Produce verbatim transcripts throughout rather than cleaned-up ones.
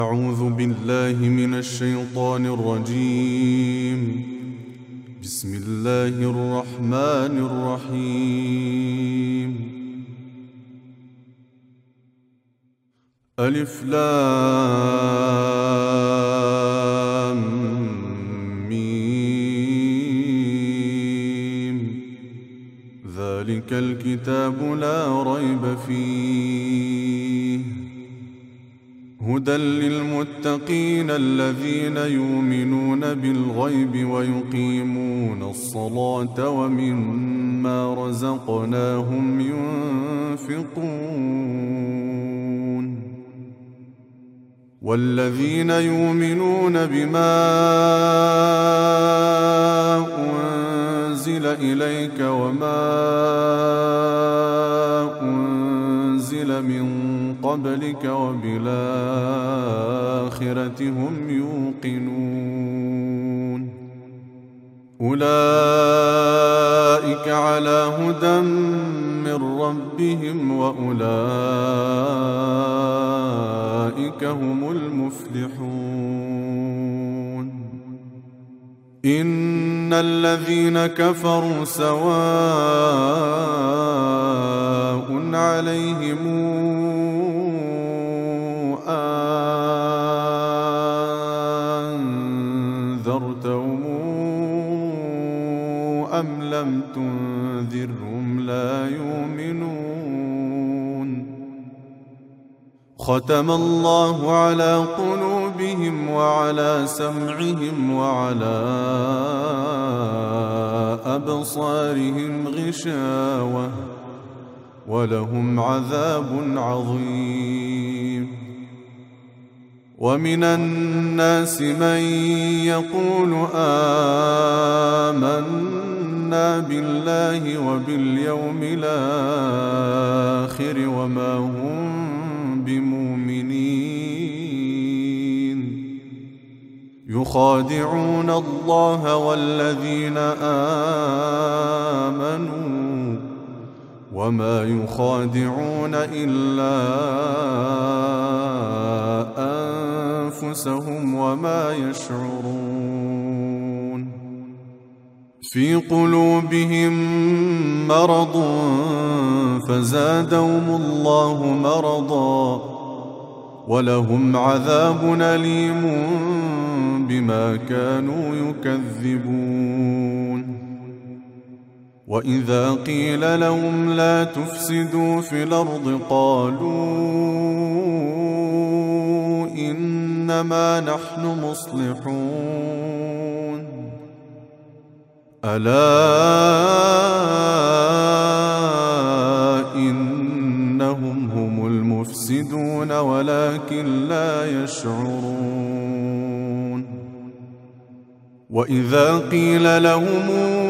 أعوذ بالله من الشيطان الرجيم. بسم الله الرحمن الرحيم. ألف لام ميم. ذلك الكتاب لا ريب فيه هدى للمتقين الذين يؤمنون بالغيب ويقيمون الصلاة ومما رزقناهم ينفقون والذين يؤمنون بما أنزل إليك وما أنزل من قبلك وبالآخرة هم يوقنون أولئك على هدى من ربهم وأولئك هم المفلحون. إن الذين كفروا سواء عليهم أنذرتهم أم لم تنذرهم لا يؤمنون. ختم الله على قلوبهم وعلى سمعهم وعلى أبصارهم غشاوة ولهم عذاب عظيم. ومن الناس من يقول آمنا بالله وباليوم الآخر وما هم بمؤمنين يخادعون الله والذين آمنوا وما يخادعون إلا أنفسهم وما يشعرون. في قلوبهم مرض فزادهم الله مرضا ولهم عذاب أليم بما كانوا يكذبون. وإذا قيل لهم لا تفسدوا في الأرض قالوا إنما نحن مصلحون. ألا إنهم هم المفسدون ولكن لا يشعرون. وإذا قيل لهم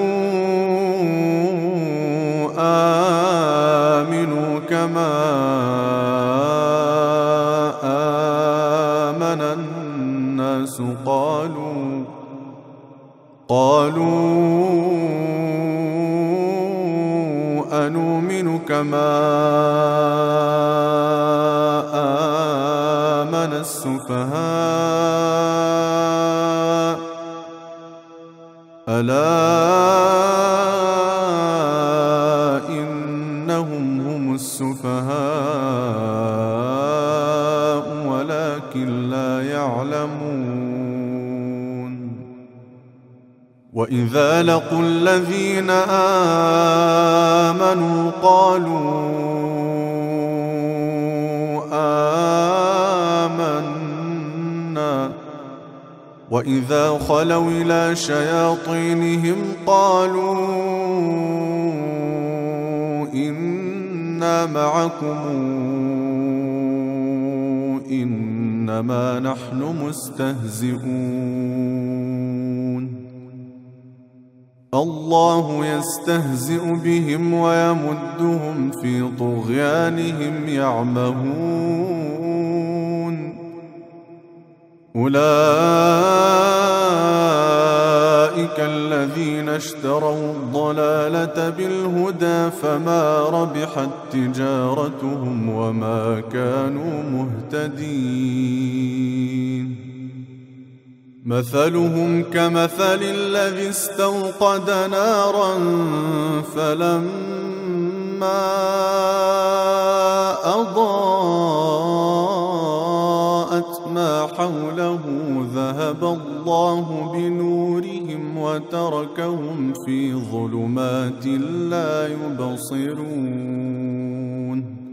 آمنوا كما آمن الناس قالوا قالوا أنؤمن كما آمن السفهاء ألا السفهاء ولكن لا يعلمون. وإذا لقوا الذين آمنوا قالوا آمنا وإذا خلوا إلى شياطينهم قالوا إنا معكم إنما نحن مستهزئون. الله يستهزئ بهم ويمدهم في طغيانهم يعمهون. أولئك الذين الذين اشتروا الضلالة بالهدى فما ربحت تجارتهم وما كانوا مهتدين. مثلهم كمثل الذي استوقد نارا فلما أضاءت ما حوله ذهب الله بنورهم وتركهم في ظلمات لا يبصرون.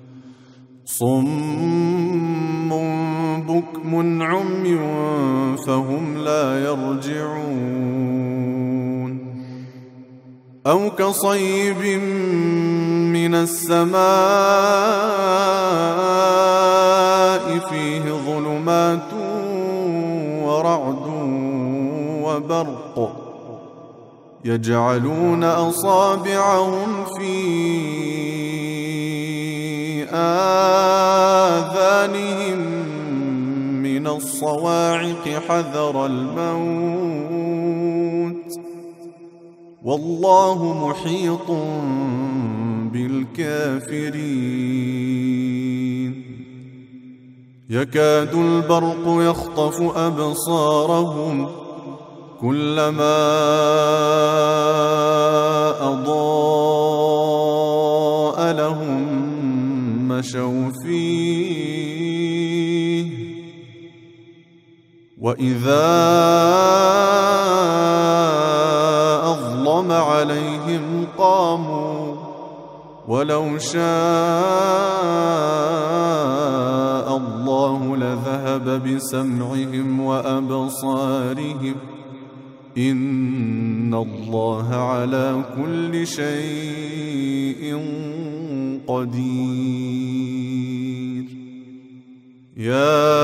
صم بكم عمي فهم لا يرجعون. أو كصيب من السماء فيه ظلمات ورعد وبرق يجعلون أصابعهم في آذانهم من الصواعق حذر الموت والله محيط بالكافرين. يكاد البرق يخطف أبصارهم كلما أضاء لهم مشوا فيه وإذا أظلم عليهم قاموا ولو شاء الله لذهب بسمعهم وأبصارهم إن الله على كل شيء قدير. يا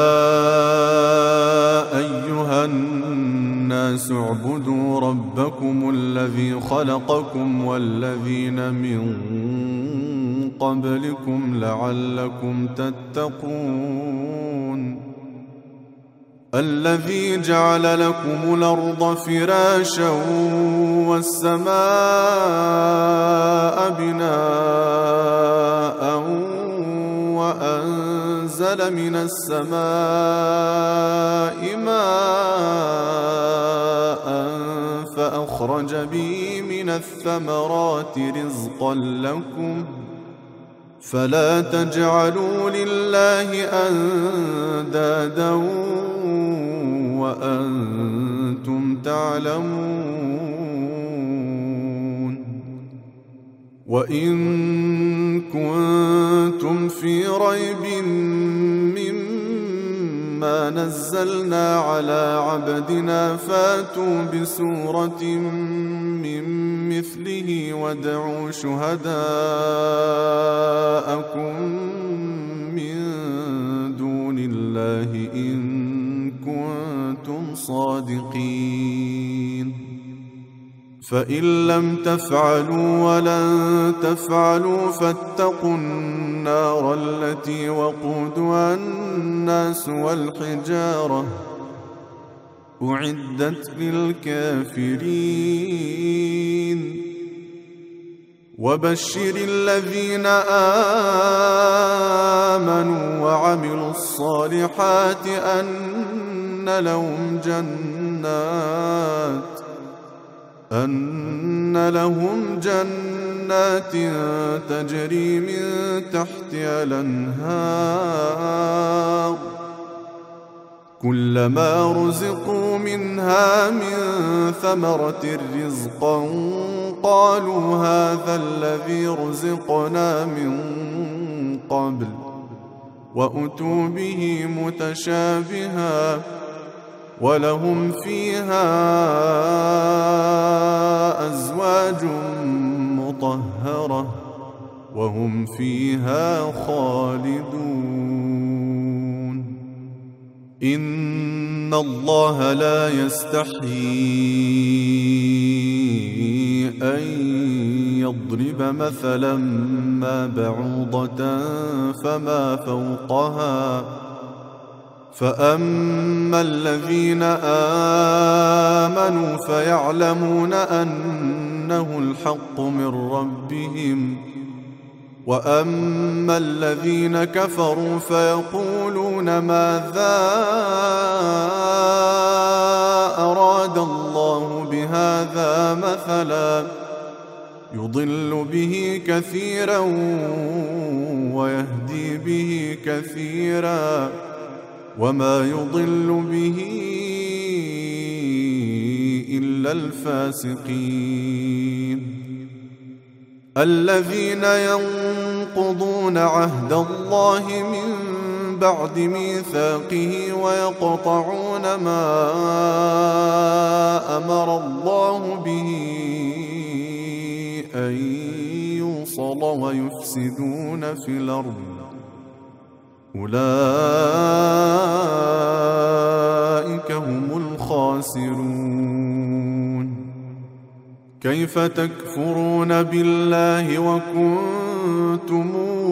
أيها الناس اعبدوا ربكم الذي خلقكم والذين من قبلكم لعلكم تتقون. الذي جعل لكم الأرض فراشا والسماء بناء وأنزل من السماء ماء فأخرج به من الثمرات رزقا لكم فلا تجعلوا لله أندادا وأنتم تعلمون. وإن كنتم في ريب مما نزلنا على عبدنا فاتوا بسورة من مثله وادعوا شهداءكم من دون الله إن كنتم صادقين. فإن لم تفعلوا ولن تفعلوا فاتقوا النار التي وقودها الناس والحجارة أعدت للكافرين. وبشر الذين آمنوا وعملوا الصالحات أن لهم جنات أن لهم جنات تجري من تحتها الأنهار كلما رزقوا منها من ثمرة رزقا قالوا هذا الذي رزقنا من قبل وأتوا به متشابها ولهم فيها أزواج مطهرة وهم فيها خالدون. إن الله لا يستحيي أن يضرب مثلا ما بعوضة فما فوقها فأما الذين آمنوا فيعلمون أنه الحق من ربهم، وأما الذين كفروا فيقولون ماذا أراد الله بهذا مثلا يضل به كثيرا ويهدي به كثيرا وما يضل به إلا الفاسقين الذين ينقضون عهد الله من بعد ميثاقه ويقطعون ما أمر الله به أن يوصل ويفسدون في الأرض أولئك هم الخاسرون. كيف تكفرون بالله وكنتم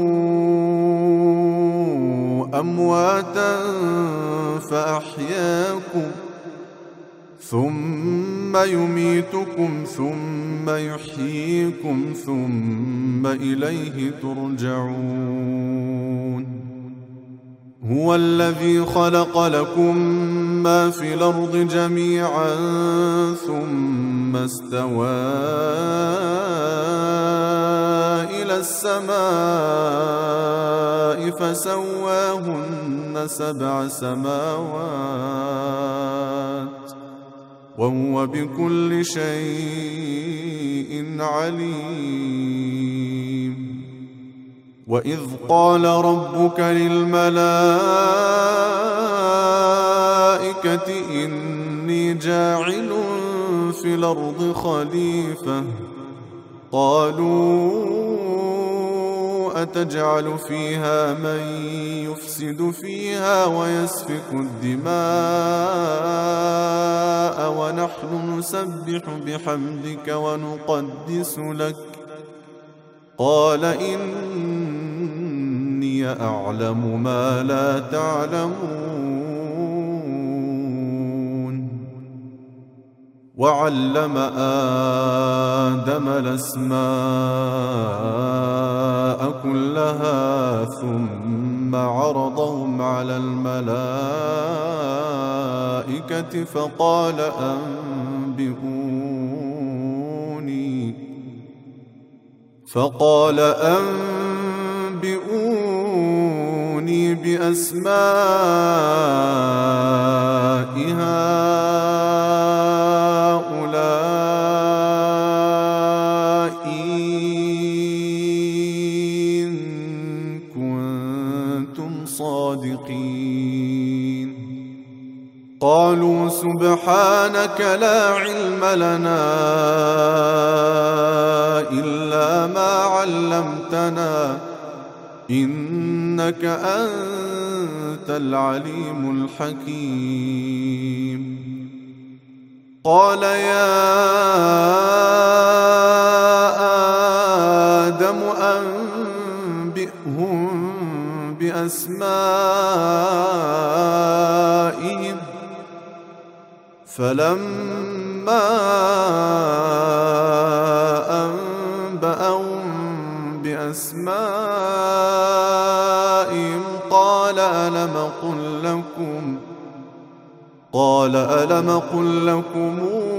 أمواتا فأحياكم ثم يميتكم ثم يحييكم ثم إليه ترجعون. هو الذي خلق لكم ما في الأرض جميعا ثم استوى إلى السماء فسواهن سبع سماوات وهو بكل شيء عليم. وإذ قال ربك للملائكة إني جاعل في الأرض خليفة قالوا أتجعل فيها من يفسد فيها ويسفك الدماء ونحن نسبح بحمدك ونقدس لك قال إني أعلم ما لا تعلمون. وعلم آدم الأسماء كلها ثم عرضهم على الملائكة فقال أنبئوني فقال أنبئوني بأسماء هؤلاء إن كنتم صادقين. قالوا سبحانك لا علم لنا إلا ما علمتنا إنك أنت العليم الحكيم. قال يا آدم أنبئهم بأسمائهم فلما أنبأهم بأسمائهم قال ألم قل لكم قال ألم قل لكم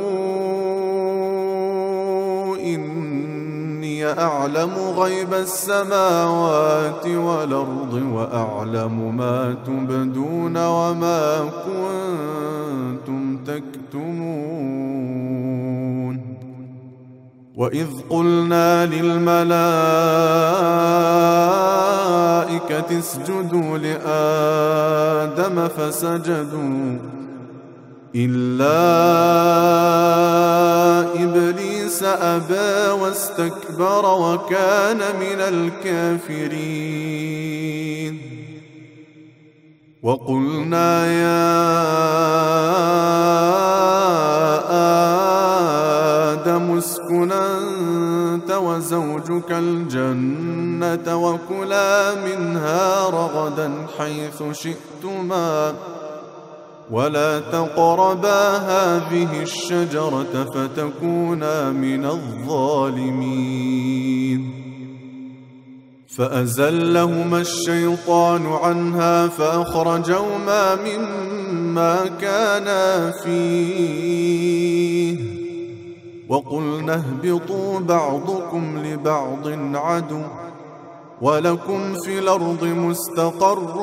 إني أعلم غيب السماوات والأرض وأعلم ما تبدون وما كنتم تكتمون. وإذ قلنا للملائكة اسجدوا لآدم فسجدوا إلا إبليس أبى واستكبر وكان من الكافرين. وقلنا يا آدم اسكن أنت وزوجك الجنة وكلا منها رغدا حيث شئتما ولا تقربا هذه الشجرة فتكونا من الظالمين. فأزلهما الشيطان عنها فأخرجهما مما كانا فيه وقلنا اهبطوا بعضكم لبعض عدو ولكم في الأرض مستقر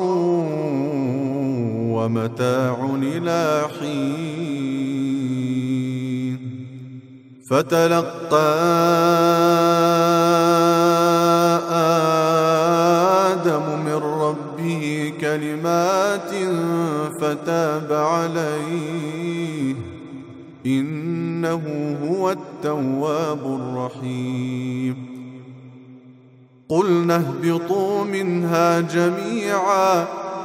ومتاع إلى حين. فتلقى آدم من ربه كلمات فتاب عليه إنه هو التواب الرحيم. قلنا اهبطوا منها جميعا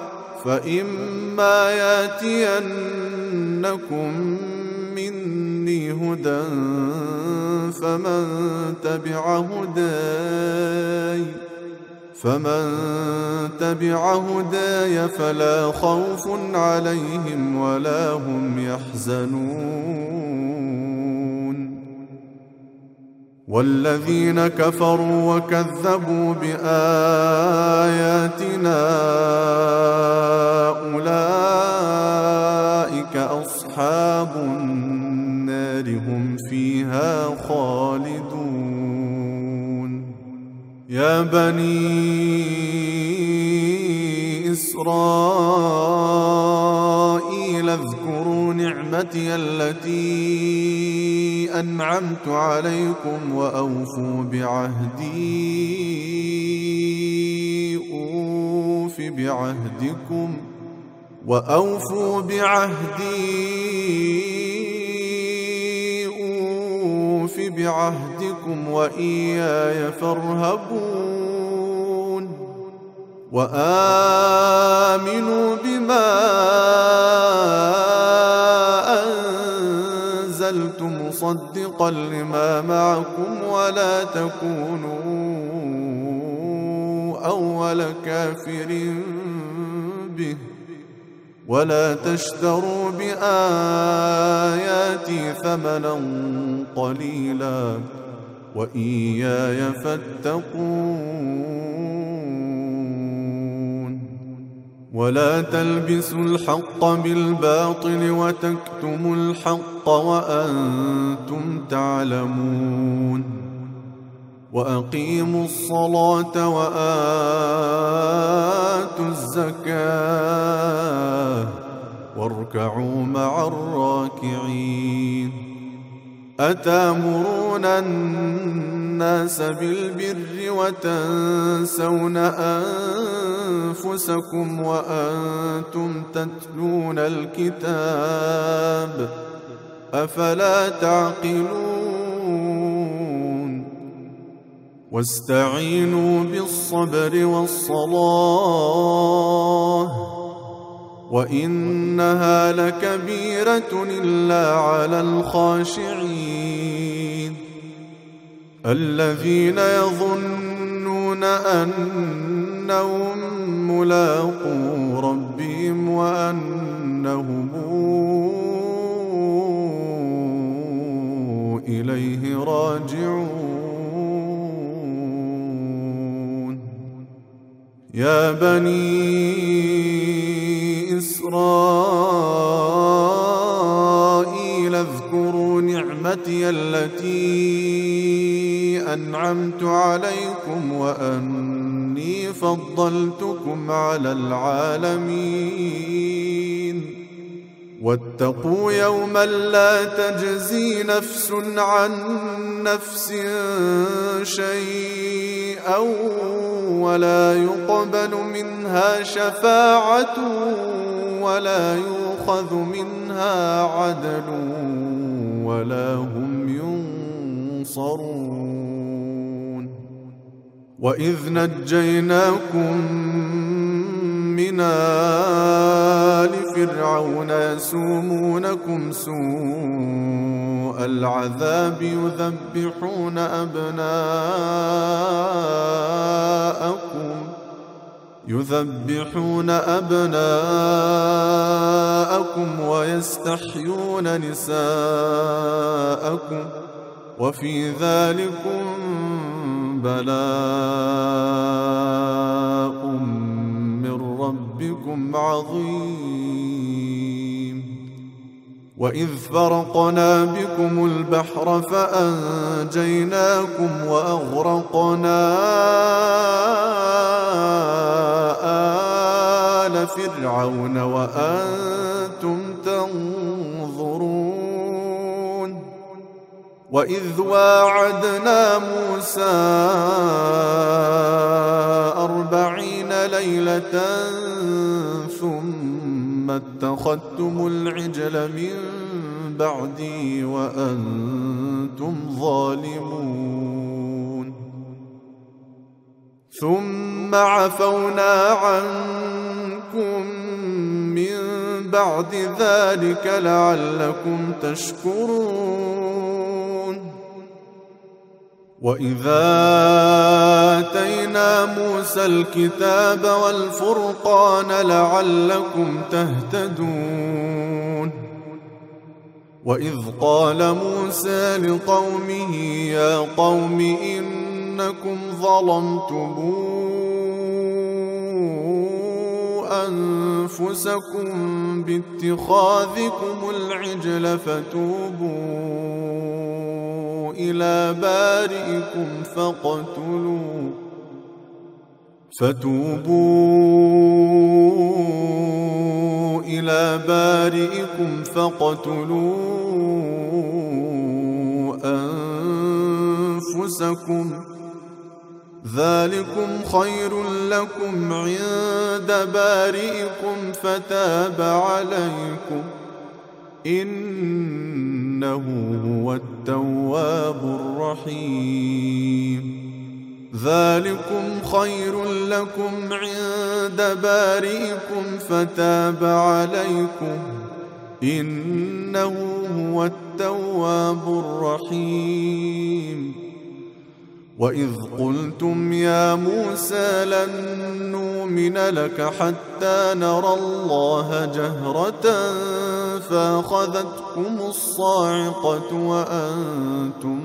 فإما ياتينكم مني هدى فمن تبع هداي فمن تبع هداي فلا خوف عليهم ولا هم يحزنون. والذين كفروا وكذبوا بآياتنا أولئك أصحاب النار هم فيها خالدون. يا بني إسرائيل اذكروا نعمتي التي أنعمت عليكم وأوفوا بعهدي أوف بعهدكم وأوفوا بعهدي أوف بعهدكم وإياي فارهبون. وآمنوا بما أنزلت مصدقا لما معكم ولا تكونوا أول كافر به ولا تشتروا بآياتي ثمنا قليلا وإياي فاتقون. ولا تلبسوا الحق بالباطل وتكتموا الحق وأنتم تعلمون. وأقيموا الصلاة وآتوا الزكاة واركعوا مع الراكعين. أتأمرون الناس بالبر وتنسون أنفسكم وأنتم تتلون الكتاب أفلا تعقلون. واستعينوا بالصبر والصلاة وإنها لكبيرة إلا على الخاشعين الذين يظنون أنهم ملاقو ربهم وأنهم إليه راجعون. يا بني إسرائيل اذكروا نعمتي التي أنعمت عليكم وأني فضلتكم على العالمين. واتقوا يوما لا تجزي نفس عن نفس شيئا ولا يقبل منها شفاعة ولا يؤخذ منها عدل ولا هم ينصرون. وإذ نجيناكم من آل فرعون يسومونكم سوء العذاب يذبحون أبناءكم يذبحون أبناءكم أبناءكم ويستحيون نساءكم وفي ذلكم بلاء من ربكم عظيم. وإذ فرقنا بكم البحر فأنجيناكم وأغرقنا آل فرعون وأنتم تنظرون. وإذ واعدنا موسى أربعين ليلة ثم اتخذتم العجل من بعدي وأنتم ظالمون. ثم عفونا عنكم من بعد ذلك لعلكم تشكرون. وإذا آتينا موسى الكتاب والفرقان لعلكم تهتدون. وإذ قال موسى لقومه يا قوم إنكم ظلمتم أنفسكم باتخاذكم العجل فتوبوا إلى بارئكم فاقتلوا فتوبوا إلى بارئكم فاقتلوا أنفسكم ذلكم خير لكم عند بارئكم فتاب عليكم إنه هو التواب الرحيم. ذلكم خير لكم عند بارئكم فتاب عليكم إنه هو التواب الرحيم. وإذ قلتم يا موسى لن نؤمن لك حتى نرى الله جهرة فأخذتكم الصاعقة وأنتم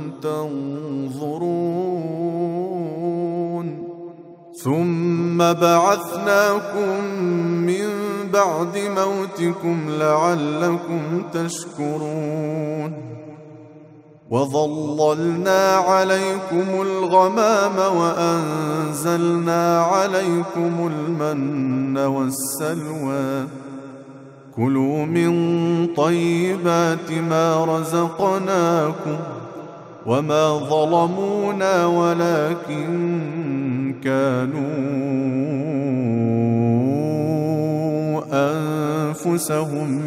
تنظرون. ثم بعثناكم من بعد موتكم لعلكم تشكرون. وظللنا عليكم الغمام وأنزلنا عليكم المن والسلوى كلوا من طيبات ما رزقناكم وما ظلمونا ولكن كانوا أنفسهم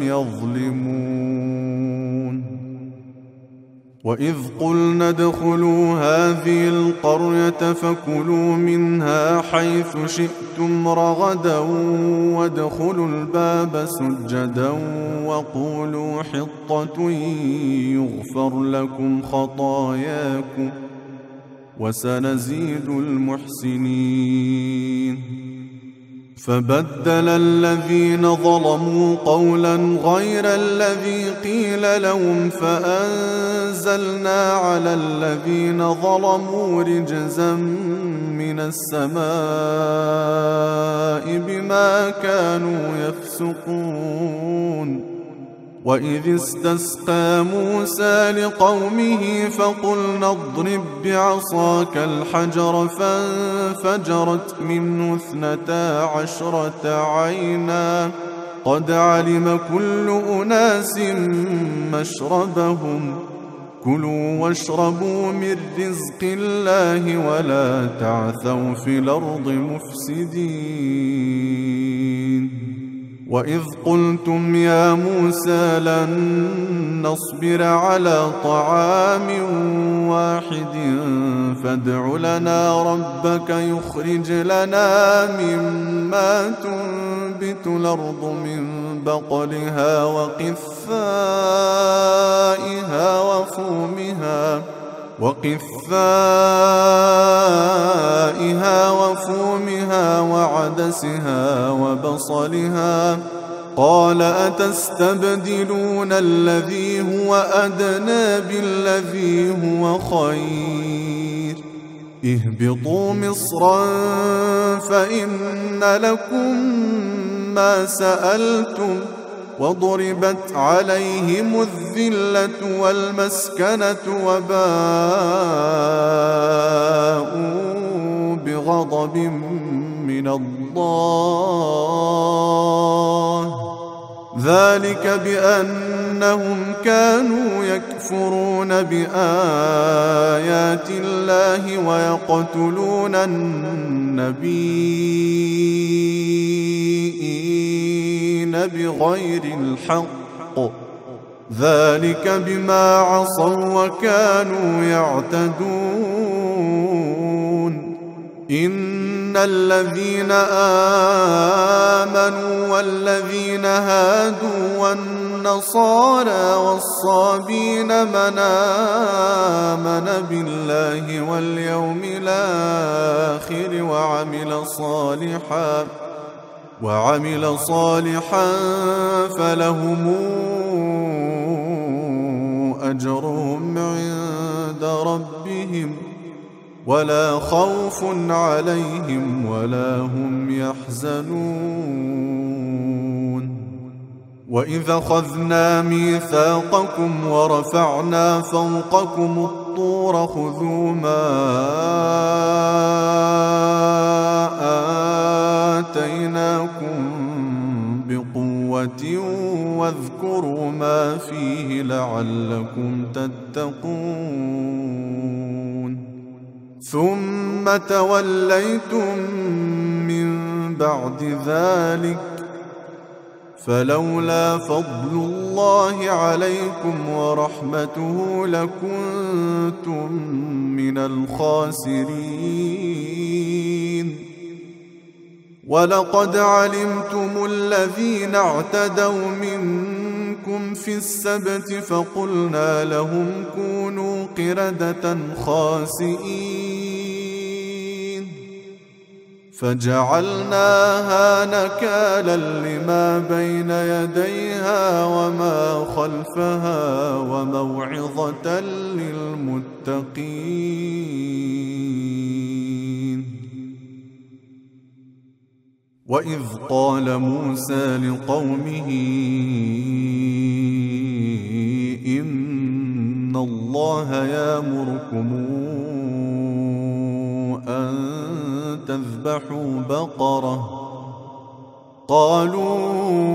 يظلمون. وإذ قلنا ادخلوا هذه القرية فكلوا منها حيث شئتم رغدا وادخلوا الباب سجدا وقولوا حطة يغفر لكم خطاياكم وسنزيد المحسنين. فبدل الذين ظلموا قولا غير الذي قيل لهم فأنزلنا على الذين ظلموا رجزا من السماء بما كانوا يفسقون. وإذ استسقى موسى لقومه فقلنا اضرب بعصاك الحجر فانفجرت منه اثنتا عشرة عينا قد علم كل أناس مشربهم كلوا واشربوا من رزق الله ولا تعثوا في الأرض مفسدين. وإذ قلتم يا موسى لن نصبر على طعام واحد فادع لنا ربك يخرج لنا مما تنبت الأرض من بقلها وقثائها وفومها وقثائها وفومها وعدسها وبصلها قال أتستبدلون الذي هو أدنى بالذي هو خير اهبطوا مصرا فإن لكم ما سألتم وضربت عليهم الذلة والمسكنة وباءوا بغضب من الله ذلك بأنهم كانوا يكفرون بآيات الله ويقتلون النبيين بغير الحق ذلك بما عصوا وكانوا يعتدون إن الذين آمنوا والذين هادوا والنصارى والصابين من آمن بالله واليوم الآخر وعمل صالحا وعمل صالحا فلهم أجرهم عند ربهم ولا خوف عليهم ولا هم يحزنون وإذا أخذنا ميثاقكم ورفعنا فوقكم الطور خذوا ما آتيناكم بقوة واذكروا ما فيه لعلكم تتقون ثم توليتم من بعد ذلك فلولا فضل الله عليكم ورحمته لكنتم من الخاسرين ولقد علمتم الذين اعتدوا منكم في السبت فقلنا لهم كونوا قردة خاسئين فجعلناها نكالا لما بين يديها وما خلفها وموعظة للمتقين وإذ قال موسى لقومه إن الله يأمركم أن تذبحوا بقرة قالوا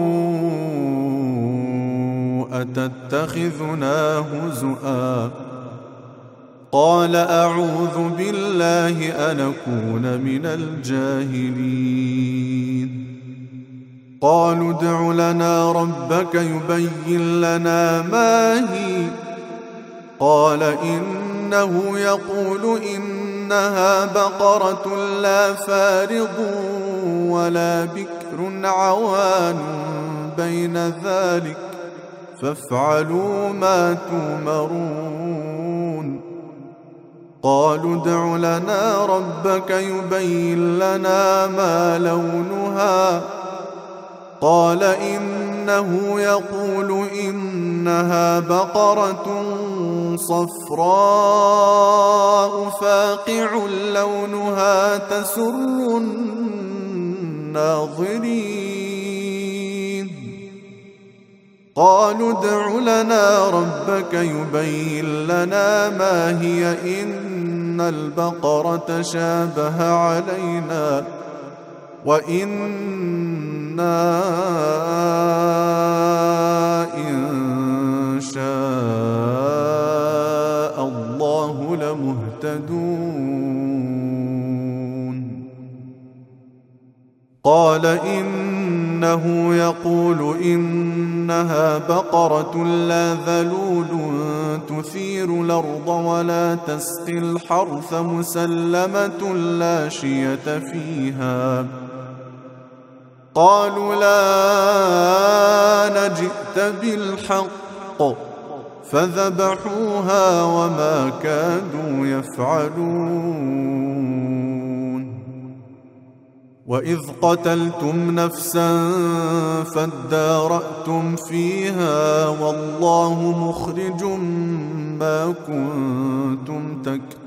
أتتخذنا هزؤا قال أعوذ بالله أن أكون من الجاهلين قالوا ادع لنا ربك يبين لنا ما هي قال إنه يقول إنها بقرة لا فارض ولا بكر عوان بين ذلك فافعلوا ما تؤمرون قالوا ادع لنا ربك يبين لنا ما لونها قال إنه يقول إنها بقرة صفراء فاقع لونها تسر الناظرين قالوا ادع لنا ربك يبين لنا ما هي إن البقرة شابه علينا وإنا إن شاء الله لمهتدون قال إنه يقول إنها بقرة لا ذلول تثير الأرض ولا تسقي الحرث مسلمة لا شية فيها قالوا لا نجئت بالحق فذبحوها وما كادوا يفعلون وإذ قتلتم نفسا فادارأتم فيها والله مخرج ما كنتم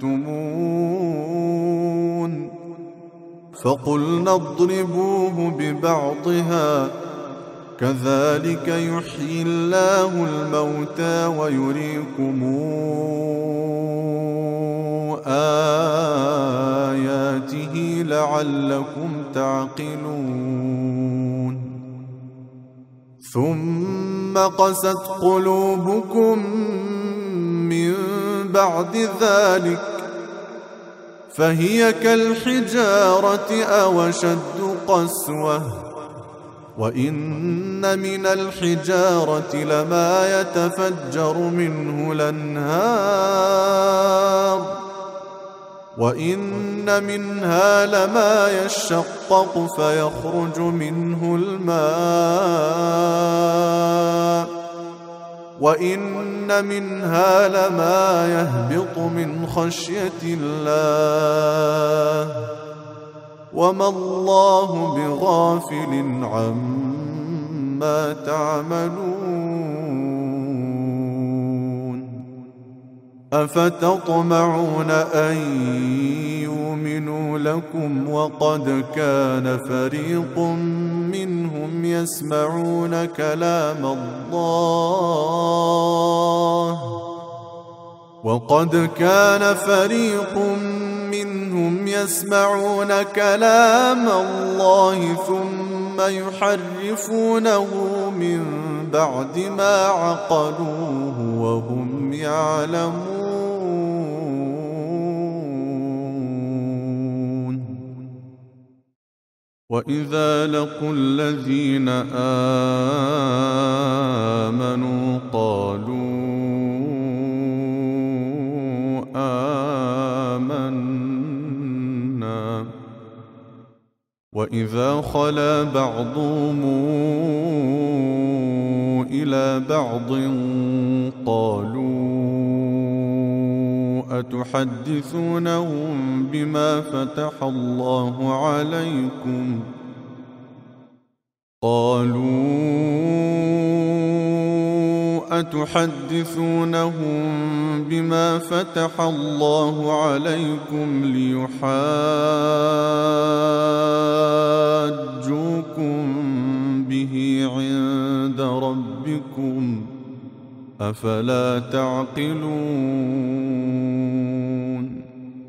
تكتمون فقلنا اضربوه ببعضها كذلك يحيي الله الموتى ويريكم آياته لعلكم تعقلون ثم قست قلوبكم من بعد ذلك فهي كالحجارة أو أشد قسوة وإن من الحجارة لما يتفجر منه الأنهار وإن منها لما يشقق فيخرج منه الماء وإن منها لما يهبط من خشية الله وما الله بغافل عما تعملون أفتطمعون أن يؤمنوا لكم وقد كان فريق منهم يسمعون كلام الله وقد كان فريق منهم يسمعون كلام الله ثم يحرفونه من بعد ما عقلوه وهم يعلمون وإذا لقوا الذين آمنوا قالوا آمنا وإذا خلا بعضهم إلى بعض قالوا أتحدثونهم بما فتح الله عليكم قالوا أتحدثونهم بما فتح الله عليكم ليحاجوكم به عند ربكم أفلا تعقلون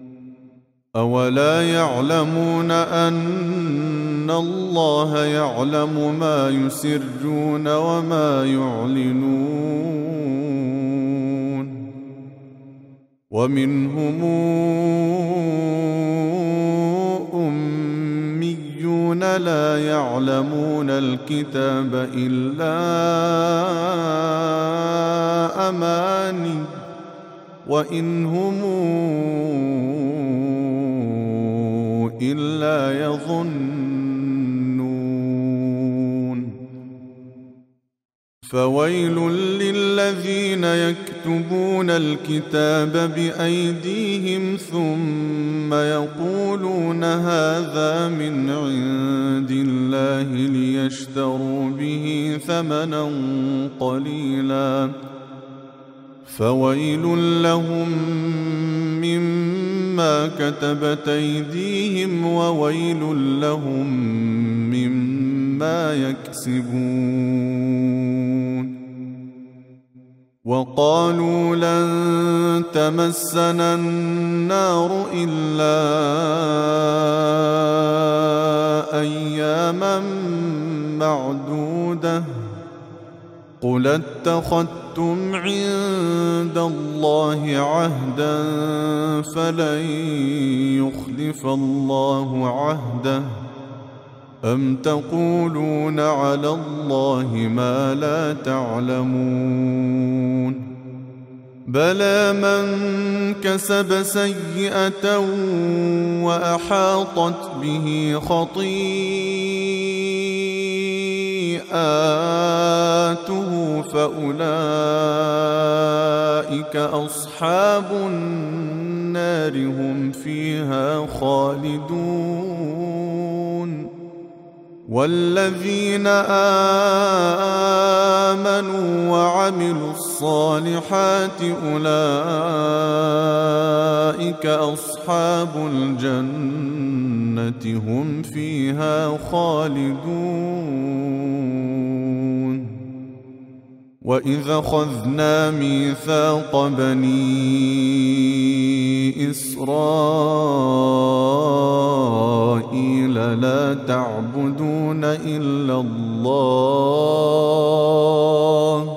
أولا يعلمون أن الله يعلم ما يسرون وما يعلنون ومنهم أميون لا يعلمون الكتاب إلا أماني وإن هم إلا يظنون فويل للذين يكتبون الكتاب بأيديهم ثم يقولون هذا من عند الله ليشتروا به ثمنا قليلا فويل لهم مما كتبت أيديهم وويل لهم مما يكسبون وقالوا لن تمسنا النار إلا أياما معدودة قل اتخذتم عند الله عهدا فلن يخلف الله عهده أم تقولون على الله ما لا تعلمون بلى من كسب سيئة وأحاطت به خطيئاته فأولئك أصحاب النار هم فيها خالدون والذين آمنوا وعملوا الصالحات أولئك أصحاب الجنة هم فيها خالدون. وإذا أخذنا ميثاق بني إسرائيل لا تعبدون إلا الله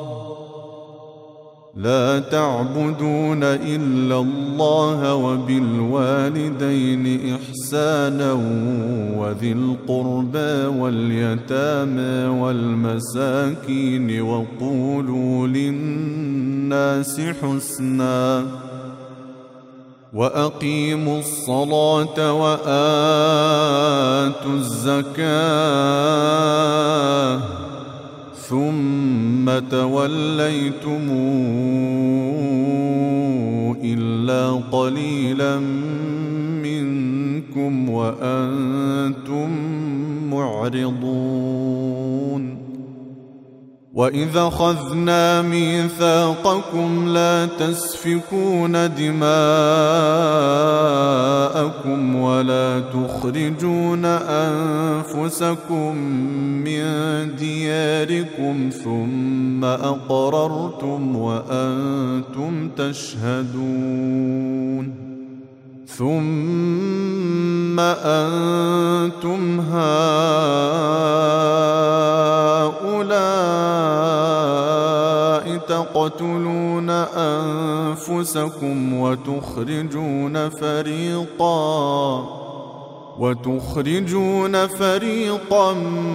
لا تعبدون إلا الله وبالوالدين إحسانا وذي القربى واليتامى والمساكين وقولوا للناس حسنا وأقيموا الصلاة وآتوا الزكاة ثم توليتم إلا قليلا منكم وأنتم معرضون. وإذا أخذنا ميثاقكم لا تسفكون دماءكم ولا تخرجون أنفسكم من دياركم ثم أقررتم وأنتم تشهدون ثم أنتم هؤلاء تقتلون أنفسكم وتخرجون فريقا وتخرجون فريقا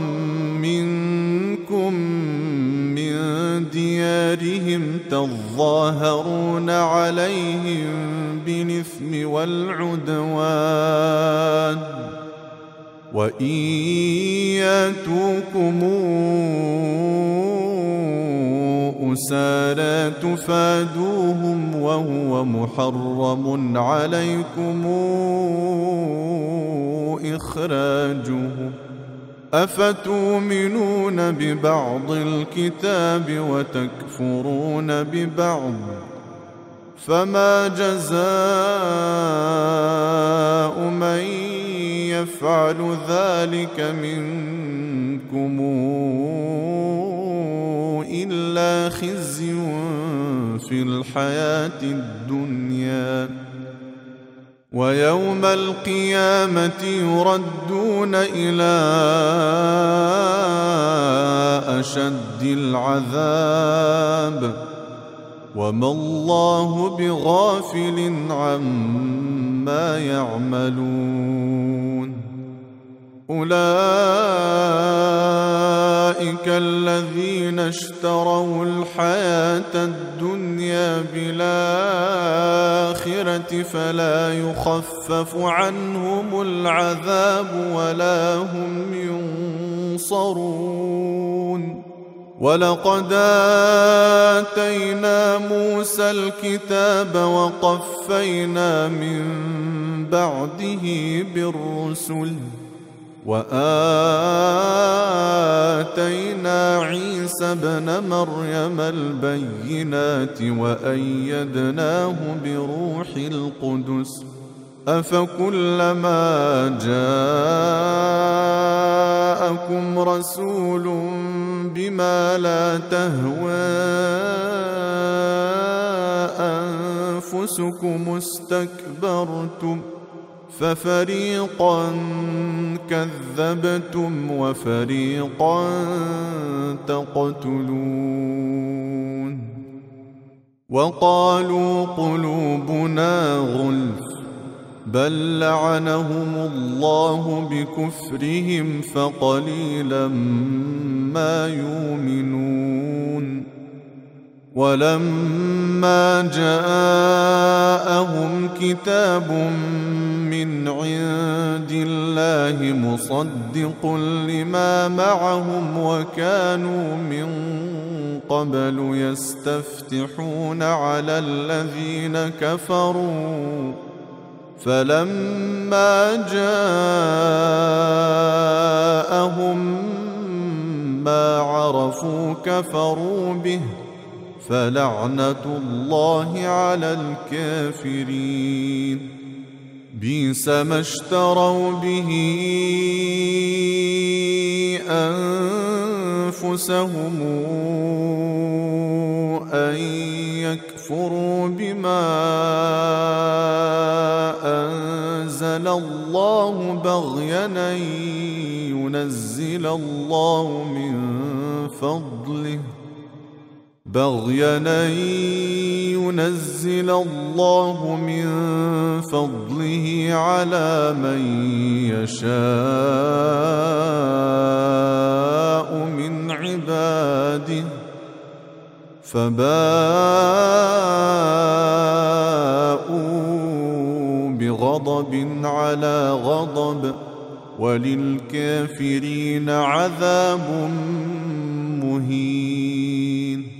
منكم من ديارهم تظاهرون عليهم بالإثم والعدوان وإن ياتوكم أسارى تفادوهم وهو محرم عليكم إخراجهم أفتؤمنون ببعض الكتاب وتكفرون ببعض فما جزاء من يفعل ذلك منكم إلا خزي في الحياة الدنيا ويوم القيامة يردون إلى أشد العذاب وما الله بغافل عما يعملون. أولئك الذين اشتروا الحياة الدنيا بالآخرة فلا يخفف عنهم العذاب ولا هم ينصرون. ولقد آتينا موسى الكتاب وقفينا من بعده بالرسل وآتينا عيسى ابن مريم البينات وأيدناه بروح القدس أفكلما جاءكم رسول بما لا تهوى أنفسكم استكبرتم ففريقا كذبتم وفريقا تقتلون. وقالوا قلوبنا غلف بل لعنهم الله بكفرهم فقليلا ما يؤمنون. ولما جاءهم كتاب من عند الله مصدق لما معهم وكانوا من قبل يستفتحون على الذين كفروا فلما جاءهم ما عرفوا كفروا به فلعنة الله على الكافرين. بئس ما اشتروا به أنفسهم أن يكفروا بما أنزل الله بغيا أن ينزل الله من فضله بغيا أن ينزل الله من فضله على من يشاء من عباده فباءوا بغضب على غضب وللكافرين عذاب مهين.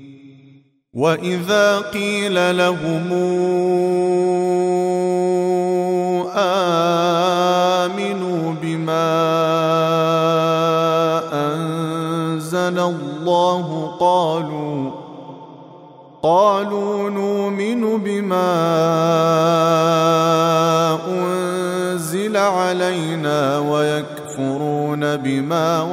وإذا قيل لهم آمنوا بما أنزل الله قالوا قالوا نؤمن بما أنزل علينا ويكفرون بما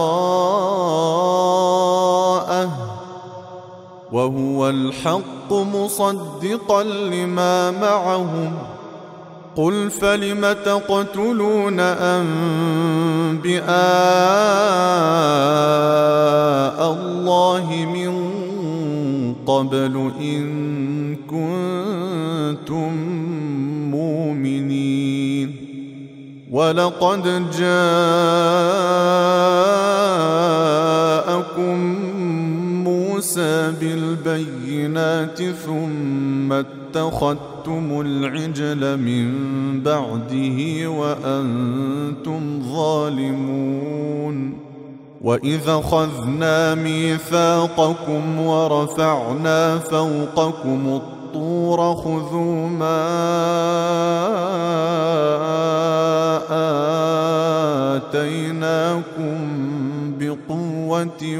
وراءه وهو الحق مصدقا لما معهم. قل فلم تقتلون أنبياء الله من قبل إن كنتم مؤمنين. ولقد جاءكم موسى بالبينات ثم اتخذتم العجل من بعده وأنتم ظالمون. وإذ أخذنا ميثاقكم ورفعنا فوقكم الطور خذوا ما آتيناكم بقوة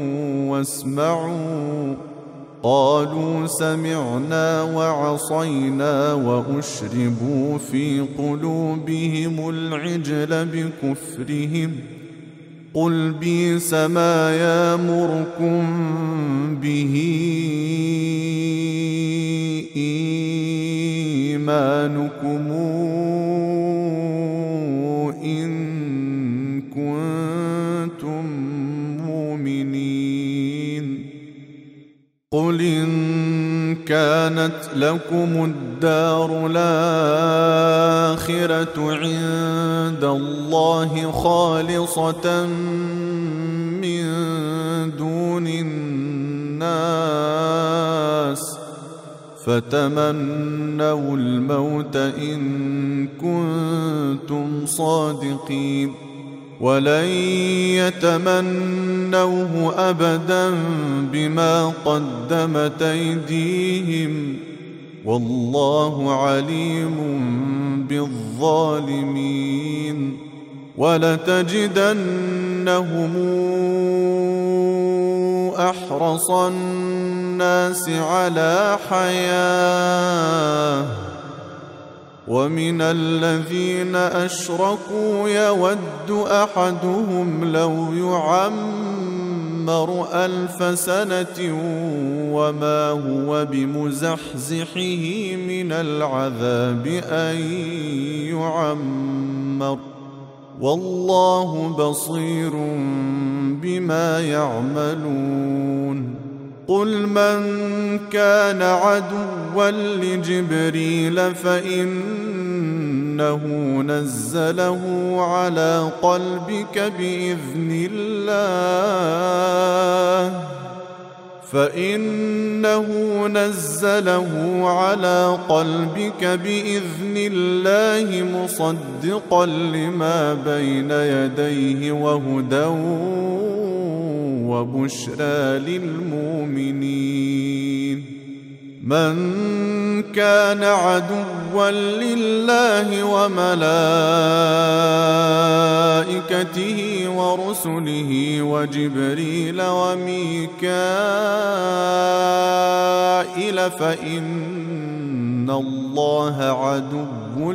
واسمعوا قالوا سمعنا وعصينا وأشربوا في قلوبهم العجل بكفرهم. قل بئس ما يأمركم به إيمانكم إن كنتم مؤمنين. قل إن كانت لكم الدار الآخرة عند الله خالصة من دون الناس فتمنوا الموت إن كنتم صادقين ولن يتمنوه أبدا بما قدمت أيديهم والله عليم بالظالمين. ولتجدنهم أحرص الناس على حياة ومن الذين أشركوا يود أحدهم لو يعمر ألف سنة وما هو بمزحزحه من العذاب أن يعمر والله بصير بما يعملون. قل من كان عدوا لجبريل فإنه نزله على قلبك بإذن الله فإنه نزله على قلبك بإذن الله مصدقا لما بين يديه وهدى وبشرى للمؤمنين. من كان عدوا لله وملائكته ورسله وجبريل وميكائيل فإن الله عدو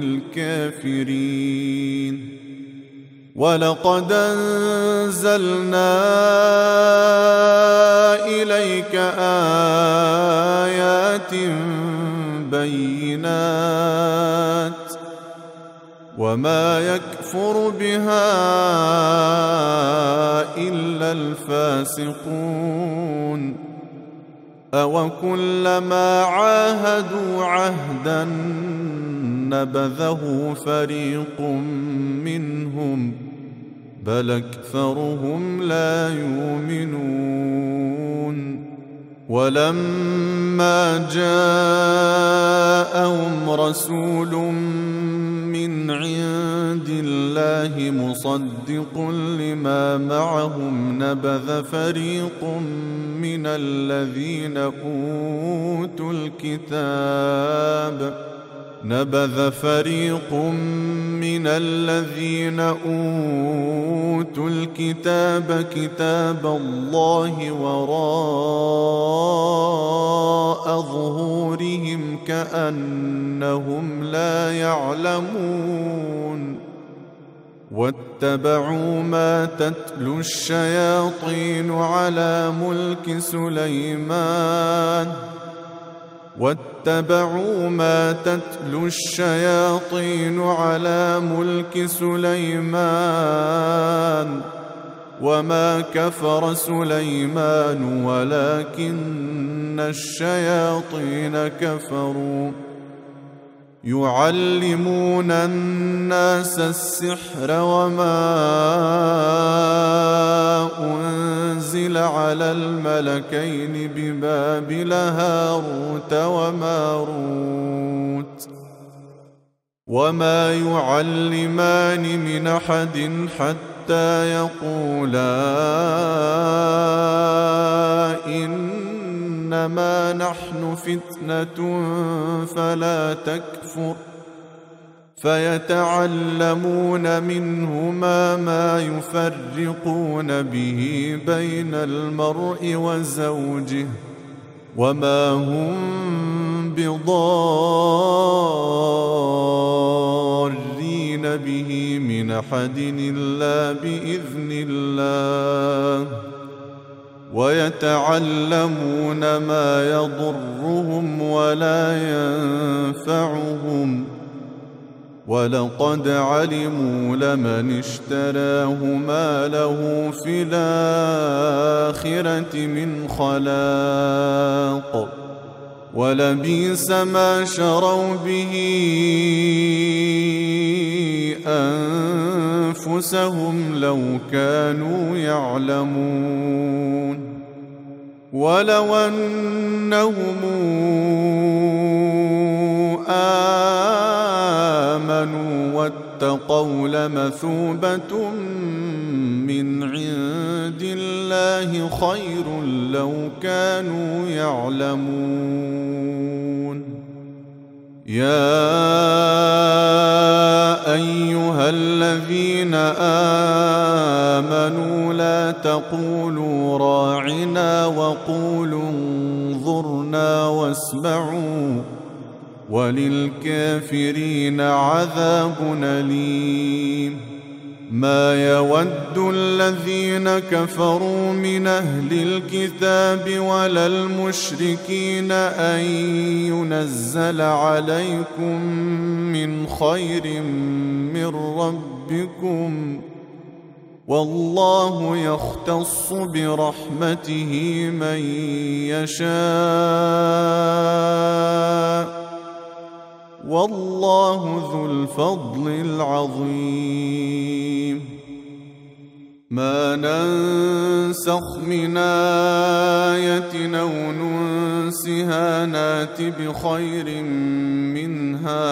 للكافرين. ولقد أنزلنا إليك آيات بينات وما يكفر بها إلا الفاسقون. أوكلما عاهدوا عهدا نبذه فريق منهم بل أكثرهم لا يؤمنون. ولما جاءهم رسول من عند الله مصدق لما معهم نبذ فريق من الذين أوتوا الكتاب نبذ فريق من الذين أوتوا الكتاب كتاب الله وراء ظهورهم كأنهم لا يعلمون. واتبعوا ما تتلو الشياطين على ملك سليمان واتبعوا ما تتلو الشياطين على ملك سليمان وما كفر سليمان ولكن الشياطين كفروا يعلمون الناس السحر وما أنزل على الملكين ببابل هاروت وماروت وما يعلمان من أحد حتى يقولا إنما نحن فتنة فلا تكفر فيتعلمون منهما ما يفرقون به بين المرء وزوجه وما هم بضارين به من أحد إلا بإذن الله ويتعلمون ما يضرهم ولا ينفعهم ولقد علموا لمن اشتراه ما له في الآخرة من خلاق ولبئس ما شروا به أنفسهم لو كانوا يعلمون. ولو أنهم آمنوا واتقوا لمثوبة من عند الله خير لو كانوا يعلمون. يا أيها الذين آمنوا لا تقولوا راعنا وقولوا انظرنا واسمعوا وللكافرين عذاب أليم. ما يود الذين كفروا من أهل الكتاب ولا المشركين أن ينزل عليكم من خير من ربكم والله يختص برحمته من يشاء والله ذو الفضل العظيم. ما ننسخ من آية أو ننسها نات بخير منها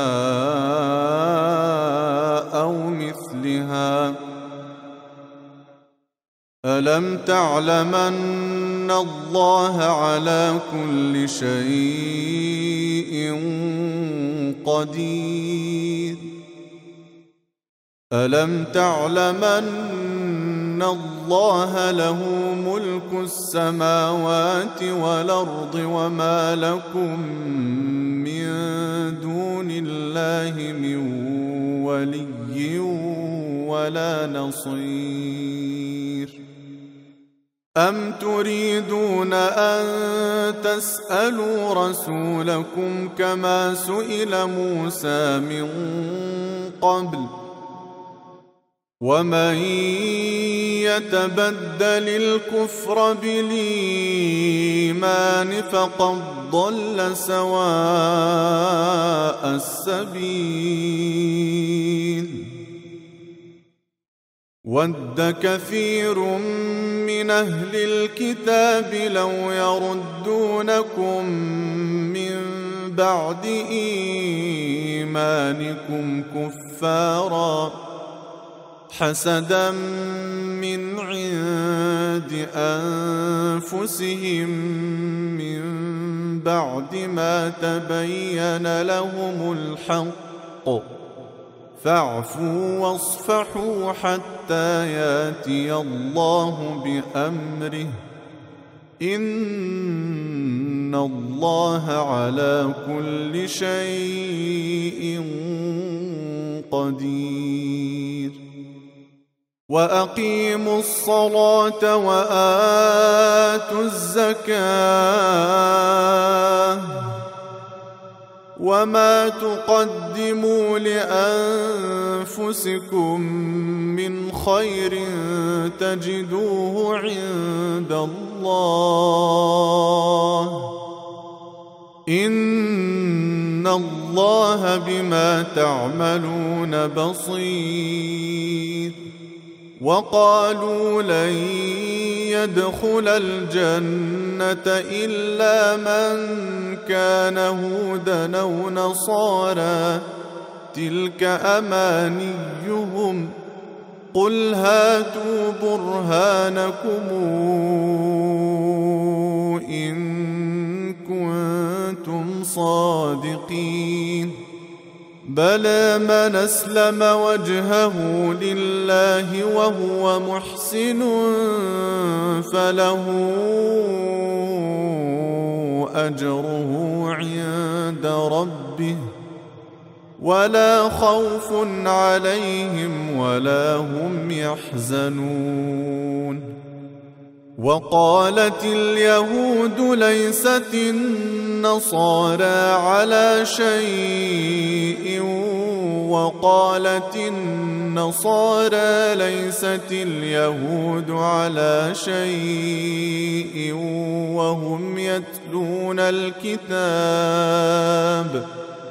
أو مثلها. ألم تعلم أن إن الله على كل شيء قدير. ألم تعلم أن الله له ملك السماوات والأرض وما لكم من دون الله من ولي ولا نصير؟ أم تريدون أن تسألوا رسولكم كما سئل موسى من قبل؟ ومن يتبدل الكفر بالإيمان فقد ضل سواء السبيل. ود كثير من أهل الكتاب لو يردونكم من بعد إيمانكم كفارا حسدا من عند أنفسهم من بعد ما تبين لهم الحق، فاعفوا واصفحوا حتى ياتي الله بأمره، إن الله على كل شيء قدير. وأقيموا الصلاة وآتوا الزكاة وما تقدموا لأنفسكم من خير تجدوه عند الله، إن الله بما تعملون بصير. وقالوا لن يدخل الجنة إلا من كان هودا أو نصارى تلك أمانيهم، قل هاتوا برهانكم إن كنتم صادقين. بلى من أسلم وجهه لله وهو محسن فله أجره عند ربه ولا خوف عليهم ولا هم يحزنون. وقالت اليهود ليست النصارى على شيء وقالت النصارى ليست اليهود على شيء وهم يتلون الكتاب،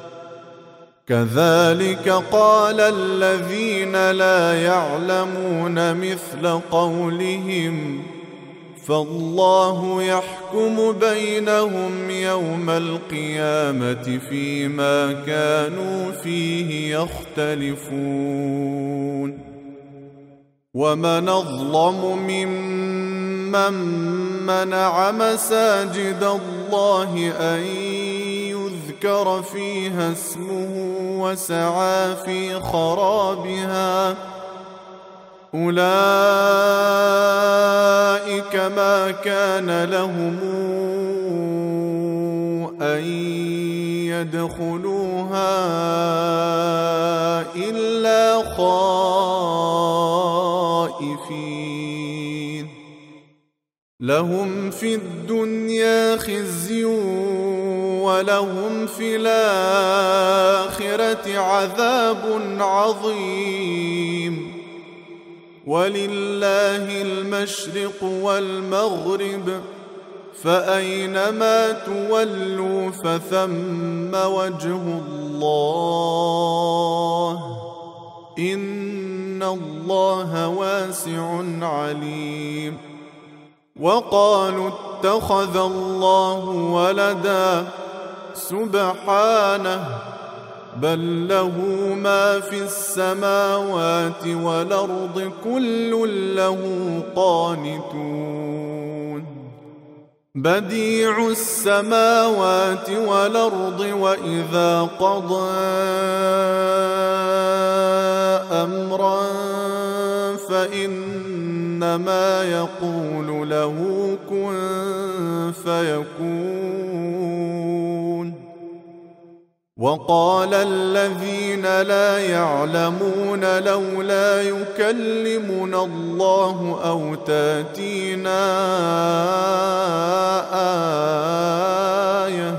كذلك قال الذين لا يعلمون مثل قولهم، فالله يحكم بينهم يوم القيامة فيما كانوا فيه يختلفون. ومن أظلم ممن منع مساجد الله أن يذكر فيها اسمه وسعى في خرابها، أولئك ما كان لهم أن يدخلوها إلا خائفين، لهم في الدنيا خزي ولهم في الآخرة عذاب عظيم. ولله المشرق والمغرب فأينما تولوا فثم وجه الله، إن الله واسع عليم. وقالوا اتخذ الله ولدا، سبحانه، بل له ما في السماوات والأرض كل له قانتون. بديع السماوات والأرض وإذا قضى أمرا فإنما يقول له كن فيكون. وقال الذين لا يعلمون لولا يكلمنا الله أو تاتينا آية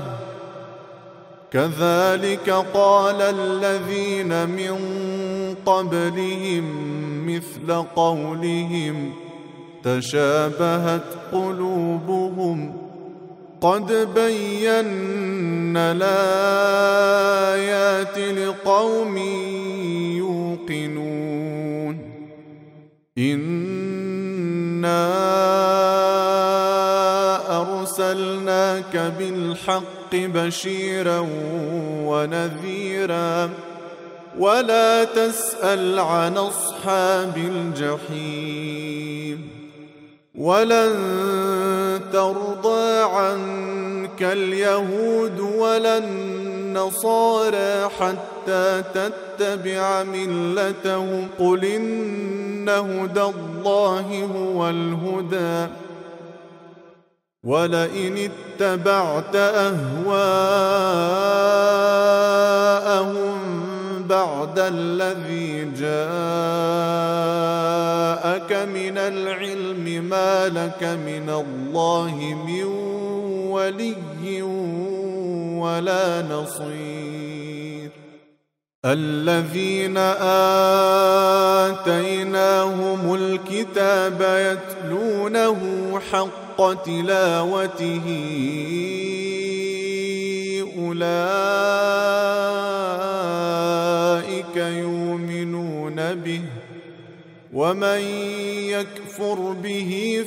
كذلك قال الذين من قبلهم مثل قولهم تشابهت قلوبهم قد بينا الآيات لقوم يوقنون. إنا أرسلناك بالحق بشيرا ونذيرا ولا تسأل عن أصحاب الجحيم. ولن ترضى عنك اليهود ولا النصارى حتى تتبع ملتهم قل إن هدى الله هو الهدى ولئن اتبعت أهواءهم بعد الذي جاءك من العلم ما لك من الله من ولي ولا نصير. الذين آتيناهم الكتاب يتلونه حق تلاوته أولئك يؤمنون به ومن يكفر به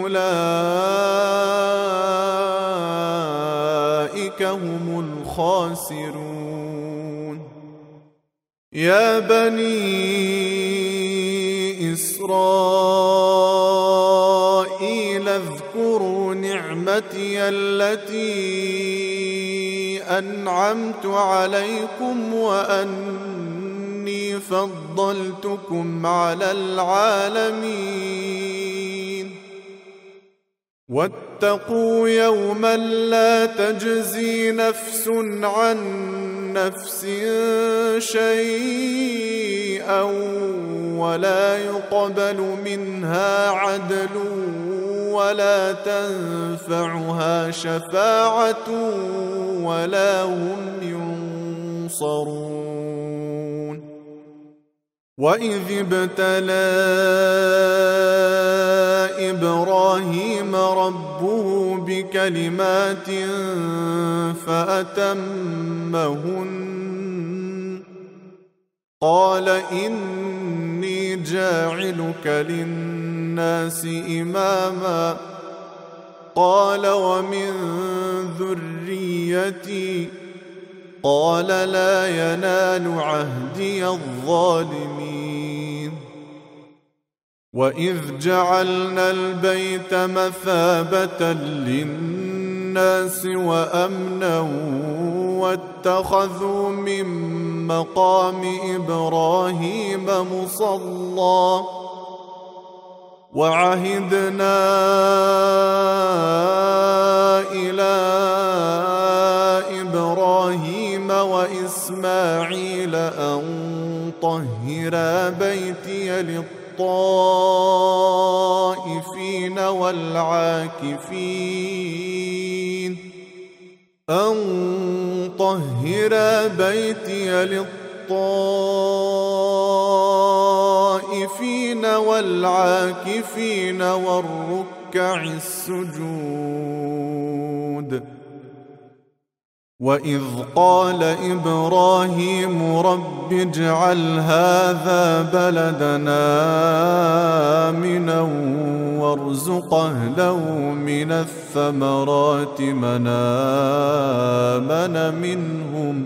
فأولئك هم الخاسرون. يا بني إسرائيل اذكروا نعمتي التي أنعمت عليكم وأني فضلتكم على العالمين. واتقوا يوما لا تجزي نفس عن نفس شيئا ولا يقبل منها عدل ولا تنفعها شفاعة ولا هم ينصرون. وإذ ابتلى إبراهيم ربه بكلمات فأتمهن قال إني جاعلك للناس إماما قال ومن ذريتي قال لا ينال عهدي الظالمين. وإذ جعلنا البيت مثابة للناس وأمنا واتخذوا من مقام إبراهيم مصلى وعهدنا إلى إبراهيم وإسماعيل أن طهرا بيتي للطائفين والعاكفين أن طهرا بيتي للطائفين والعاكفين والركع السجود. وإذ قال إبراهيم رب اجعل هذا بلدنا آمنا وارزق أهله من الثمرات من آمن منهم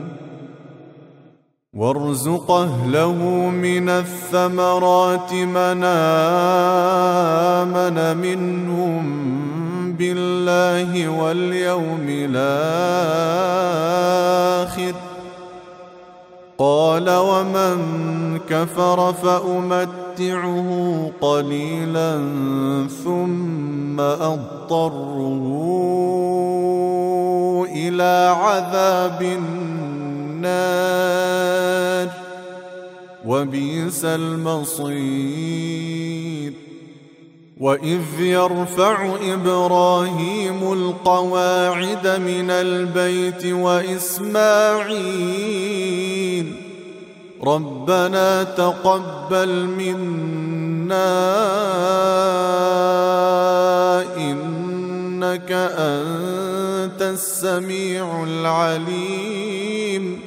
وارزق أهله من الثمرات من آمن منهم بالله واليوم الآخر. قال ومن كفر فأمتعه قليلا ثم أضطره إلى عذاب النار وبئس المصير. وإذ يرفع إبراهيم القواعد من البيت وإسماعيل ربنا تقبل منا إنك أنت السميع العليم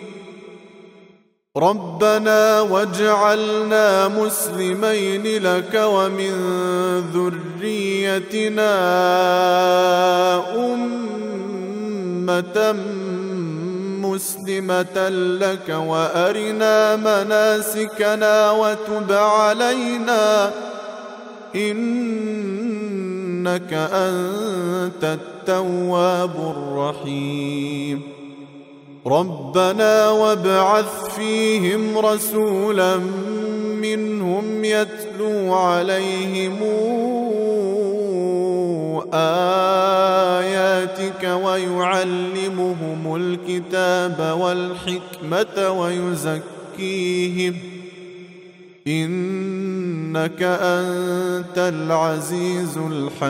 ربنا واجعلنا مسلمين لك ومن ذريتنا أمة مسلمة لك وأرنا مناسكنا وتب علينا إنك أنت التواب الرحيم. ربنا وابعث فيهم رسولا منهم يتلو عليهم آياتك ويعلمهم الكتاب والحكمة ويزكيهم إنك أنت العزيز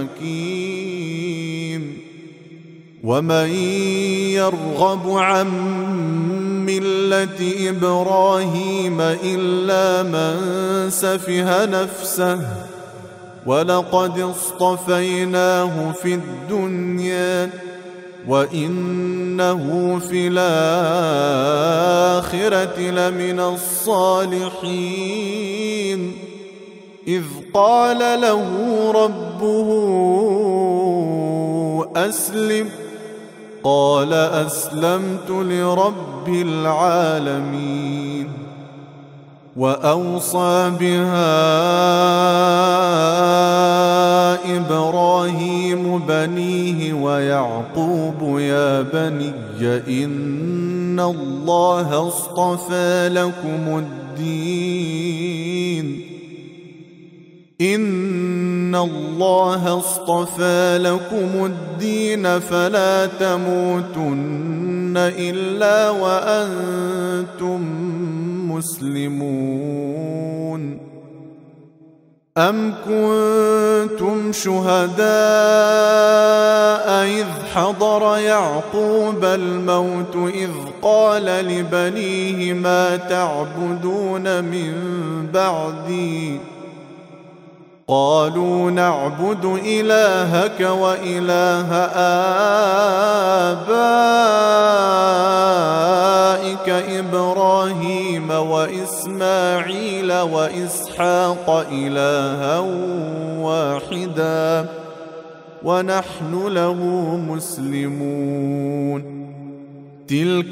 الحكيم. ومن يرغب عن ملة إبراهيم إلا من سفه نفسه ولقد اصطفيناه في الدنيا وإنه في الآخرة لمن الصالحين. إذ قال له ربه أسلم قال أسلمت لرب العالمين. وأوصى بها إبراهيم بنيه ويعقوب يا بني إن الله اصطفى لكم الدين إن الله اصطفى لكم الدين فلا تموتن إلا وأنتم مسلمون. أم كنتم شهداء إذ حضر يعقوب الموت إذ قال لبنيه ما تعبدون من بعدي قالوا نعبد إلهك وإله آبائك إبراهيم وإسماعيل وإسحاق إلها واحدا ونحن له مسلمون. تلك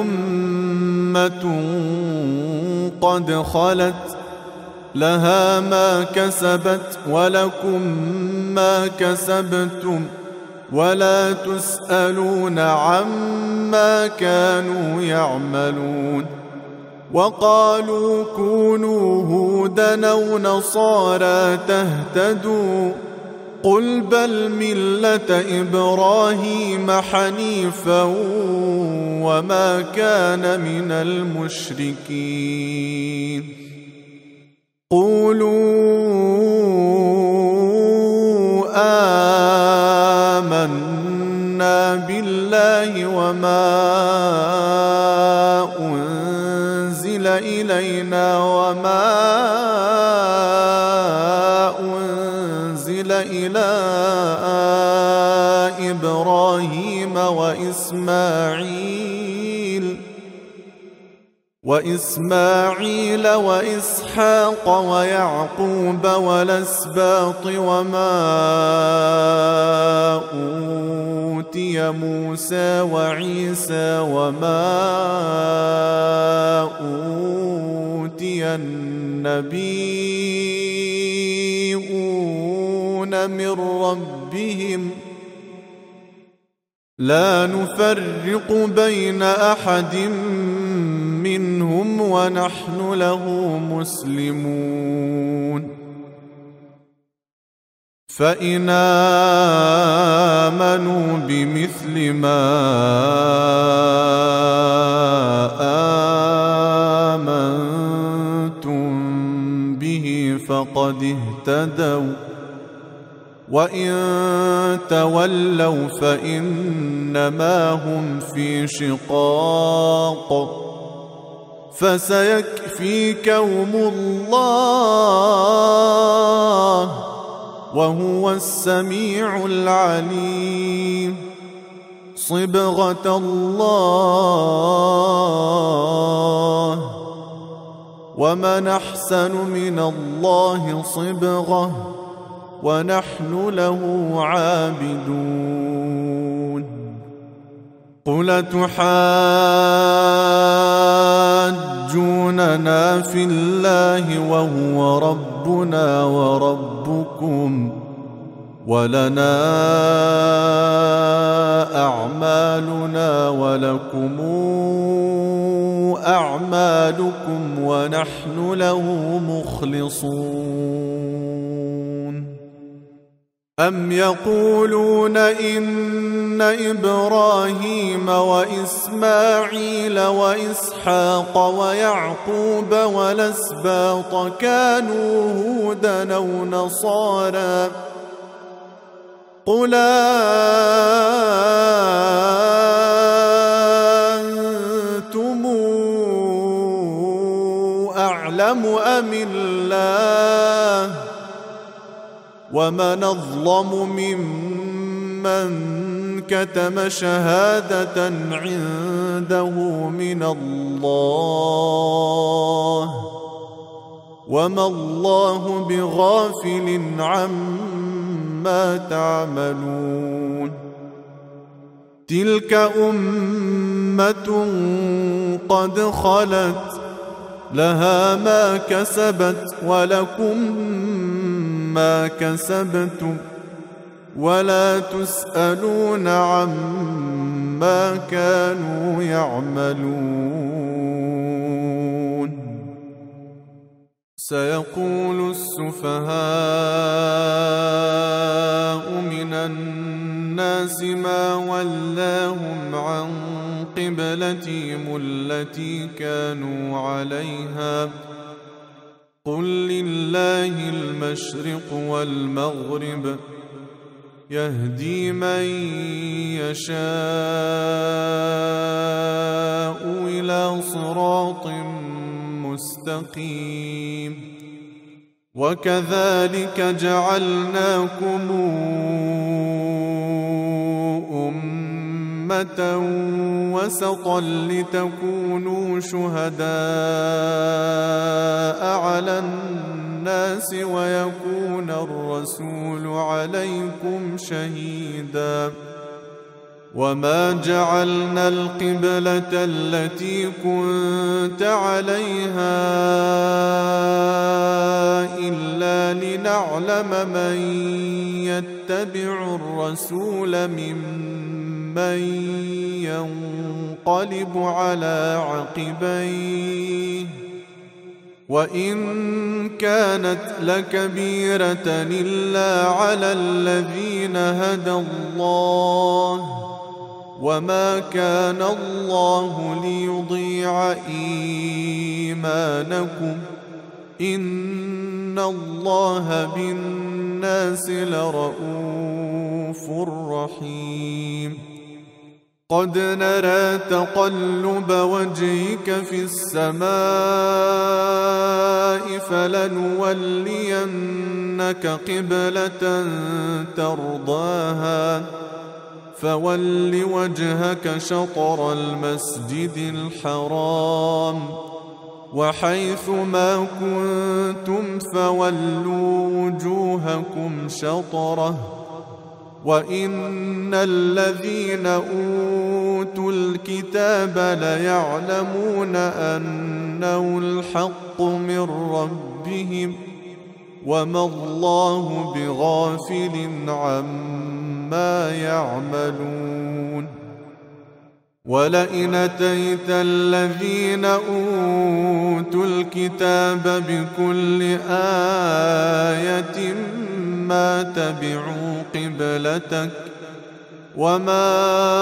أمة قد خلت لها ما كسبت ولكم ما كسبتم ولا تسألون عما كانوا يعملون. وقالوا كونوا هودا أو نصارى تهتدوا قل بل ملة إبراهيم حنيفا وما كان من المشركين. قولوا آمنا بالله وما أنزل إلينا وما أنزل إلى إبراهيم وإسماعيل وإسماعيل وإسحاق ويعقوب والأسباط وما أوتي موسى وعيسى وما أوتي النبيون من ربهم لا نفرق بين أحد منهم ونحن له مسلمون فإن آمنوا بمثل ما آمنتم به فقد اهتدوا وإن تولوا فإنما هم في شقاق فسيكفيكهم الله وهو السميع العليم صبغة الله ومن أحسن من الله صبغة ونحن له عابدون قل تحاجوننا في الله وهو ربنا وربكم ولنا أعمالنا ولكم أعمالكم ونحن له مخلصون أم يقولون إن إبراهيم وإسماعيل وإسحاق ويعقوب والأسباط كانوا هودا أو نصارى قل أنتم أعلم أم الله ومن أظلم ممن كتم شهادة عنده من الله وما الله بغافل عما تعملون تلك أمة قد خلت لها ما كسبت ولكم ما كسبتم ولا تسألون عما كانوا يعملون سيقول السفهاء من الناس ما ولاهم عن قبلتهم التي كانوا عليها قل لله المشرق والمغرب يهدي من يشاء إلى صراط مستقيم وكذلك جعلناكم أمة وسطا لتكونوا شهداء على الناس ويكون الرسول عليكم شهيدا وما جعلنا القبلة التي كنت عليها إلا لنعلم من يتبع الرسول ممن ينقلب على عقبيه وإن كانت لكبيرة إلا على الذين هدى الله وما كان الله ليضيع إيمانكم إن الله بالناس لرءوف رحيم قد نرى تقلب وجهك في السماء فلنولينك قبلة ترضاها فول وجهك شطر المسجد الحرام وحيث ما كنتم فولوا وجوهكم شطره وإن الذين أوتوا الكتاب ليعلمون أنه الحق من ربهم وما الله بغافل عما ما يعملون ولئن أتيت الذين أوتوا الكتاب بكل آية ما تبعوا قبلتك وما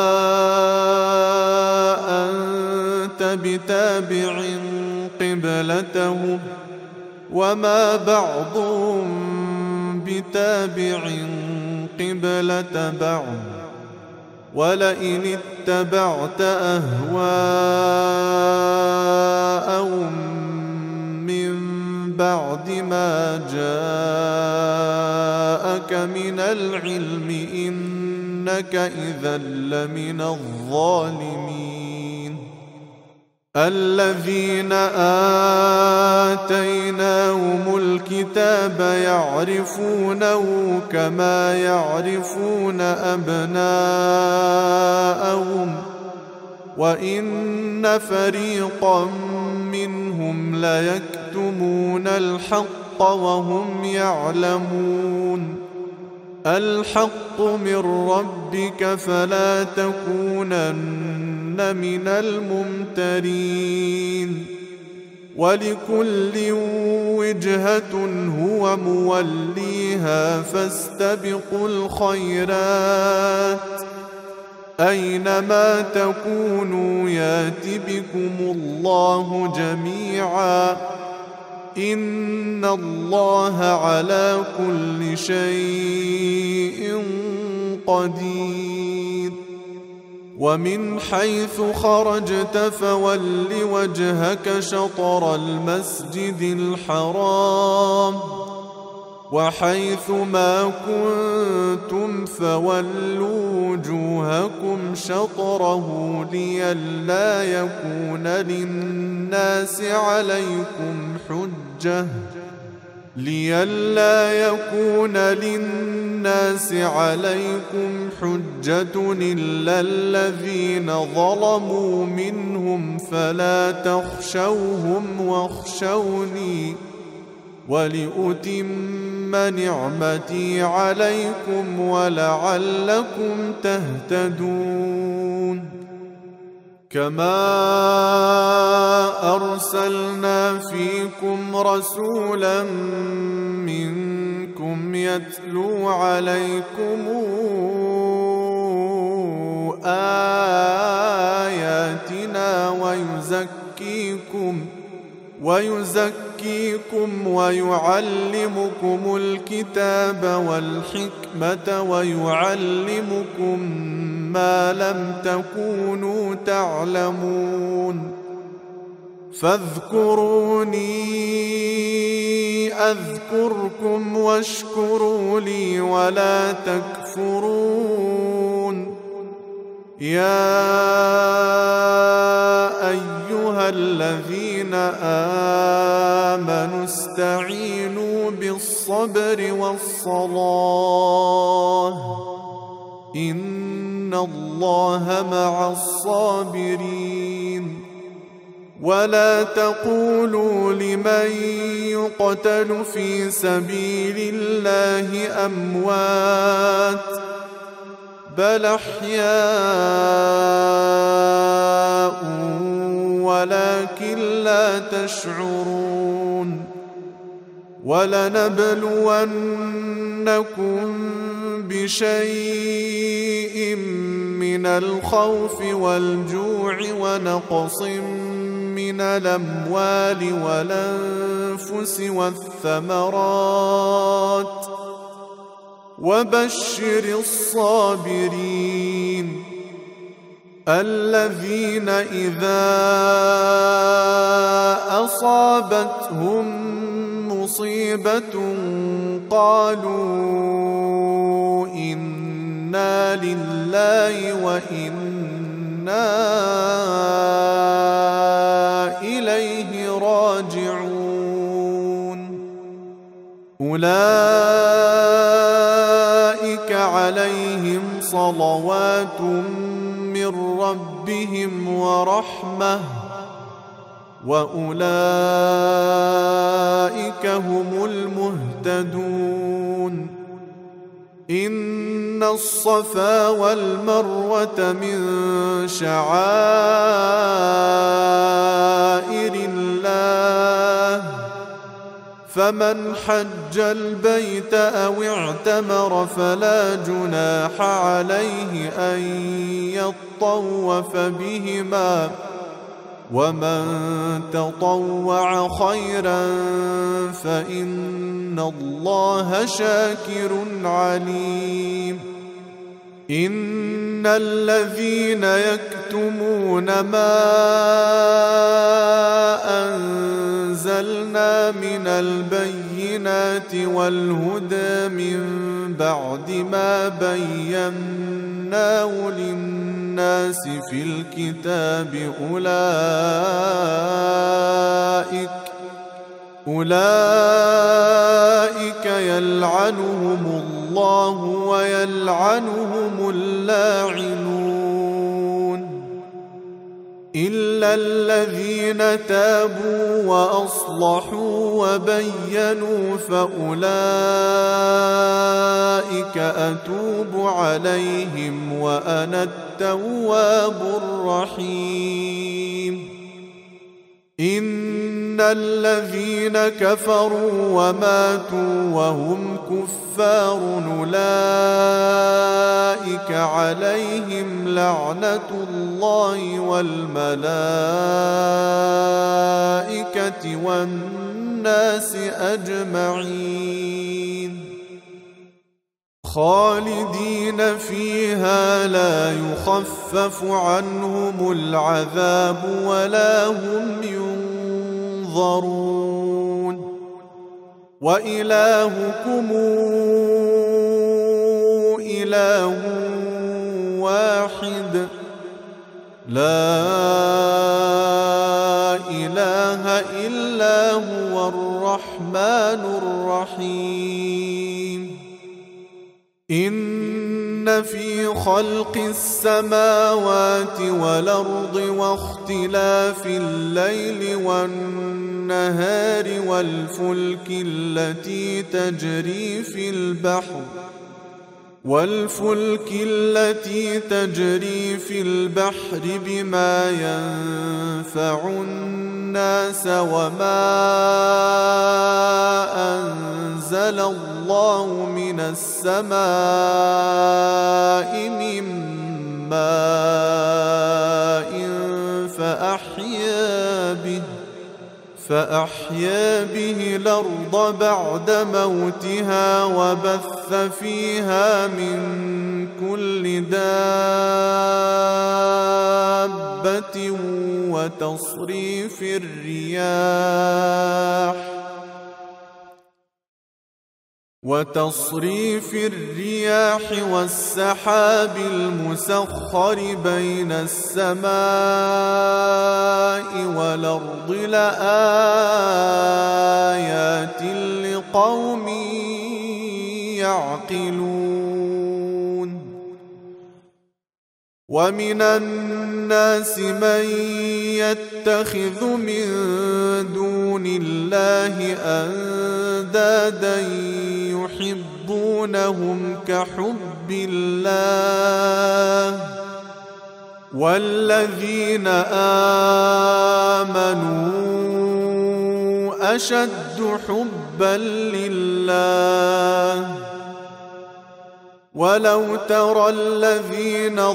أنت بتابع قبلتهم وما بعضهم بتابع قبلة بعض ولئن اتبعت أهواءهم من بعد ما جاءك من العلم إنك إذا لمن الظالمين الذين آتيناهم الكتاب يعرفونه كما يعرفون أبناءهم وإن فريقا منهم ليكتمون الحق وهم يعلمون الحق من ربك فلا تكونن من الممترين ولكل وجهة هو موليها فاستبقوا الخيرات أينما تكونوا يات بكم الله جميعا إن الله على كل شيء قدير ومن حيث خرجت فول وجهك شطر المسجد الحرام وحيث ما كنتم فولوا وجوهكم شطره لئلا يكون للناس عليكم حجة لئلا يكون للناس عليكم حجة إلا الذين ظلموا منهم فلا تخشوهم واخشوني ولأتم نعمتي عليكم ولعلكم تهتدون كما أرسلنا فيكم رسولا منكم يتلو عليكم آياتنا ويزكيكم ويزكيكم ويعلمكم الكتاب والحكمة ويعلمكم ما لم تكونوا تعلمون فاذكروني أذكركم واشكروا لي ولا تكفرون يا أيها الذين آمنوا استعينوا بالصبر والصلاة إن الله مع الصابرين ولا تقولوا لمن يقتل في سبيل الله أموات بل أحياء ولكن لا تشعرون ولنبلونكم بشيء من الخوف والجوع ونقص من الأموال والأنفس والثمرات وبشر الصابرين الذين إذا أصابتهم مصيبة قالوا إنا لله وإنا إليه راجعون أولئك عليهم صلوات من ربهم ورحمة وأولئك هم المهتدون إن الصفا والمروة من شعائر الله فمن حج البيت أو اعتمر فلا جناح عليه أن يطوف بهما ومن تطوع خيرا فإن الله شاكر عليم إن الذين يكتمون ما أنزلنا من البينات والهدى من بعد ما بيناه للناس في الكتاب أولئك أولئك يلعنهم الله ويلعنهم اللاعنون إلا الذين تابوا وأصلحوا وبينوا فأولئك أتوب عليهم وأنا التواب الرحيم إن الذين كفروا وماتوا وهم كفار أولئك عليهم لعنة الله والملائكة والناس أجمعين خالدين فيها لا يخفف عنهم العذاب ولا هم ينظرون وإلهكم إله واحد لا إله إلا هو الرحمن الرحيم إن في خلق السماوات والأرض واختلاف الليل والنهار والفلك التي تجري في البحر والفلك التي تجري في البحر بما ينفع الناس وما أنزل الله من السماء من ماء فأحيا به فأحيا به الأرض بعد موتها وبث فيها من كل دابة وتصريف الرياح وتصريف الرياح والسحاب المسخر بين السماء والأرض لآيات لقوم يعقلون ومن الناس من يتخذ من دون الله أندادا يحبونهم كحب الله والذين آمنوا أشد حبا لله ولو ترى الذين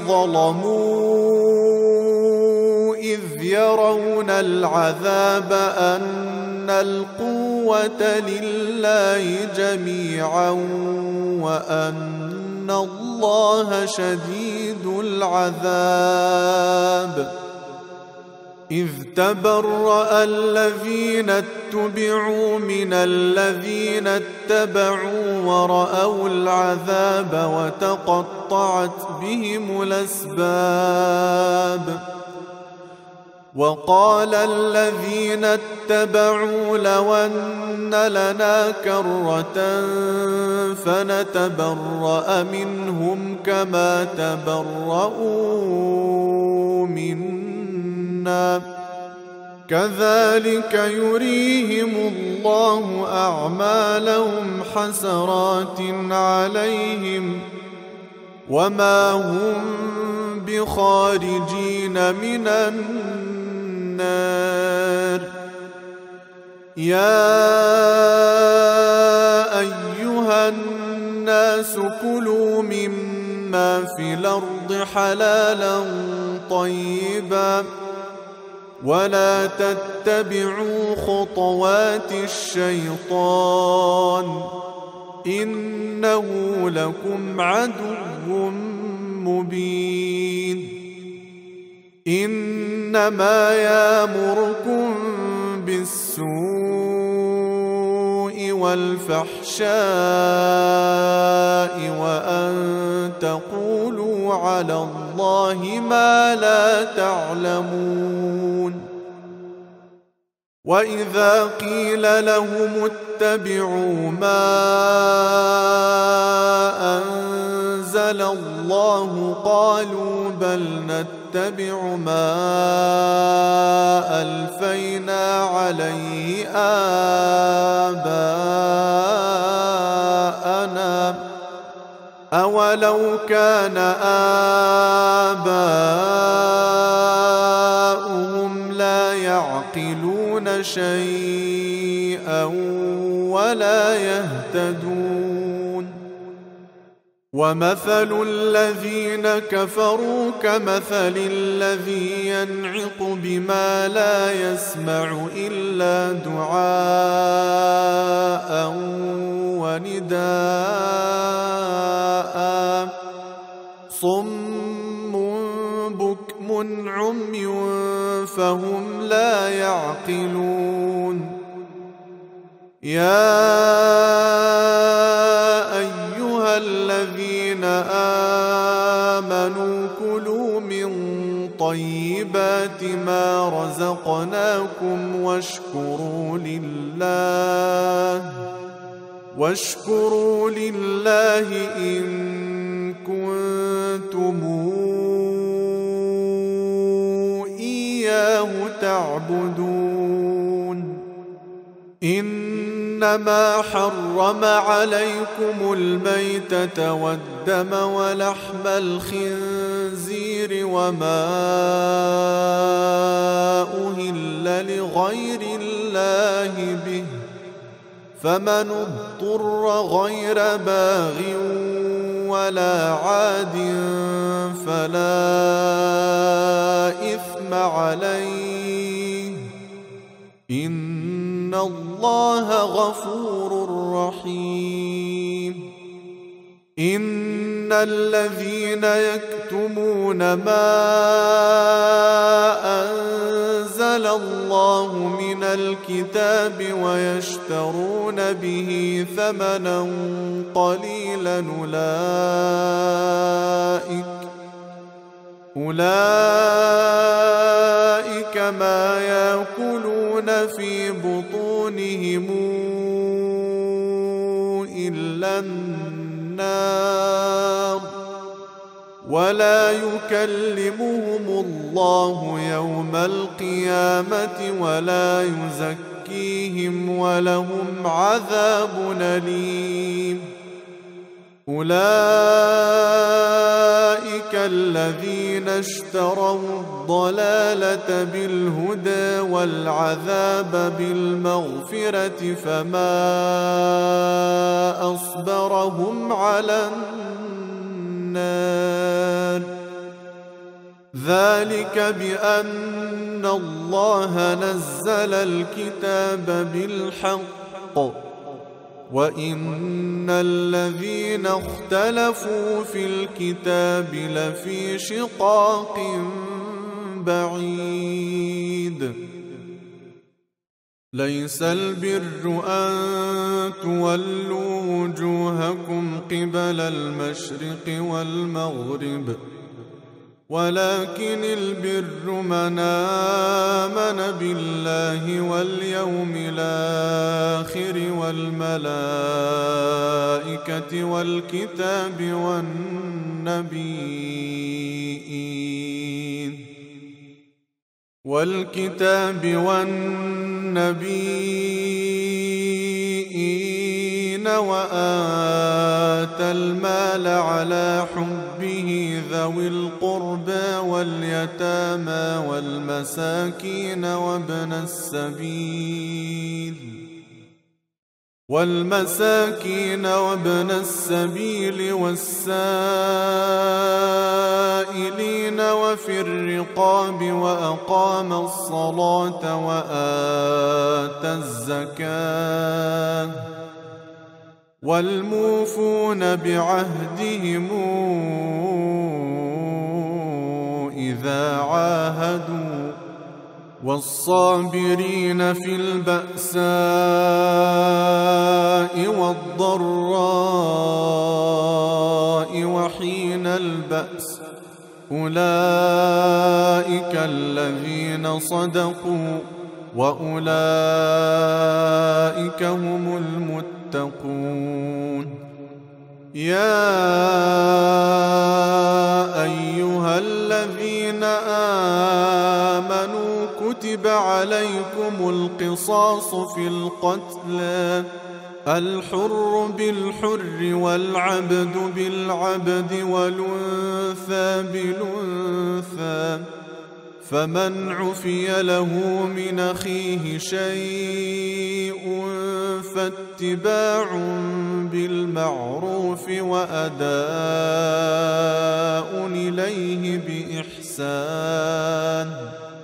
ظلموا إذ يرون العذاب أن القوة لله جميعا وأن الله شديد العذاب إذ تبرأ الذين اتبعوا من الذين اتبعوا ورأوا العذاب وتقطعت بهم الأسباب وقال الذين اتبعوا لو أن لنا كرة فنتبرأ منهم كما تبرؤوا منا كذلك يريهم الله أعمالهم حسرات عليهم وما هم بخارجين من النار. يا أيها الناس كلوا مما في الأرض حلالا طيبا ولا تتبعوا خطوات الشيطان إنه لكم عدو مبين. إنما يأمركم بالسوء والفحشاء وأن تقولوا على الله ما لا تعلمون. وإذا قيل لهم اتبعوا ما أنزل الله قالوا بل نتبع ما ألفينا عليه آباءنا أولو كان آباؤهم لا يعقلون شيئا ولا يهتدون. ومثل الذين كفروا كمثل الذي ينعق بما لا يسمع إلا دعاء ونداء صم بكم عمي فهم لا يعقلون. يا أيها الذين آمنوا كلوا من طيبات ما رزقناكم واشكروا لله واشكروا لله إن كنتم إياه تعبدون. إنما حرم عليكم الميتة والدم ولحم الخنزير وما أهل لغير الله به فمن اضطر غير باغ ولا عاد فلا إثم عليه إن الله غفور رحيم. إن الذين يكتمون ما أنزل الله من الكتاب ويشترون به ثمنا قليلا أولئك أولئك ما يأكلون في بطونهم إلا النار ولا يكلمهم الله يوم القيامة ولا يزكيهم ولهم عذاب أليم. أولئك الذين اشتروا الضلالة بالهدى والعذاب بالمغفرة فما أصبرهم على النار. ذلك بأن الله نزل الكتاب بالحق وإن الذين اختلفوا في الكتاب لفي شقاق بعيد. ليس البر أن تولوا وجوهكم قبل المشرق والمغرب ولكن البر من آمن بالله واليوم الآخر والملائكة والكتاب والنبيين والكتاب والنبيين وآتى المال على حبه ذوي القربى واليتامى والمساكين وابن السبيل والمساكين وابن السبيل والسائلين وفي الرقاب وأقام الصلاة وآتى الزكاة والموفون بعهدهم إذا عاهدوا والصابرين في البأساء والضراء وحين البأس أولئك الذين صدقوا وأولئك هم المتقون. يا أيها الذين آمنوا كتب عليكم القصاص في القتلى الحر بالحر والعبد بالعبد والأنثى بالأنثى، فمن عفي له من أخيه شيء فاتباع بالمعروف وأداء إليه بإحسان،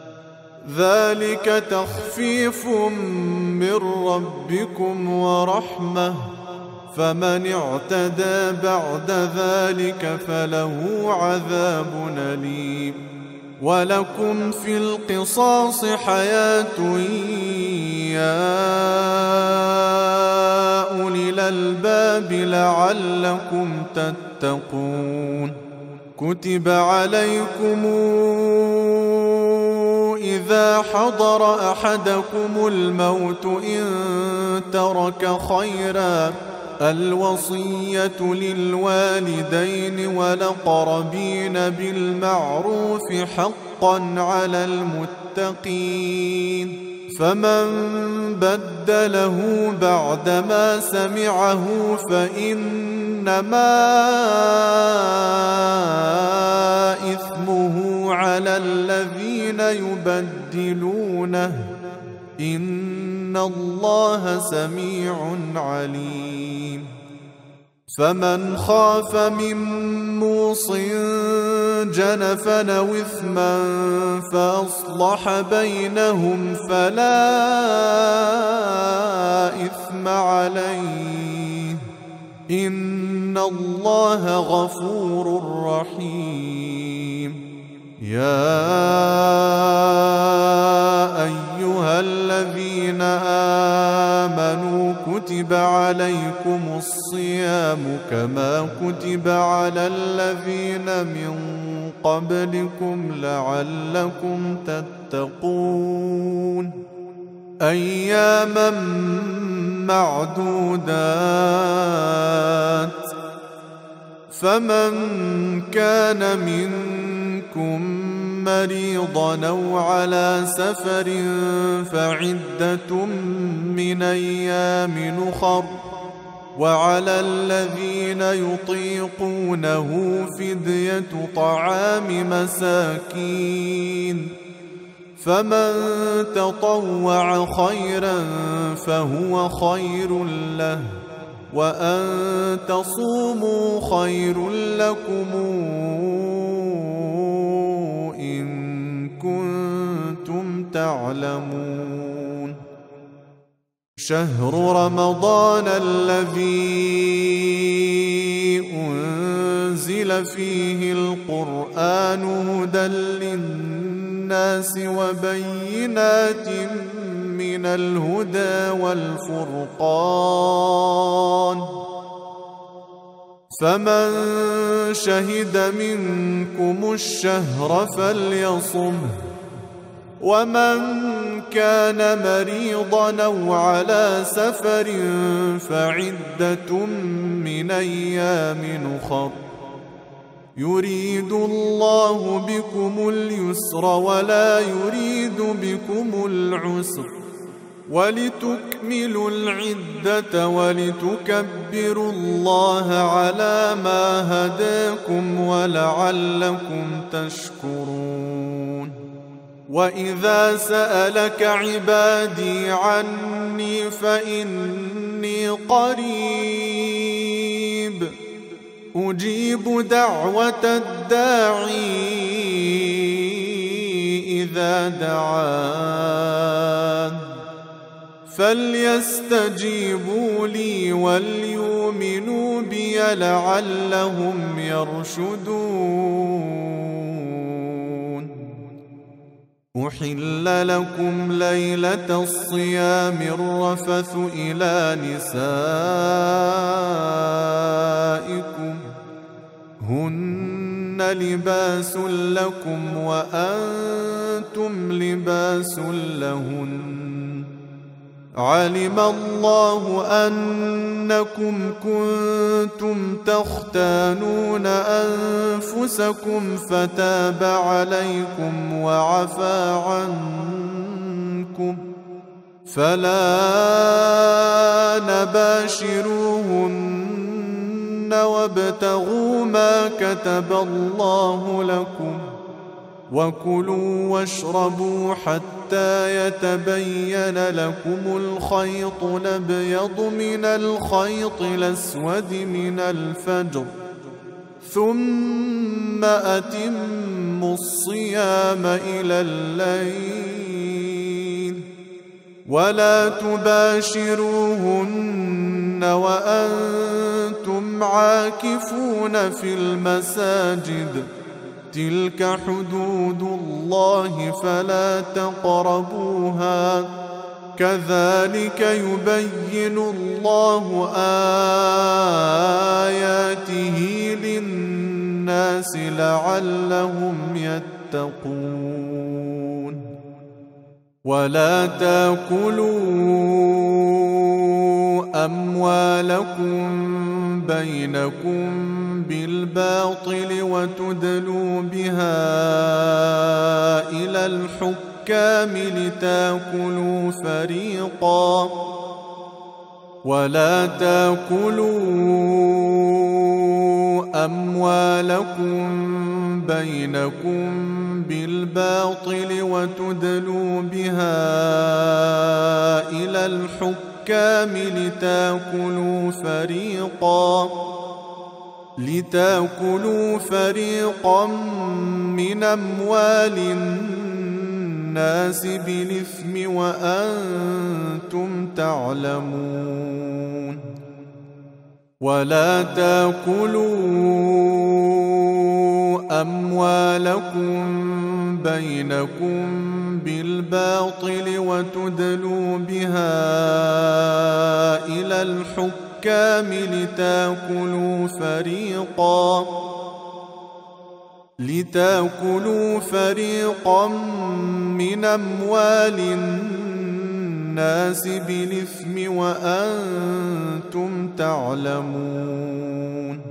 ذلك تخفيف من ربكم ورحمة، فمن اعتدى بعد ذلك فله عذاب أليم. ولكم في القصاص حياة يا أولي الألباب لعلكم تتقون. كتب عليكم إذا حضر أحدكم الموت إن ترك خيرا الوصية للوالدين والأقربين بالمعروف حقا على المتقين، فمن بدله بعدما سمعه فإنما إثمه على الذين يبدلونه، إن الله سميع عليم. فمن خاف من موص جنفا أو إثما فأصلح بينهم فلا إثم عليه، إن الله غفور رحيم. يا أيها الذين آمنوا كتب عليكم الصيام كما كتب على الذين من قبلكم لعلكم تتقون، أياما معدودات، فمن كان منكم مريضا أو على سفر فعدة من أيام أخر، وعلى الذين يطيقونه فدية طعام مساكين، فمن تطوع خيرا فهو خير له، وأن تصوموا خير لكم إن كنتم تعلمون. شهر رمضان الذي أنزل فيه القرآن هدى للناس وبينات من الهدى والفرقان، فمن شهد منكم الشهر فليصمه، ومن كان مريضا أو على سفر فعدة من أيام أخر، يريد الله بكم اليسر ولا يريد بكم العسر ولتكملوا العدة ولتكبروا الله على ما هداكم ولعلكم تشكرون. وإذا سألك عبادي عني فإني قريب أجيب دعوة الداعي إذا دعان فليستجيبوا لي وليؤمنوا بي لعلهم يرشدون. أحل لكم ليلة الصيام الرفث إلى نسائكم هن لباس لكم وأنتم لباس لهن علم الله أنكم كنتم تختانون أنفسكم فتاب عليكم وعفى عنكم فلا نباشروهن وابتغوا ما كتب الله لكم وكلوا واشربوا حتى يتبين لكم الخيط الأبيض من الخيط الأسود من الفجر ثم أتموا الصيام إلى الليل ولا تباشروهن وأنتم عاكفون في المساجد تلك حدود الله فلا تقربوها كذلك يبين الله آياته للناس لعلهم يتقون. ولا تاكلوا أموالكم بينكم بالباطل وتدلوا بها إلى الحكام لتاكلوا فريقا ولا تاكلوا أموالكم بينكم بالباطل وتدلوا بها إلى الحكام لتاكلوا فريقا لتاكلوا فريقا من أموال الناس بالإثم وأنتم تعلمون. ولا تاكلوا أموالكم بينكم بالباطل وتدلوا بها إلى الحكام لتاكلوا فريقا لتاكلوا فريقا من أموال الناس بالإثم وأنتم تعلمون.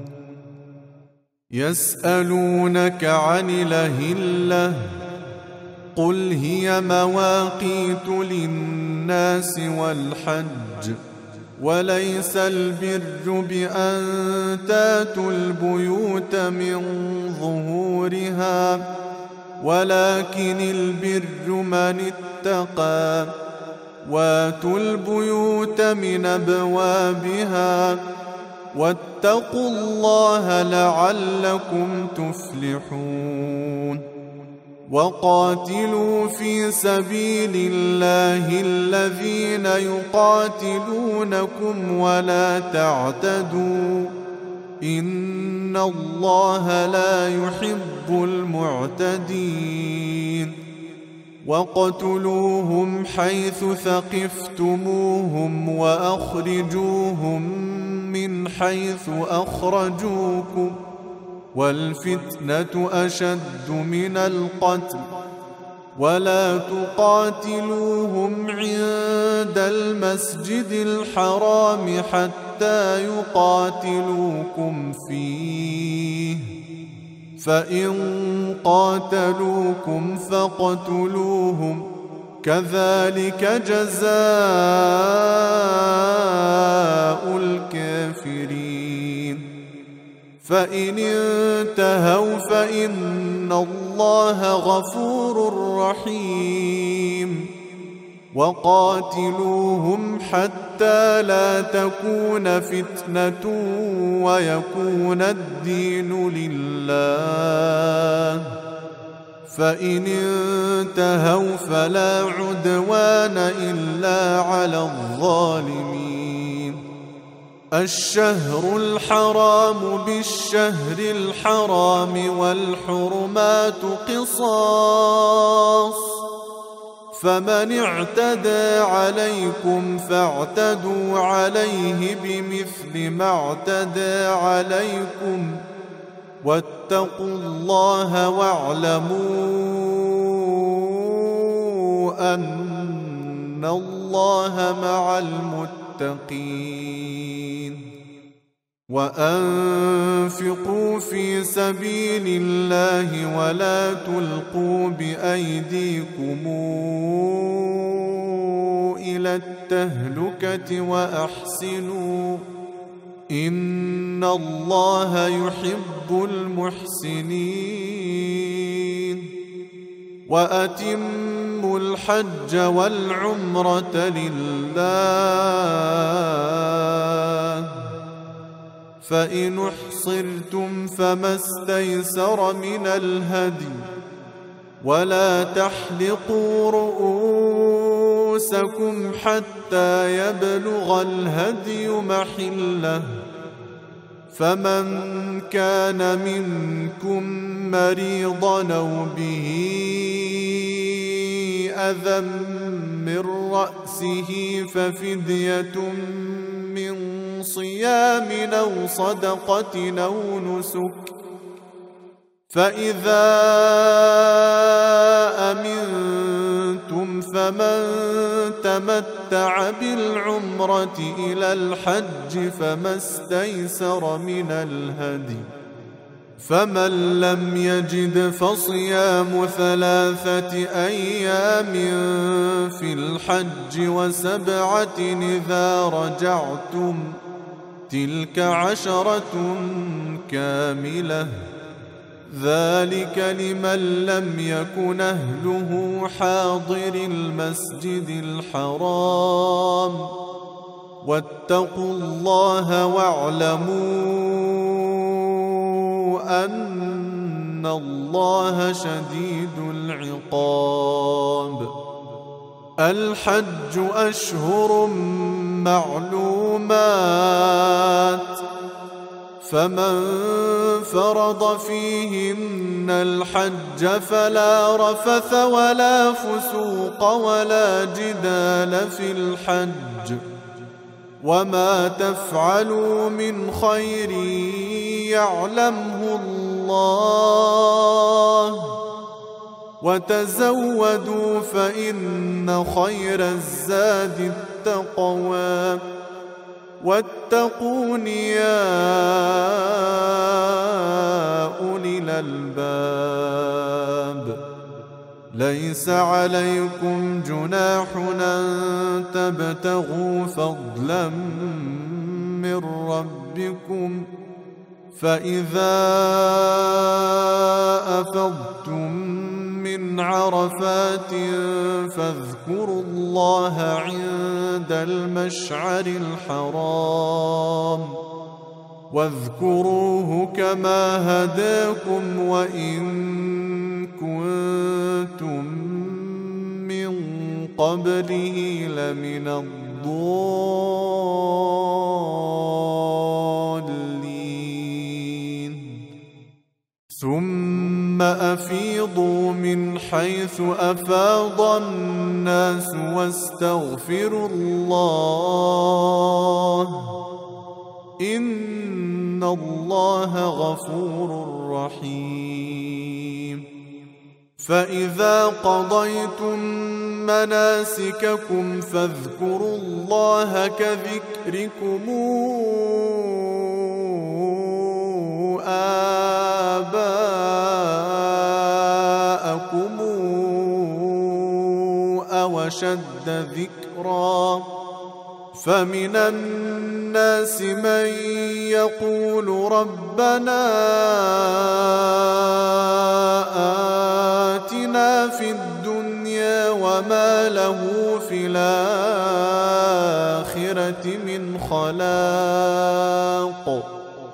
يسألونك عن الأهلة قل هي مواقيت للناس والحج وليس البر بأن تاتوا البيوت من ظهورها ولكن البر من اتقى واتوا البيوت من أبوابها واتقوا الله لعلكم تفلحون. وقاتلوا في سبيل الله الذين يقاتلونكم ولا تعتدوا إن الله لا يحب المعتدين. وقتلوهم حيث ثقفتموهم وأخرجوهم من حيث أخرجوكم والفتنة أشد من القتل ولا تقاتلوهم عند المسجد الحرام حتى يقاتلوكم فيه فإن قاتلوكم فاقتلوهم كذلك جزاء الكافرين فإن انتهوا فإن الله غفور رحيم وقاتلوهم حتى لا تكون فتنة ويكون الدين لله فإن انتهوا فلا عدوان إلا على الظالمين الشهر الحرام بالشهر الحرام والحرمات قصاص فمن اعتدى عليكم فاعتدوا عليه بمثل ما اعتدى عليكم واتقوا الله واعلموا أن الله مع المتقين وأنفقوا في سبيل الله ولا تلقوا بأيديكم إلى التهلكة وأحسنوا إن الله يحب المحسنين وأتموا الحج والعمرة لله فإن احصرتم فما استيسر من الهدي ولا تحلقوا رؤوسكم حتى يبلغ الهدي محله فمن كان منكم مريضا أو به أذى من رأسه ففدية من صيام أو صدقة أو نسك فإذا أمنتم فمن تمتع بالعمرة إلى الحج فما استيسر من الهدي فمن لم يجد فصيام ثلاثة أيام في الحج وسبعة إذا رجعتم تلك عشرة كاملة ذلك لمن لم يكن أهله حاضر المسجد الحرام واتقوا الله واعلموا أن الله شديد العقاب الحج أشهر معلومات فمن فرض فيهن الحج فلا رفث ولا فسوق ولا جدال في الحج وما تفعلوا من خير يعلمه الله وتزودوا فإن خير الزاد التقوى واتقون يا أولي الألباب ليس عليكم جناح أن تبتغوا فضلا من ربكم فإذا أفضتم من عرفات فاذكروا الله عند المشعر الحرام واذكروه كما هداكم وإن كنتم من قبله لمن الضالين ثم أفيضوا من حيث أفاض الناس واستغفروا الله إن الله غفور رحيم فإذا قضيتم مناسككم فاذكروا الله كذكركم آباءكم أو أشد ذكرا فمن الناس من يقول ربنا آتنا في الدنيا وما له في الآخرة من خلاق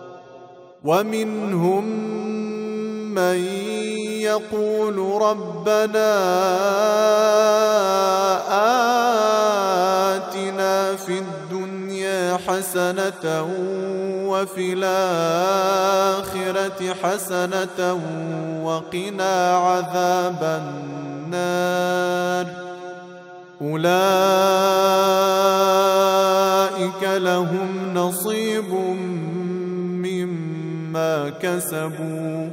ومنهم من يقول ربنا آتنا في الدنيا حسنة وفي الآخرة حسنة وقنا عذاب النار أولئك لهم نصيب مما كسبوا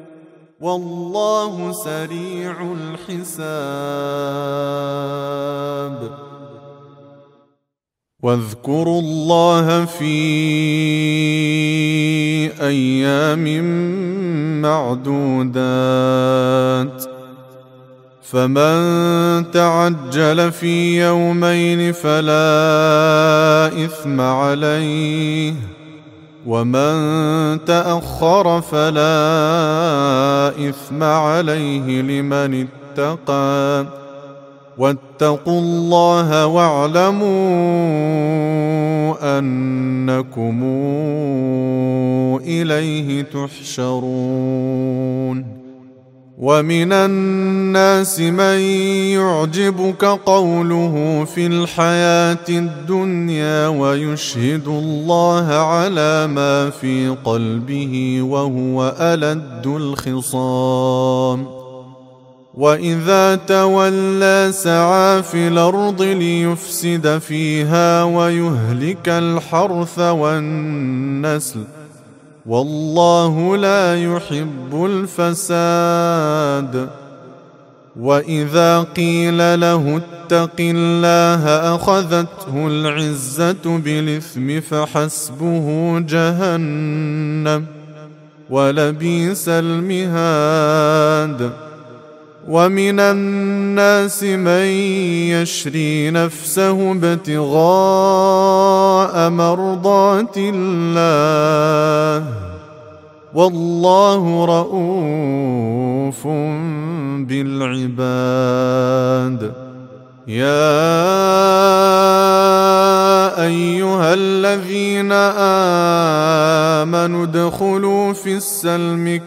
والله سريع الحساب واذكروا الله في أيام معدودات فمن تعجل في يومين فلا إثم عليه ومن تأخر فلا إثم عليه لمن اتقى واتقوا الله واعلموا أنكم إليه تحشرون ومن الناس من يعجبك قوله في الحياة الدنيا ويشهد الله على ما في قلبه وهو ألد الخصام وإذا تولى سعى في الأرض ليفسد فيها ويهلك الحرث والنسل والله لا يحب الفساد وإذا قيل له اتق الله أخذته العزة بالإثم فحسبه جهنم ولبئس المهاد ومن الناس من يشري نفسه ابتغاء مرضات الله والله رؤوف بالعباد يا أيها الذين آمنوا ادخلوا في السلم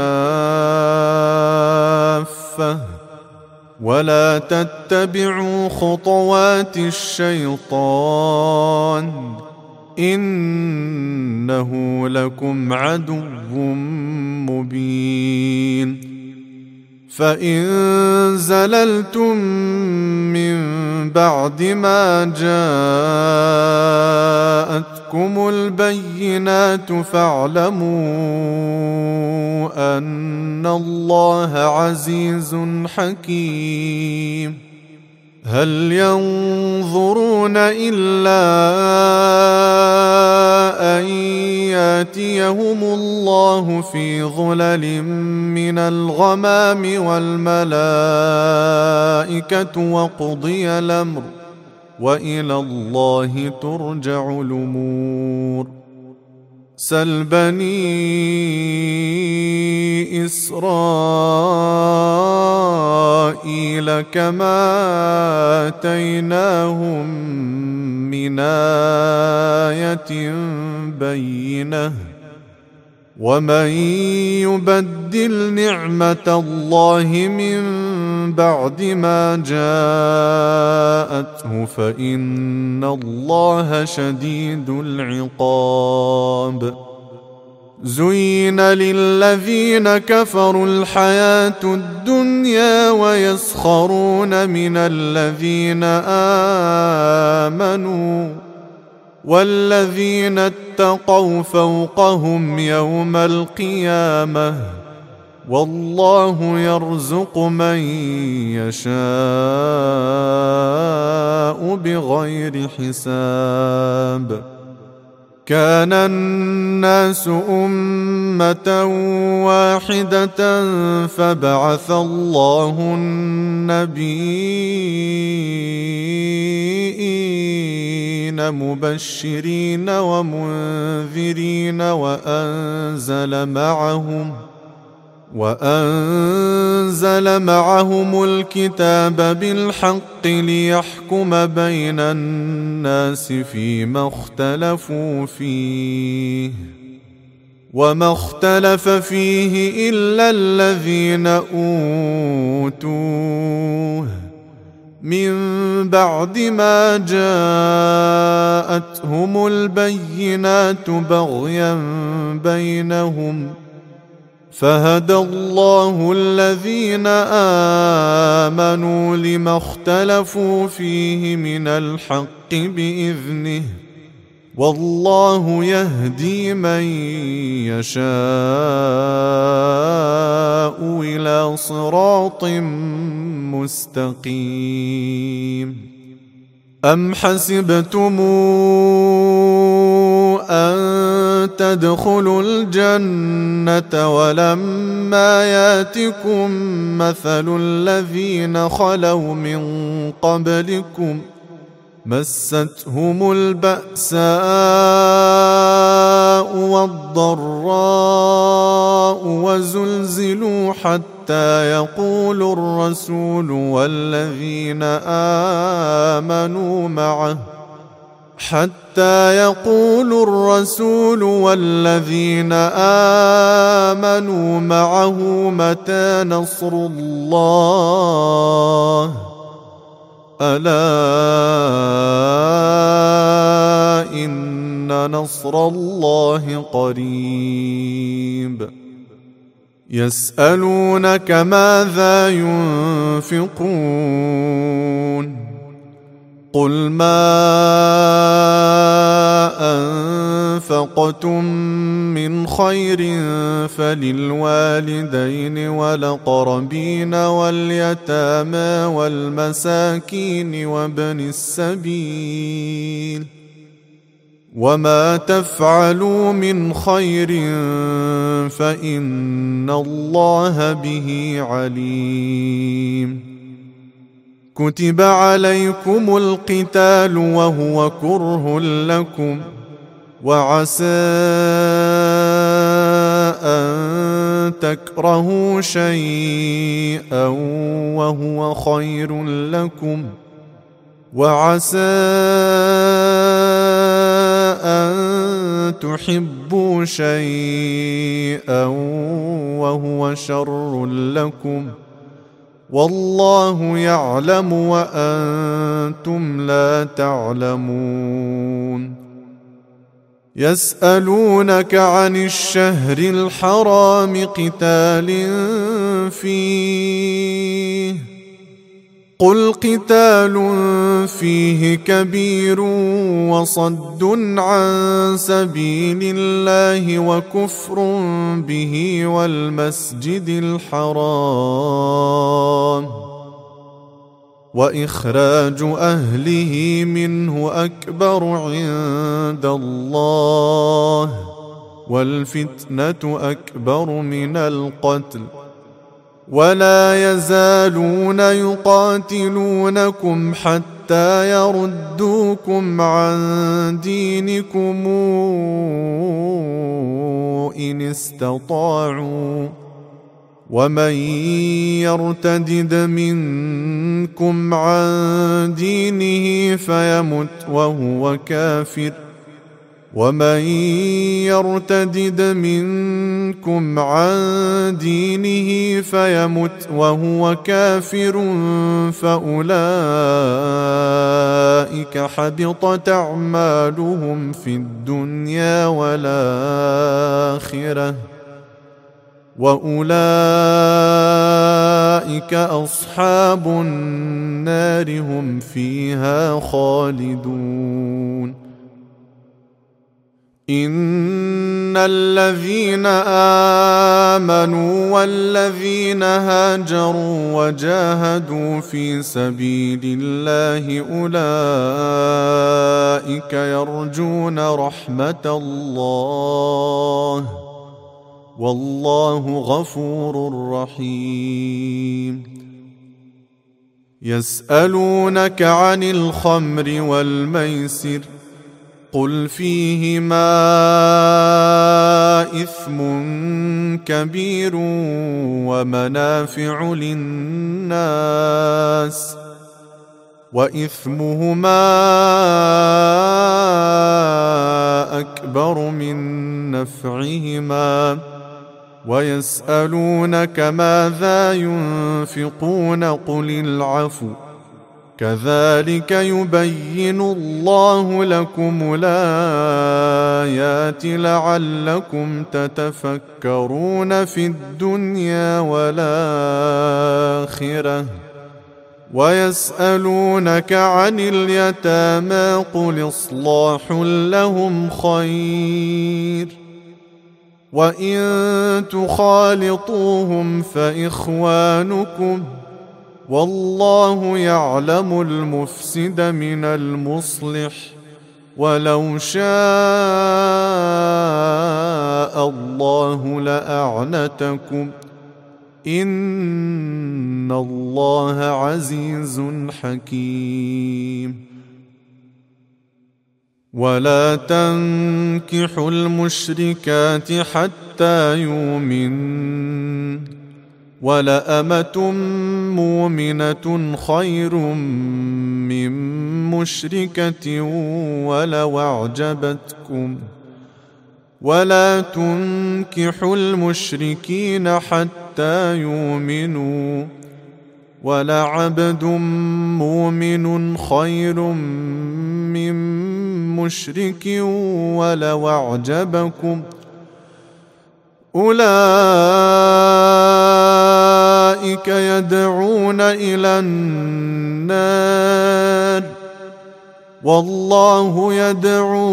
كافة ولا تتبعوا خطوات الشيطان إنه لكم عدو مبين فإن زللتم من بعد ما جاءتكم البينات فاعلموا أن الله عزيز حكيم هل ينظرون إلا أن ياتيهم الله في ظلل من الغمام والملائكة وقضي الأمر وإلى الله ترجع الأمور سل بني إسرائيل كما آتيناهم من آية بينة ومن يبدل نعمة الله من بعد ما جاءته فإن الله شديد العقاب زين للذين كفروا الحياة الدنيا ويسخرون من الذين آمنوا والذين اتقوا فوقهم يوم القيامة والله يرزق من يشاء بغير حساب كان الناس أمة واحدة فبعث الله النبيين مبشرين ومنذرين وأنزل معهم وأنزل معهم الكتاب بالحق ليحكم بين الناس فيما اختلفوا فيه وما اختلف فيه إلا الذين أوتوه من بعد ما جاءتهم البينات بغيا بينهم فهدى الله الذين آمنوا لما اختلفوا فيه من الحق بإذنه والله يهدي من يشاء إلى صراط مستقيم. أم حسبتم أن تدخلوا الجنة ولما ياتكم مثل الذين خلوا من قبلكم مستهم البأساء والضراء وزلزلوا حتى يقول الرسول والذين آمنوا معه حتى يقول الرسول والذين آمنوا معه متى نصر الله ألا إن نصر الله قريب. يسألونك ماذا ينفقون قل ما أنفقتم من خير فللوالدين والأقربين واليتامى والمساكين وابن السبيل وما تفعلوا من خير فإن الله به عليم. كتب عليكم القتال وهو كره لكم وعسى أن تكرهوا شيئا وهو خير لكم وعسى أن تحبوا شيئا وهو شر لكم والله يعلم وأنتم لا تعلمون. يسألونك عن الشهر الحرام قتال فيه قل قتال فيه كبير وصد عن سبيل الله وكفر به والمسجد الحرام وإخراج أهله منه أكبر عند الله والفتنة أكبر من القتل ولا يزالون يقاتلونكم حتى يردوكم عن دينكم إن استطاعوا ومن يرتدد منكم عن دينه فيمت وهو كافر ومن يرتدد منكم عن دينه فيمت وهو كافر فأولئك حبطت أعمالهم في الدنيا والآخرة وأولئك أصحاب النار هم فيها خالدون. إن الذين آمنوا والذين هاجروا وجاهدوا في سبيل الله أولئك يرجون رحمة الله والله غفور رحيم. يسألونك عن الخمر والميسر قل فيهما إثم كبير ومنافع للناس وإثمهما أكبر من نفعهما ويسألونك ماذا ينفقون قل العفو كذلك يبين الله لكم الآيات لعلكم تتفكرون في الدنيا والآخرة. ويسألونك عن اليتامى قل إصلاح لهم خير وإن تخالطوهم فإخوانكم والله يعلم المفسد من المصلح ولو شاء الله لأعنتكم إن الله عزيز حكيم. ولا تنكحوا المشركات حتى يؤمنن ولأمة مؤمنة خير من مشركة ولو أعجبتكم ولا تنكحوا المشركين حتى يؤمنوا ولعبد مؤمن خير من مشرك ولو أعجبكم أولئك يدعون إلى النار والله يدعو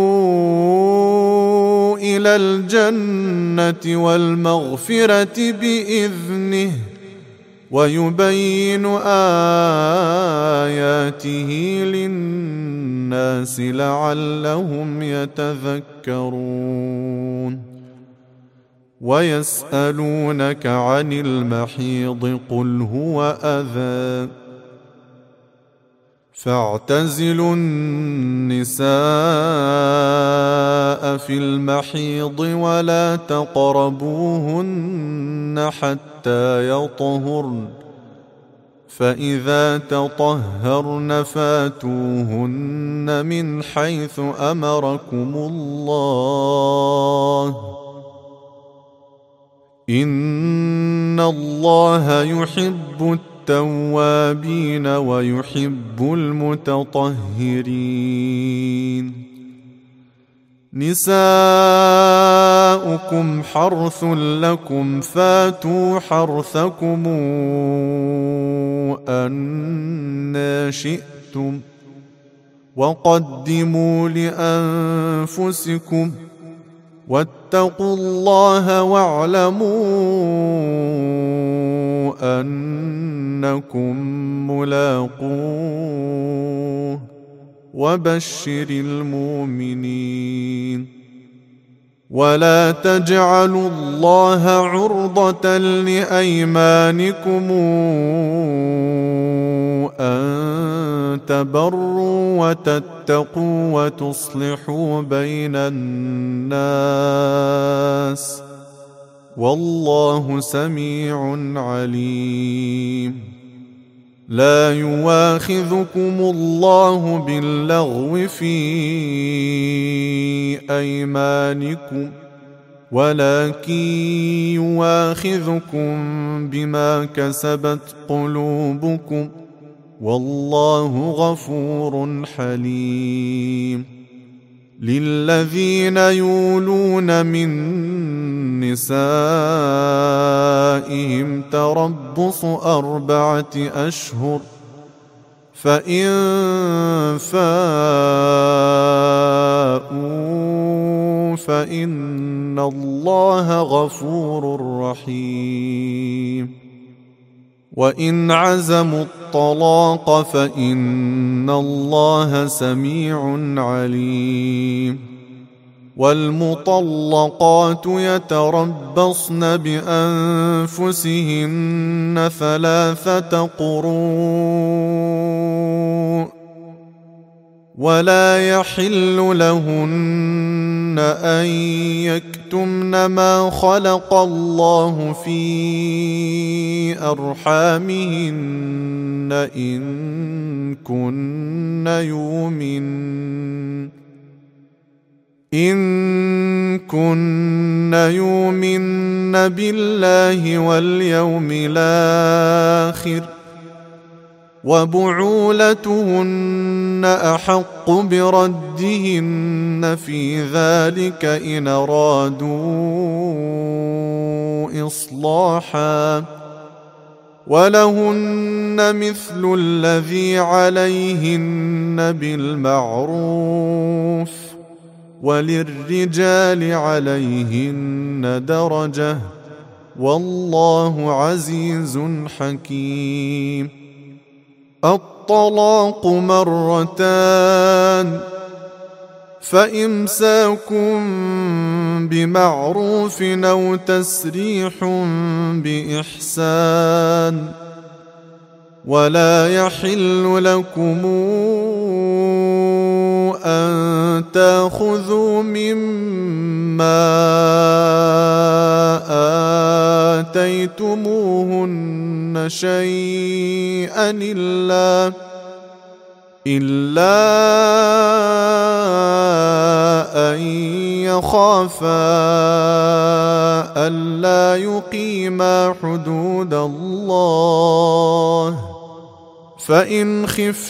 إلى الجنة والمغفرة بإذنه ويبين آياته للناس لعلهم يتذكرون. ويسألونك عن المحيض قل هو أذى فاعتزلوا النساء في المحيض ولا تقربوهن حتى يطهرن فإذا تطهرن فاتوهن من حيث أمركم الله إن الله يحب التوابين ويحب المتطهرين. نساؤكم حرث لكم فاتوا حرثكم أنى شئتم وقدموا لأنفسكم واتقوا الله واعلموا أنكم ملاقوه وبشر المؤمنين. ولا تجعلوا الله عرضة لأيمانكم أن تبروا وتتقوا وتصلحوا بين الناس والله سميع عليم. لا يواخذكم الله باللغو في أيمانكم ولكن يواخذكم بما كسبت قلوبكم والله غفور حليم. للذين يولون من نسائهم تربص أربعة أشهر فإن فاءوا فإن الله غفور رحيم وإن عزموا الطلاق فإن الله سميع عليم والمطلقات يتربصن بأنفسهن ثلاثة قروء ولا يحل لهن أن يكتمن ما خلق الله في أرحامهن إن كن يؤمن إن كن يؤمن بالله واليوم الآخر وبعولتهن أحق بردهن في ذلك إن أرادوا إصلاحا ولهن مثل الذي عليهن بالمعروف وللرجال عليهن درجة والله عزيز حكيم الطلاق مرتان فإمساك بمعروف أو تسريح بإحسان ولا يحل لكم أن تأخذوا مما آتيتموهن شيئا إلا إلا أن يخافا ألا يقيما حدود الله فإن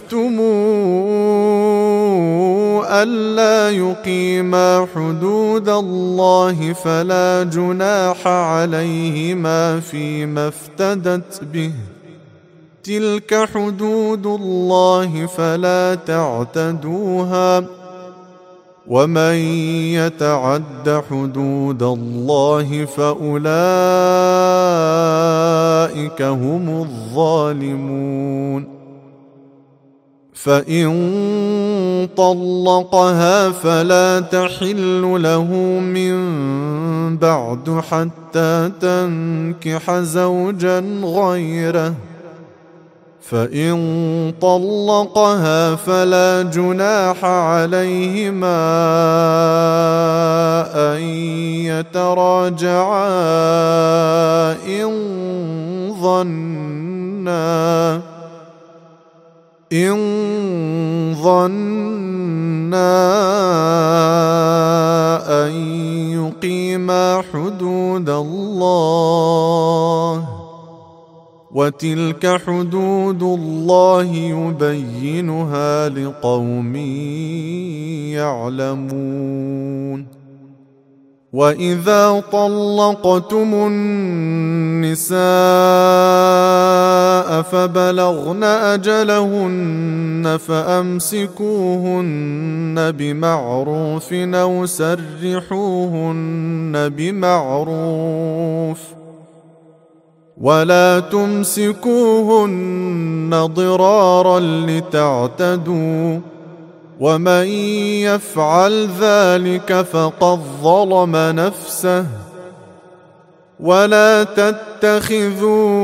خفتموا ألا يقيما حدود الله فلا جناح عليهما فيما افتدت به تلك حدود الله فلا تعتدوها ومن يتعد حدود الله فأولئك هم الظالمون فإن طلقها فلا تحل له من بعد حتى تنكح زوجا غيره فإن طلقها فلا جناح عليهما أن يتراجعا إن ظنا إن ظنا أن يقيما حدود الله وتلك حدود الله يبينها لقوم يعلمون وإذا طلقتم النساء فبلغن أجلهن فأمسكوهن بمعروف أو سرحوهن بمعروف ولا تمسكوهن ضرارا لتعتدوا ومن يفعل ذلك فقد ظلم نفسه ولا تتخذوا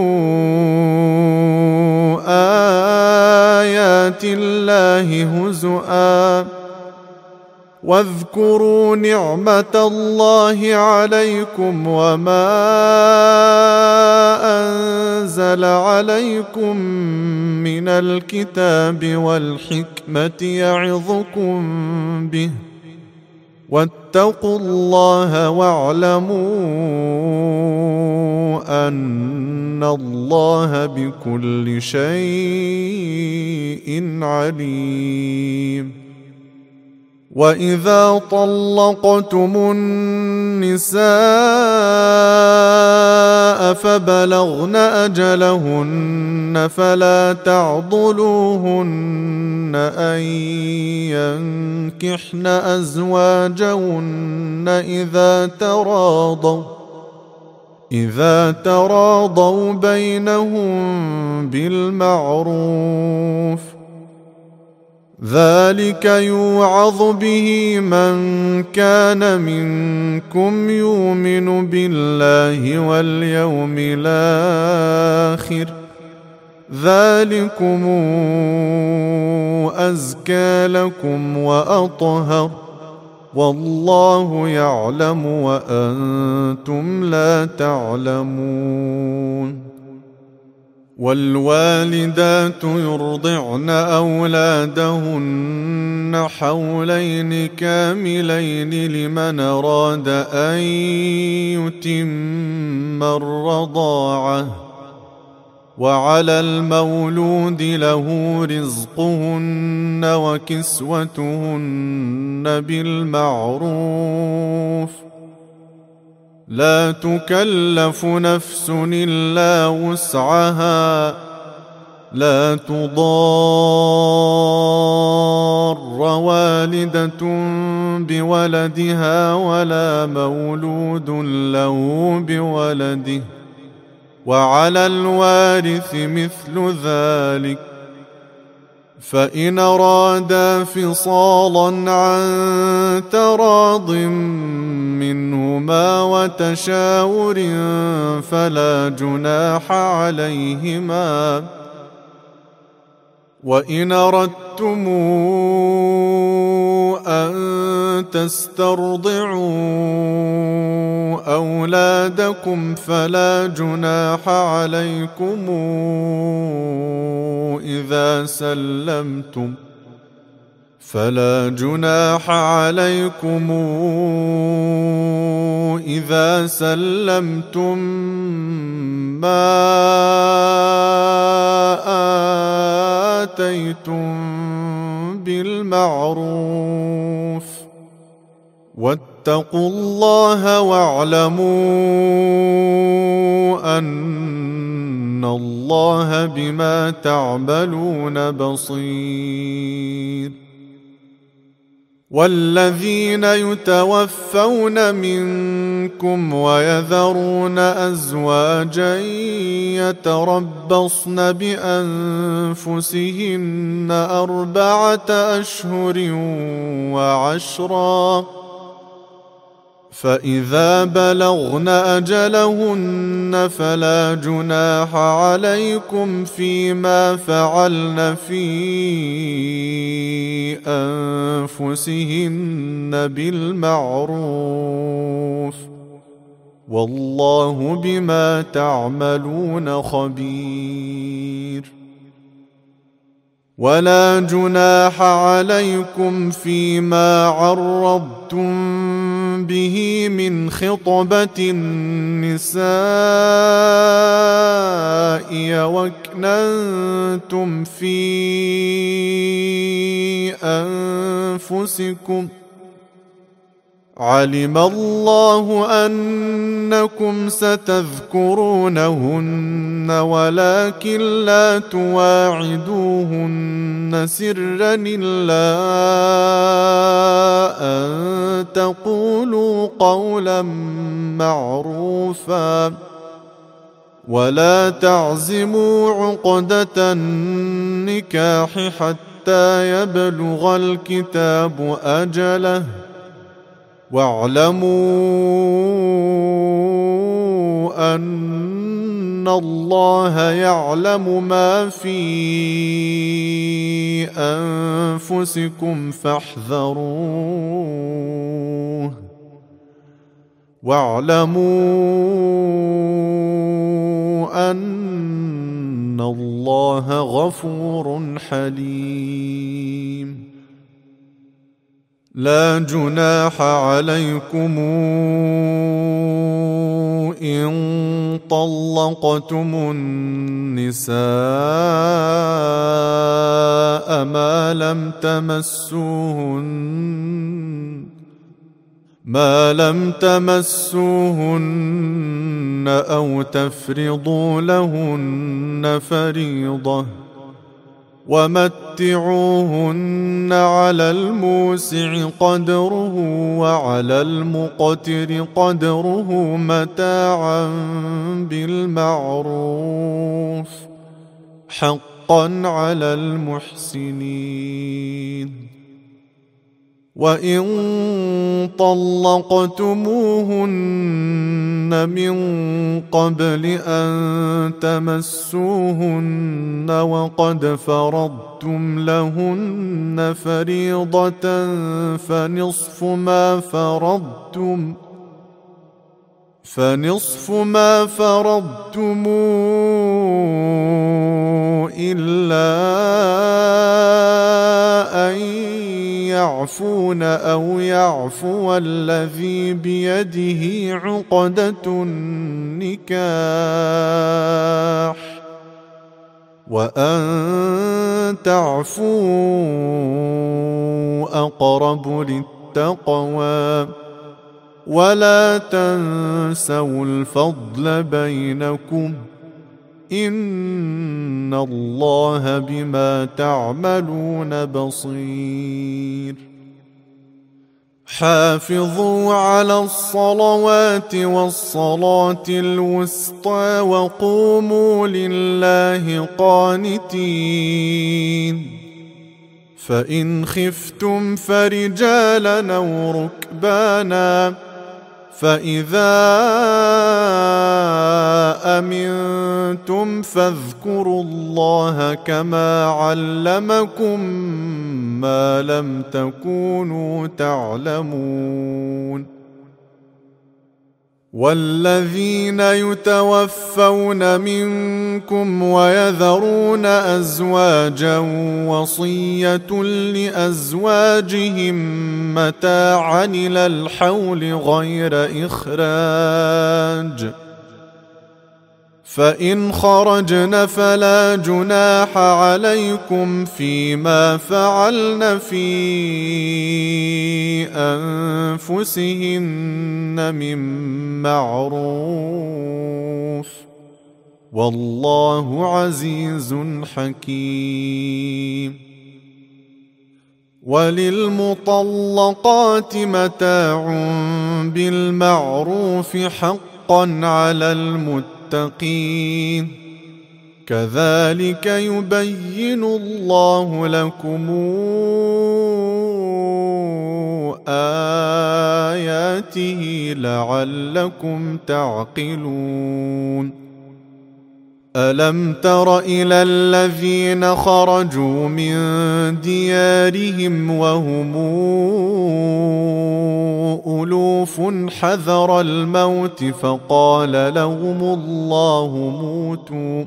آيات الله هزؤا واذكروا نعمة الله عليكم وما أنزل عليكم من الكتاب والحكمة يعظكم به واتقوا الله واعلموا أن الله بكل شيء عليم وإذا طلقتم النساء فبلغن أجلهن فلا تعضلوهن أن ينكحن أزواجهن إذا تراضوا إذا تراضوا بينهم بالمعروف، ذلك يوعظ به من كان منكم يؤمن بالله واليوم الآخر، ذلكم أزكى لكم وأطهر، والله يعلم وأنتم لا تعلمون. والوالدات يرضعن أولادهن حولين كاملين لمن أراد أن يتم الرضاعة، وعلى المولود له رزقهن وكسوتهن بالمعروف، لا تكلف نفس إلا وسعها، لا تضار والدة بولدها ولا مولود له بولده، وعلى الوارث مثل ذلك، فإن أرادا فصالا عن تراض منهما وتشاور فلا جناح عليهما. وإن أردتم أن تسترضعوا أولادكم فلا جناح عليكم إذا سلمتم فلا جناح عليكم إذا سلمتم ما آتيتم بالمعروف، واتقوا الله واعلموا أن الله بما تعملون بصير. والذين يتوفون منكم ويذرون أزواجا يتربصن بأنفسهن أربعة أشهر وعشرا، فإذا بلغن أجلهن فلا جناح عليكم فيما فعلن في أنفسهن بالمعروف، والله بما تعملون خبير. ولا جناح عليكم فيما عرضتم به من خطبة النساء وأكننتم في أنفسكم، علم الله أنكم ستذكرونهن ولكن لا تواعدوهن سرا إلا أن تقولوا قولا معروفا، ولا تعزموا عقدة النكاح حتى يبلغ الكتاب أجله، واعلموا أن الله يعلم ما في أنفسكم فاحذروه، واعلموا أن الله غفور حليم. لا جناح عليكم إن طلقتم النساء ما لم تمسوهن ما لم تمسوهن أو تفرضوا لهن فريضة ومتعوهن على الموسع قدره وعلى المقتر قدره متاعا بالمعروف حقا على المحسنين. وإن طلقتموهن من قبل أن تمسوهن وقد فرضتم لهن فريضة فنصف ما فرضتم فنصف ما فرضتم إلا أن يعفون أو يعفو الذي بيده عقدة النكاح وأن تعفوا أقرب للتقوى ولا تنسوا الفضل بينكم إن الله بما تعملون بصير. حافظوا على الصلوات والصلاة الوسطى وقوموا لله قانتين. فإن خفتم فرجالا أو ركبانا فإذا أمنتم فاذكروا الله كما علمكم ما لم تكونوا تعلمون. والذين يتوفون منكم ويذرون أزواجا وصية لأزواجهم متاعا إلى الحول غير إخراج فإن خرجن فلا جناح عليكم فيما فعلن في أنفسهن من معروف والله عزيز حكيم. وللمطلقات متاع بالمعروف حقا على المتقين المتقين كذلك يبين الله لكم آياته لعلكم تعقلون. ألم تر إلى الذين خرجوا من ديارهم وهم ألوف حذر الموت فقال لهم الله موتوا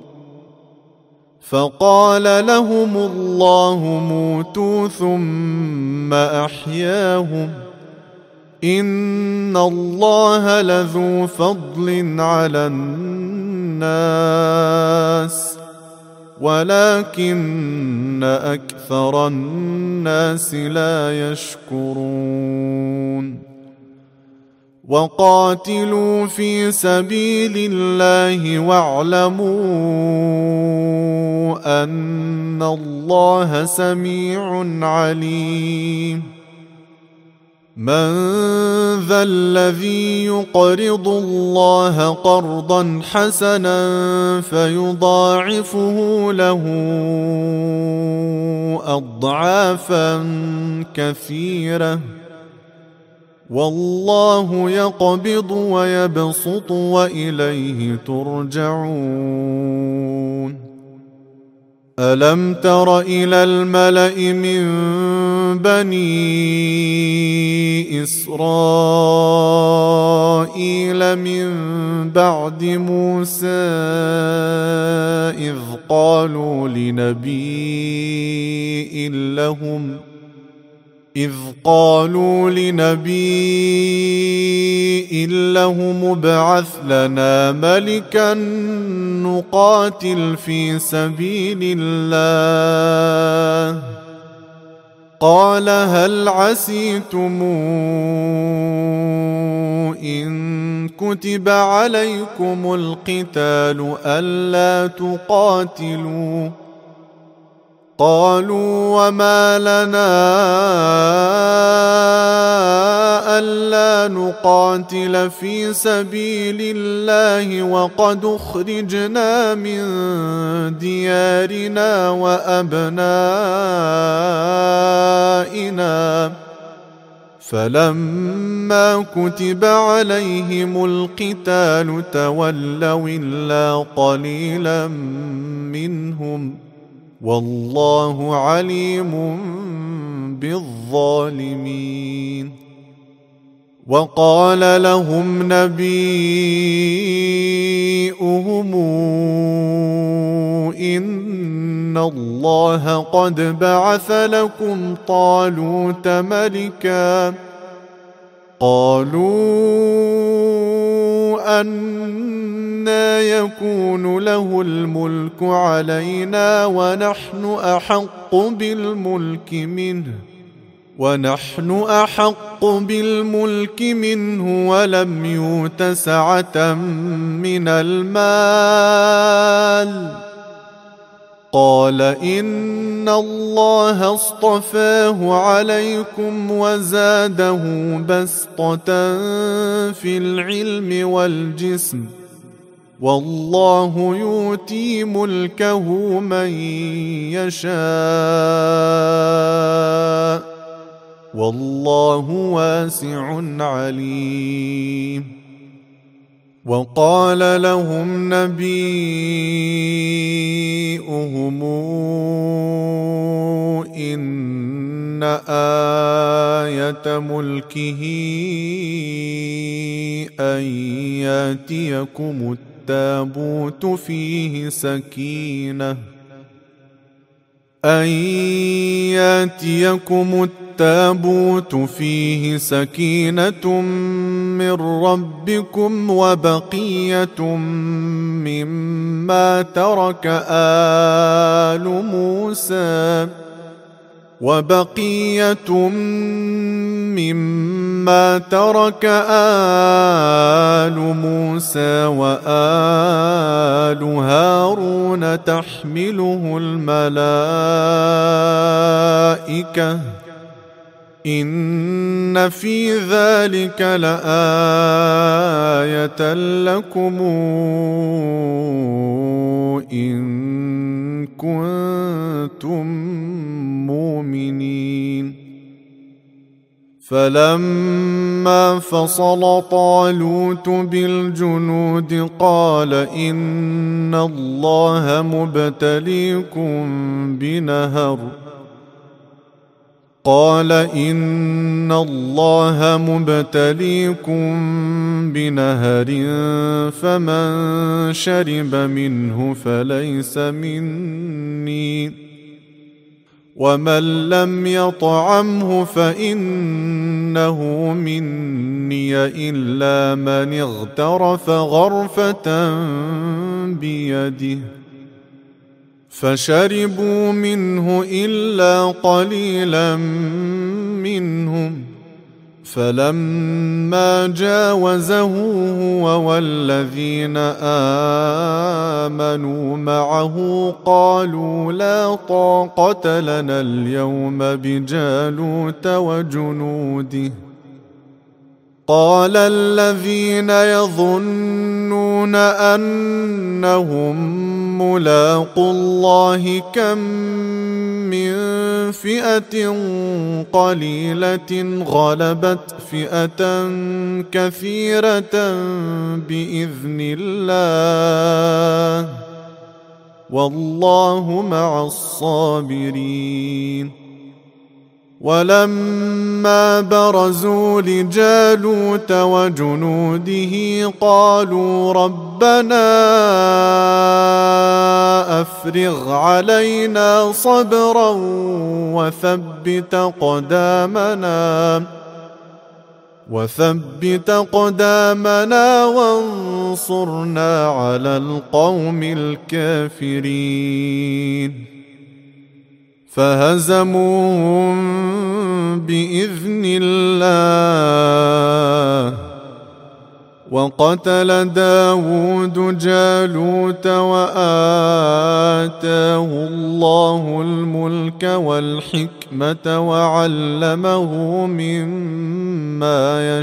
فقال لهم الله موتوا ثم أحياهم إن الله لذو فضل على الناس ولكن أكثر الناس لا يشكرون. وقاتلوا في سبيل الله واعلموا أن الله سميع عليم. من ذا الذي يقرض الله قرضا حسنا فيضاعفه له أضعافا كثيرة والله يقبض ويبسط وإليه ترجعون. ألم تر إلى الملأ من بني إسرائيل من بعد موسى إذ قالوا لنبي لهم إذ قالوا لنبي لهم ابعث لنا ملكا نقاتل في سبيل الله قال هل عسيتم إن كتب عليكم القتال ألا تقاتلوا؟ قالوا وما لنا ألا نقاتل في سبيل الله وقد أخرجنا من ديارنا وأبنائنا. فلما كتب عليهم القتال تولوا إلا قليلا منهم والله عليم بالظالمين. وقال لهم نبيؤهم إن الله قد بعث لكم طالوت ملكا. قالوا أنى يكون له الملك علينا ونحن أحق بالملك منه ونحن أحق بالملك منه ولم يؤت سعة من المال. قال إن الله اصطفاه عليكم وزاده بسطة في العلم والجسم والله يؤتي ملكه من يشاء والله واسع عليم. وقال لهم نبيؤهم إن آية ملكه أن يأتيكم التابوت فيه سكينة أن يأتيكم التابوت فيه سكينة من ربكم وبقية مما ترك آل موسى وبقية مما ترك آل موسى وآل هارون تحمله الملائكة إن في ذلك لآية لكم إن كنتم مؤمنين. فلما فصل طالوت بالجنود قال إن الله مبتليكم بنهر قال إن الله مبتليكم بنهر فمن شرب منه فليس مني ومن لم يطعمه فإنه مني إلا من اغترف غرفة بيده فشربوا منه إلا قليلا منهم. فلما جاوزه هو والذين آمنوا معه قالوا لا طاقة لنا اليوم بجالوت وجنوده. قال الذين يظنون أنهم ملاقو الله كم من فئة قليلة غلبت فئة كثيرة بإذن الله والله مع الصابرين. ولما برزوا لجالوت وجنوده قالوا ربنا أفرغ علينا صبرا وثبت قدامنا وثبت قدامنا وانصرنا على القوم الكافرين. فهزموهم بإذن الله. وقتل داود جالوت وآتاه الله الملك والحكمة وعلمه مما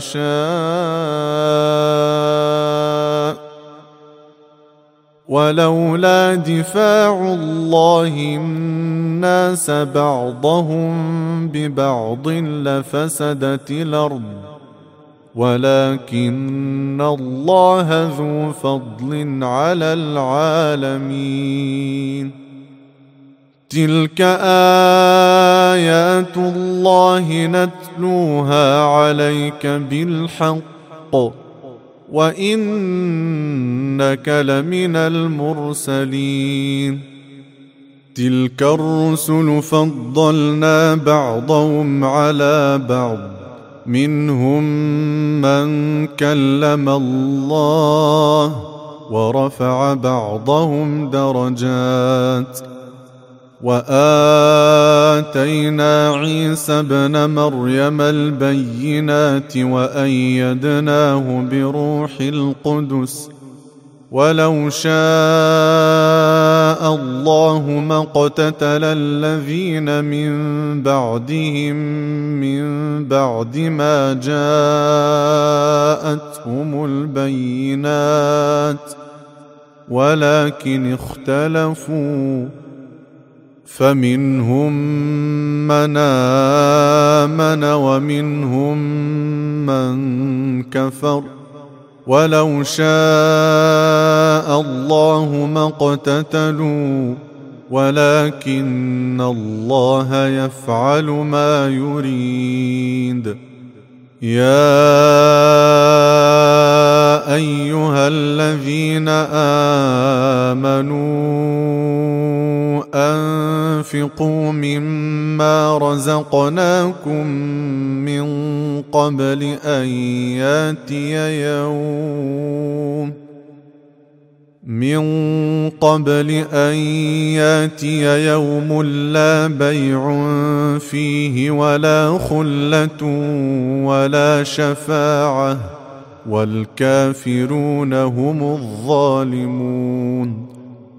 يشاء. ولولا دفاع الله الناس بعضهم ببعض لفسدت الأرض ولكن الله ذو فضل على العالمين. تلك آيات الله نتلوها عليك بالحق وإنك لمن المرسلين. تلك الرسل فضلنا بعضهم على بعض منهم من كلم الله ورفع بعضهم درجات. وآتينا عيسى ابن مريم البينات وأيدناه بروح القدس. ولو شاء الله ما اقتتل الذين من بعدهم من بعد ما جاءتهم البينات ولكن اختلفوا فمنهم من آمن ومنهم من كفر. ولو شاء الله ما اقتتلوا ولكن الله يفعل ما يريد. يا أيها الذين آمنوا أنفقوا مما رزقناكم من قبل أن يأتي يوم من قبل أن يأتي يوم لا بيع فيه ولا خلة ولا شفاعة والكافرون هم الظالمون.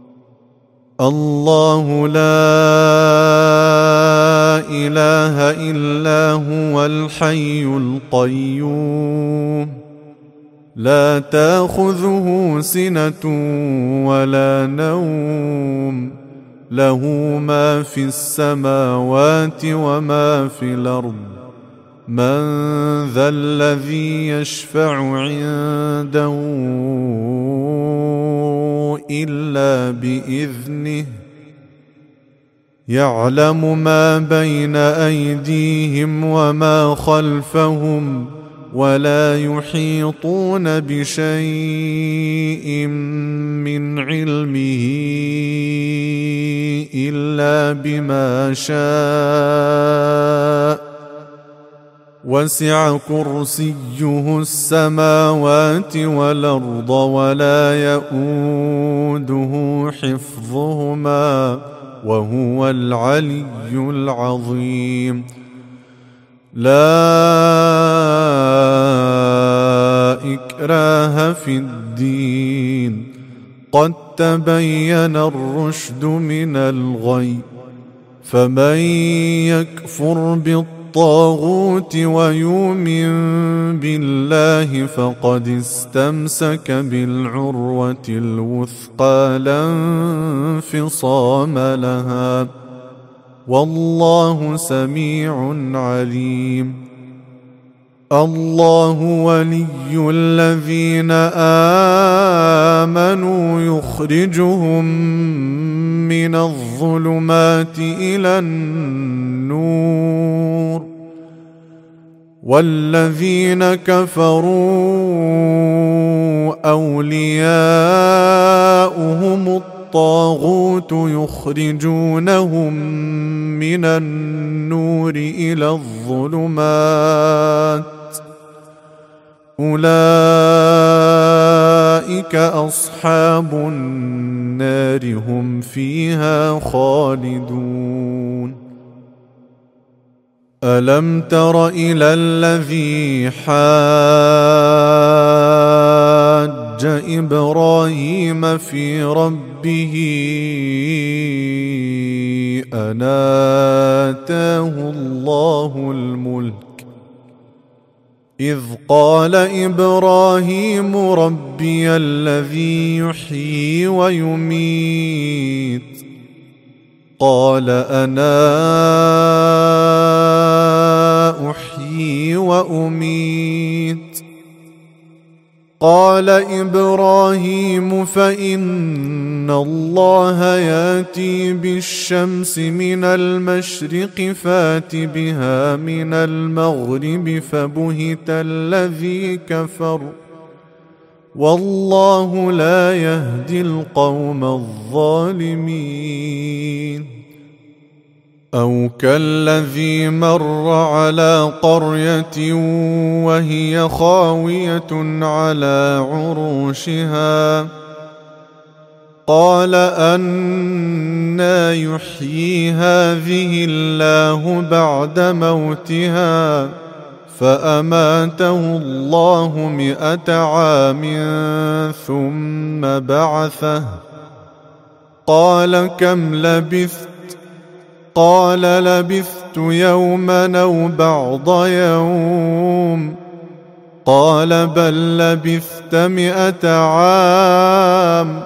الله لا إله إلا هو الحي القيوم لا تأخذه سنة ولا نوم له ما في السماوات وما في الأرض. من ذا الذي يشفع عنده إلا بإذنه يعلم ما بين أيديهم وما خلفهم ولا يحيطون بشيء من علمه إلا بما شاء. وسع كرسيه السماوات والأرض ولا يئوده حفظهما وهو العلي العظيم. لا إكراه في الدين قد تبين الرشد من الغي. فمن يكفر بالطاغوت ويؤمن بالله فقد استمسك بالعروة الوثقى لا انفصام لها والله سميع عليم. الله ولي الذين آمنوا يخرجهم من الظلمات إلى النور والذين كفروا أولياؤهم الطاغوت يخرجونهم من النور إلى الظلمات أولئك أصحاب النار هم فيها خالدون. ألم تر إلى الذي حاج إبراهيم في ربه أن آتاه الله الملك إذ قال إبراهيم ربي الذي يحيي ويميت قال أنا أحيي وأميت قال إبراهيم فإن الله يأتي بالشمس من المشرق فات بها من المغرب فبهت الذي كفر والله لا يهدي القوم الظالمين أو كالذي مر على قرية وهي خاوية على عروشها قال أنى يحيي هذه الله بعد موتها فأماته الله مئة عام ثم بعثه قال كم لبثت قال لبثت يوما أو بعض يوم قال بل لبثت مئة عام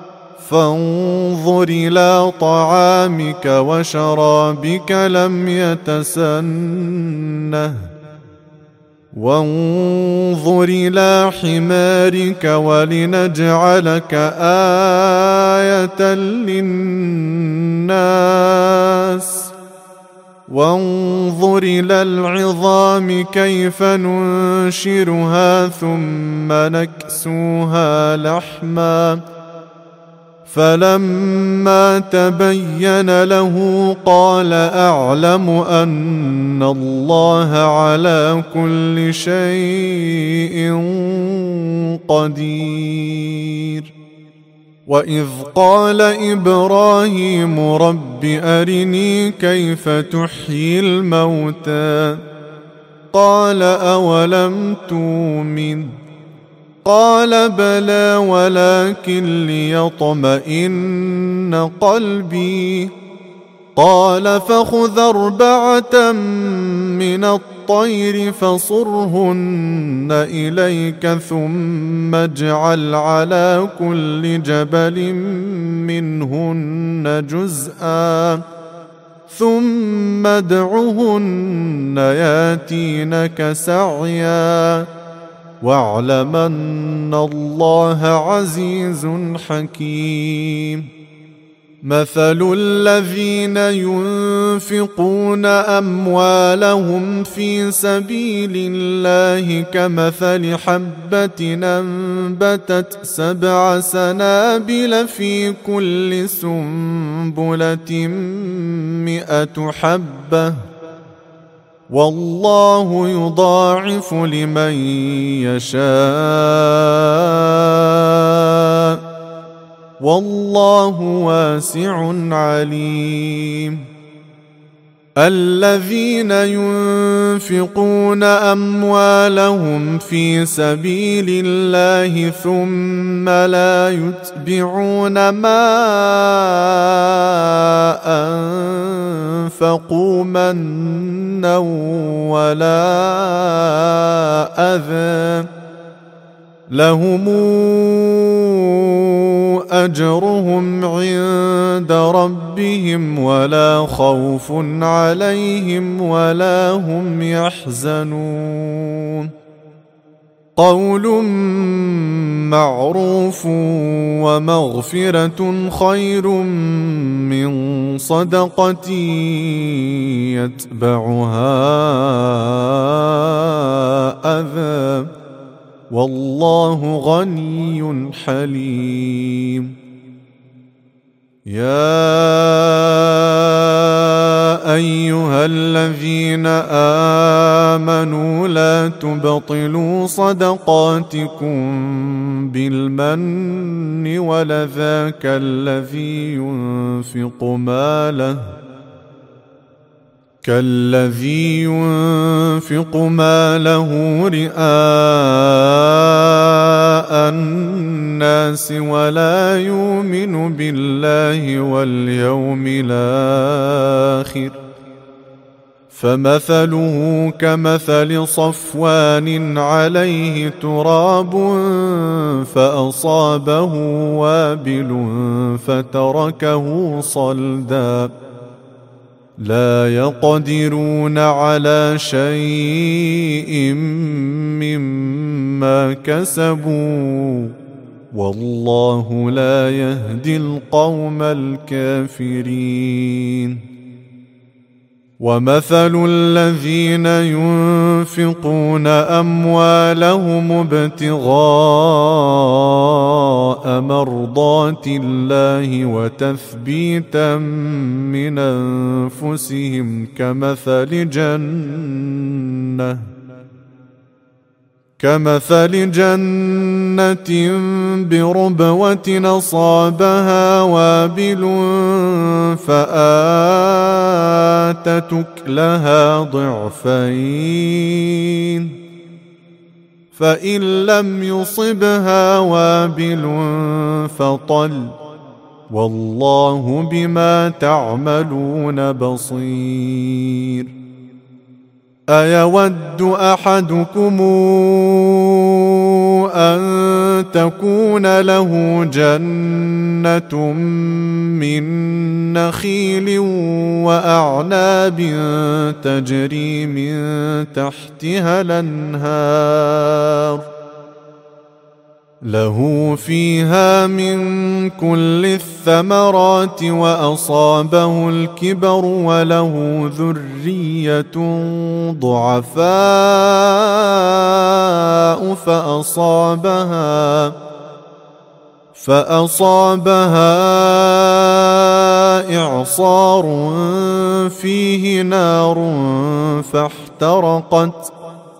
فانظر إلى طعامك وشرابك لم يتسنه وانظر إلى حمارك ولنجعلك آية للناس وانظر إلى العظام كيف ننشرها ثم نكسوها لحما فلما تبين له قال أعلم أن الله على كل شيء قدير وإذ قال إبراهيم رب أرني كيف تحيي الموتى قال أولم تؤمن قال بلى ولكن ليطمئن قلبي قال فخذ أربعة من الطير فصرهن إليك ثم اجعل على كل جبل منهن جزءا ثم ادعهن ياتينك سعيا واعلم أن الله عزيز حكيم مثل الذين ينفقون أموالهم في سبيل الله كمثل حبة أنبتت سبع سنابل في كل سنبلة مئة حبة والله يضاعف لمن يشاء والله واسع عليم الذين ينفقون أموالهم في سبيل الله ثم لا يتبعون ما أنفقوا منا ولا أذى لهم أجرهم عند ربهم ولا خوف عليهم ولا هم يحزنون قول معروف ومغفرة خير من صدقة يتبعها أذى والله غني حليم يا أيها الذين آمنوا لا تبطلوا صدقاتكم بالمن ولذاك الذي ينفق ماله كالذي ينفق ماله رئاء الناس ولا يؤمن بالله واليوم الآخر فمثله كمثل صفوان عليه تراب فأصابه وابل فتركه صلدا لا يقدرون على شيء مما كسبوا والله لا يهدي القوم الكافرين ومثل الذين ينفقون أموالهم ابتغاء مرضات الله وتثبيتا من أنفسهم كمثل جنة كمثل جنة بربوة أصابها وابل فآتت أكلها ضعفين فإن لم يصبها وابل فطل والله بما تعملون بصير أيود أحدكم أن تكون له جنة من نخيل وأعناب تجري من تحتها الأنهار له فيها من كل الثمرات وأصابه الكبر وله ذرية ضعفاء فأصابها فأصابها إعصار فيه نار فاحترقت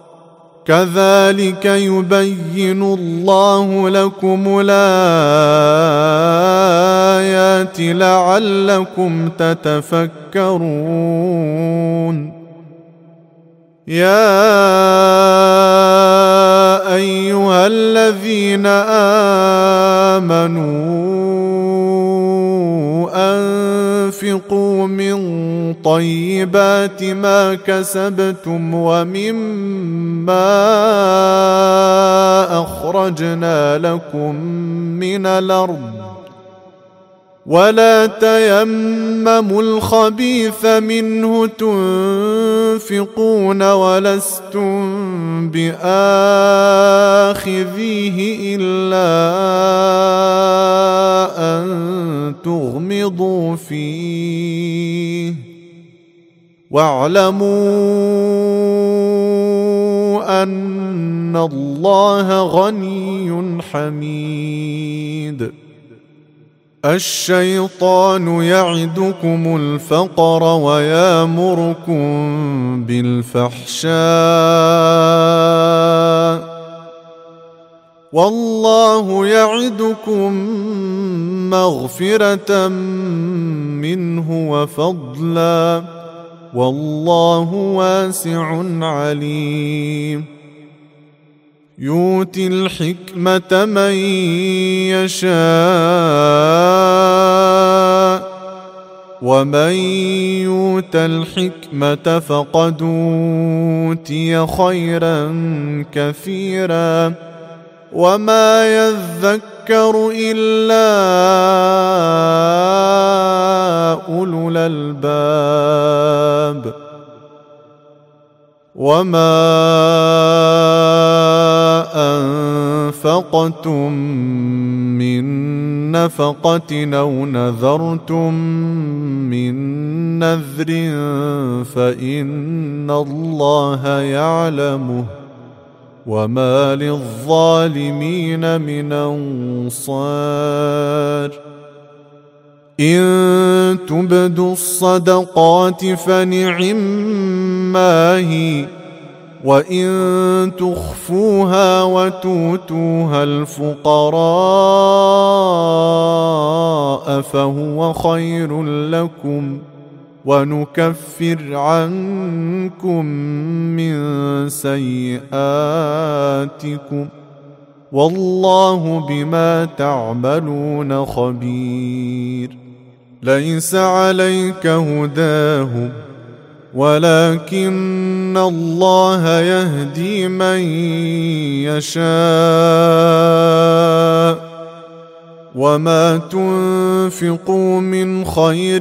كذلك يبين الله لكم الآيات لعلكم تتفكرون يا أيها الذين آمنوا أنفقوا من طيبات ما كسبتم ومما أخرجنا لكم من الأرض ولا تيمموا الخبيث منه تنفقون ولستم بآخذيه إلا أن تغمضوا فيه واعلموا أن الله غني حميد الشيطان يعدكم الفقر ويامركم بالفحشاء والله يعدكم مغفرة منه وفضلا والله واسع عليم يؤتي الحكمة من يشاء ومن يؤت الحكمة فقد أوتي خيرا كثيرا وما يذكر إلا أولو الألباب وما أنفقتم من نفقة أو نذرتم من نذر فإن الله يعلمه وما للظالمين من أنصار إن تبدوا الصدقات فنعما هي وإن تخفوها وتؤتوها الفقراء فهو خير لكم ونكفر عنكم من سيئاتكم والله بما تعملون خبير. ليس عليك هداهم ولكن الله يهدي من يشاء وما تنفقوا من خير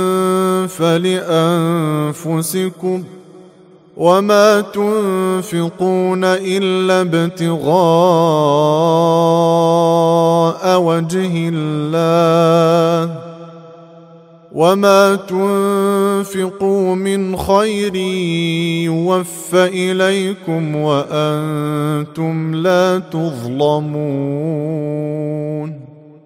فلأنفسكم وما تنفقون إلا ابتغاء وجه الله وما تنفقوا من خير يوفى إليكم وأنتم لا تظلمون.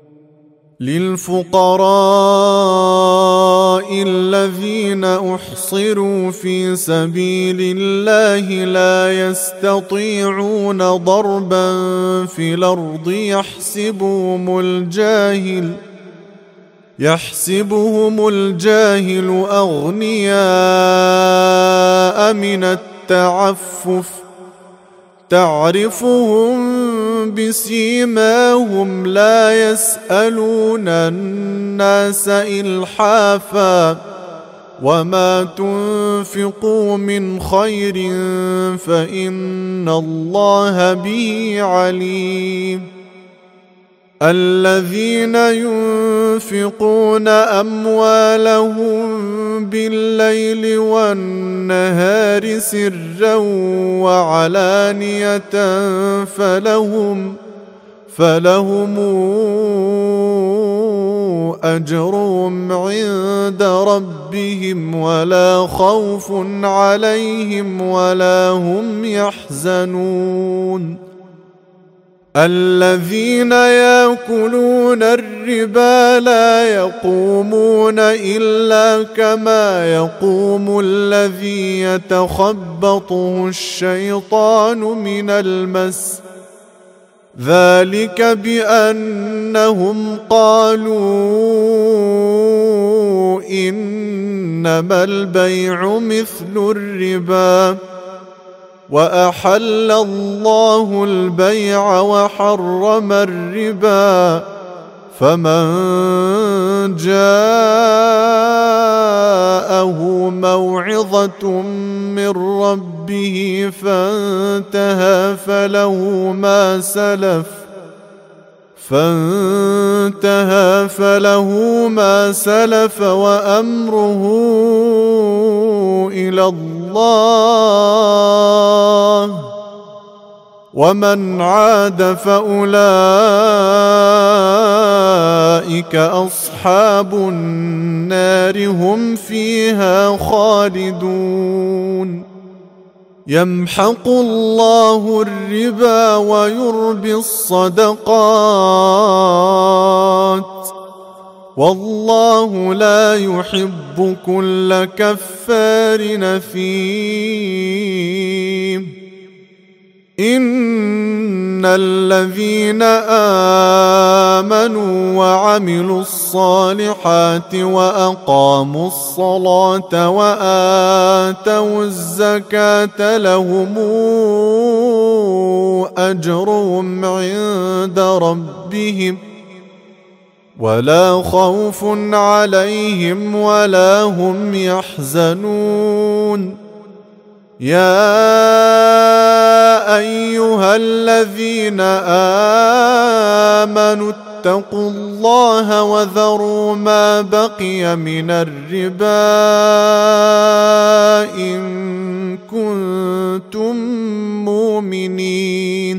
للفقراء الذين أحصروا في سبيل الله لا يستطيعون ضربا في الأرض يحسبهم الجاهل يحسبهم الجاهل أغنياء من التعفف تعرفهم بسيماهم لا يسألون الناس إلحافا وما تنفقوا من خير فإن الله به عليم. الذين ينفقون أموالهم بالليل والنهار سرا وعلانية فلهم فلهم أجرهم عند ربهم ولا خوف عليهم ولا هم يحزنون. الذين يأكلون الربا لا يقومون إلا كما يقوم الذي يتخبطه الشيطان من المس ذلك بأنهم قالوا إنما البيع مثل الربا وأحل الله البيع وحرم الربا فمن جاءه موعظة من ربه فانتهى فله ما سلف فانتهى فله ما سلف وأمره إلى الله ومن عاد فأولئك أصحاب النار هم فيها خالدون. يمحق الله الربا ويربي الصدقات والله لا يحب كل كفار أثيم. إن الذين آمنوا وعملوا الصالحات وأقاموا الصلاة وآتوا الزكاة لهم أجرهم عند ربهم ولا خوف عليهم ولا هم يحزنون. يا أيها الذين آمنوا اتقوا الله وذروا ما بقي من الربا إن كنتم مؤمنين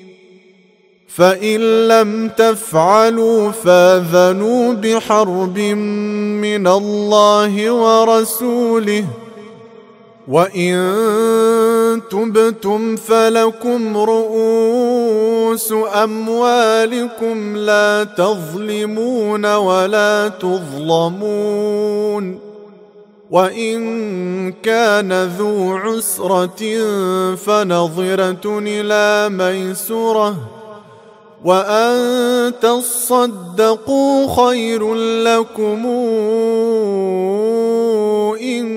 فإن لم تفعلوا فاذنوا بحرب من الله ورسوله وإن تبتم فلكم رؤوس أموالكم لا تظلمون ولا تظلمون وإن كان ذو عسرة فنظرة إلى ميسرة وأن تصدقوا خير لكم إن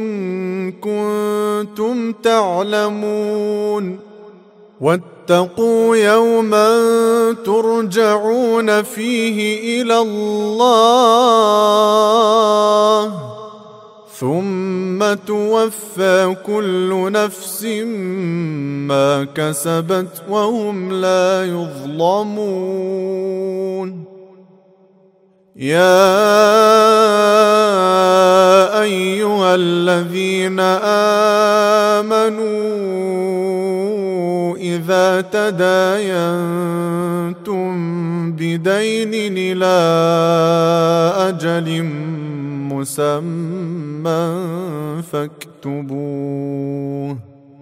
كنتم تعلمون واتقوا يوما ترجعون فيه إلى الله ثم توفى كل نفس ما كسبت وهم لا يظلمون يا أيها الذين آمنوا إذا تداينتم بدين إلى أجل مسمى فاكتبوه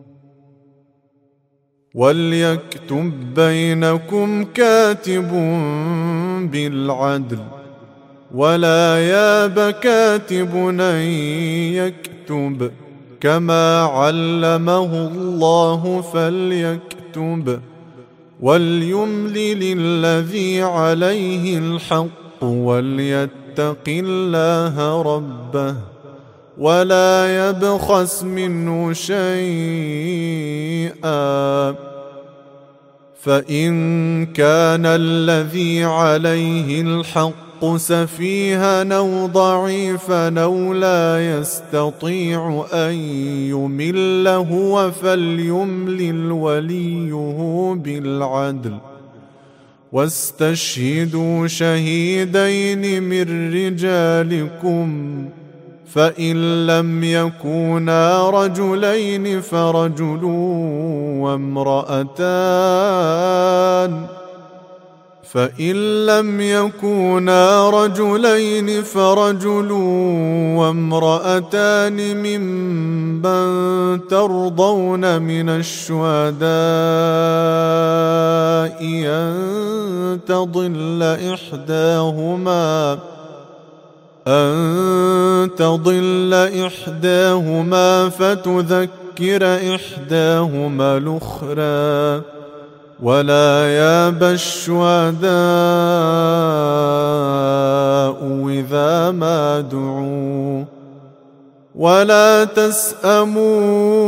وليكتب بينكم كاتب بالعدل ولا ياب كاتب أن يكتب كما علمه الله فليكتب وليملل الذي عليه الحق وليتق الله ربه ولا يبخس منه شيئا فإن كان الذي عليه الحق سفيها أو ضعيفا أو لا يستطيع أن يمل هو فليملل وليه بالعدل واستشهدوا شهيدين من رجالكم فإن لم يكونا رجلين فرجل وامرأتان فإن لم يكونا رجلين فرجل وامرأتان ممن ترضون من الشهداء أن تضل إحداهما أن تضل إحداهما فتذكر إحداهما الأخرى ولا يابى الشهداء إذا ما دعوا ولا تسأموا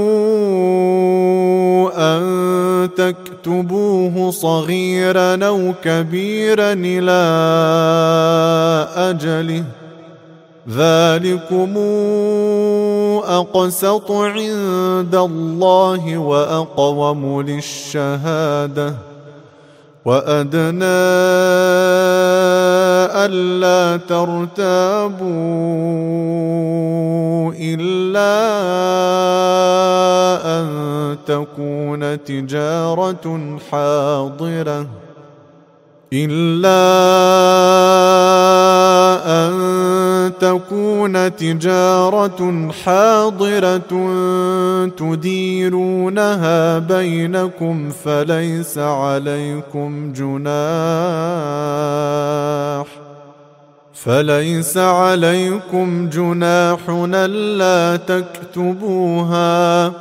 أن تكتبوه صغيرا أو كبيرا إلى أجله ذلكم أقسط عند الله وأقوم للشهادة وأدنى ألا ترتابوا إلا أن تكون تجارة حاضرة إلا أن تكون تجارة حاضرة تديرونها بينكم فليس عليكم جناح فليس عليكم جناح ألا تكتبوها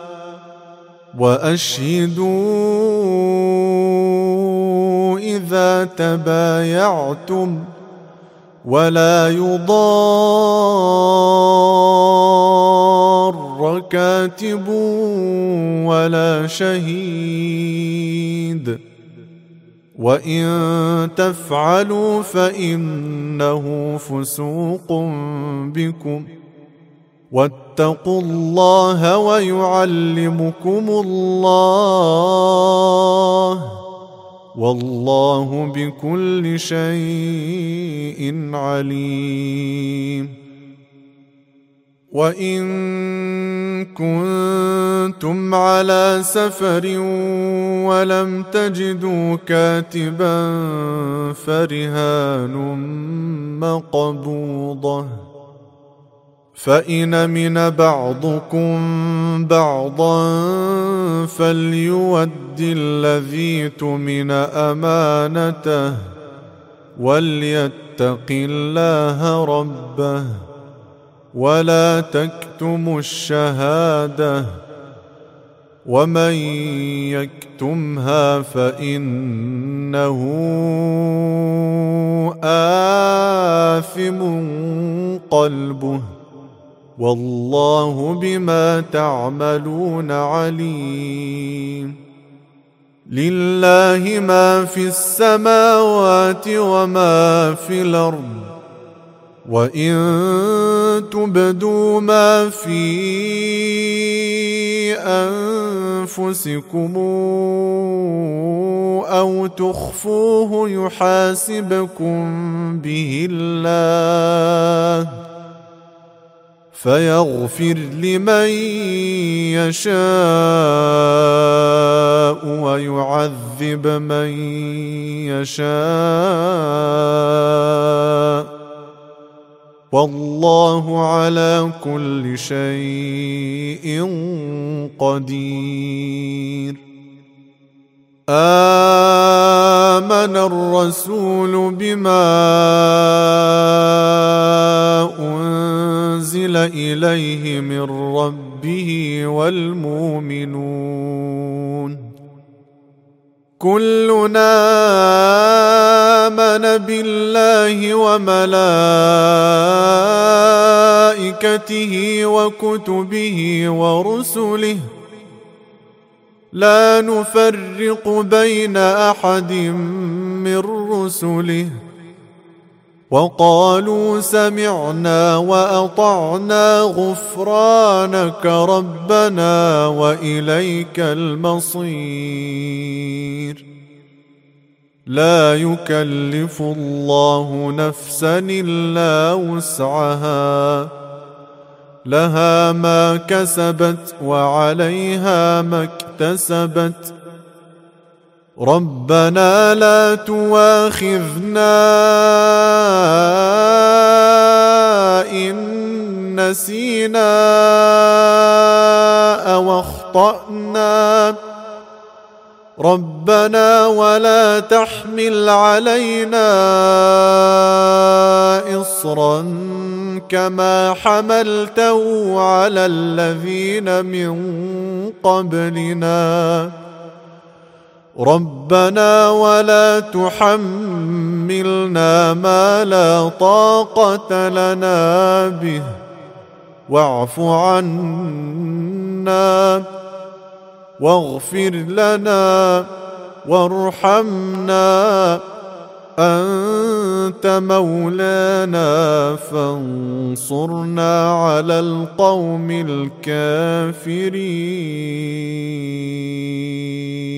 وأشهدوا إذا تبايعتم ولا يضار كاتب ولا شهيد وإن تفعلوا فإنه فسوق بكم واتقوا الله ويعلمكم الله والله بكل شيء عليم وإن كنتم على سفر ولم تجدوا كاتبا فرهان مقبوضة فإن من بعضكم بعضا فليؤد الذي اؤتمن أمانته وليتق الله ربه ولا تكتموا الشهادة ومن يكتمها فإنه آثم قلبه والله بما تعملون عليم. لله ما في السماوات وما في الأرض، وإن تبدوا ما في أنفسكم أو تخفوه يحاسبكم به الله، فيغفر لمن يشاء ويعذب من يشاء، والله على كل شيء قدير. آمن الرسول بما أنزل إليه من ربه والمؤمنون كلنا آمن بالله وملائكته وكتبه ورسله لا نفرق بين أحد من رسله، وقالوا سمعنا وأطعنا غفرانك ربنا وإليك المصير. لا يكلف الله نفسا إلا وسعها، لها ما كسبت وعليها ما اكتسبت. ربنا لا تواخذنا إن نسينا أو أخطأنا، ربنا ولا تحمل علينا إصرا كما حملته على الذين من قبلنا، ربنا ولا تحملنا ما لا طاقة لنا به، واعف عنا واغفر لنا وارحمنا، أنت مولانا فانصرنا على القوم الكافرين.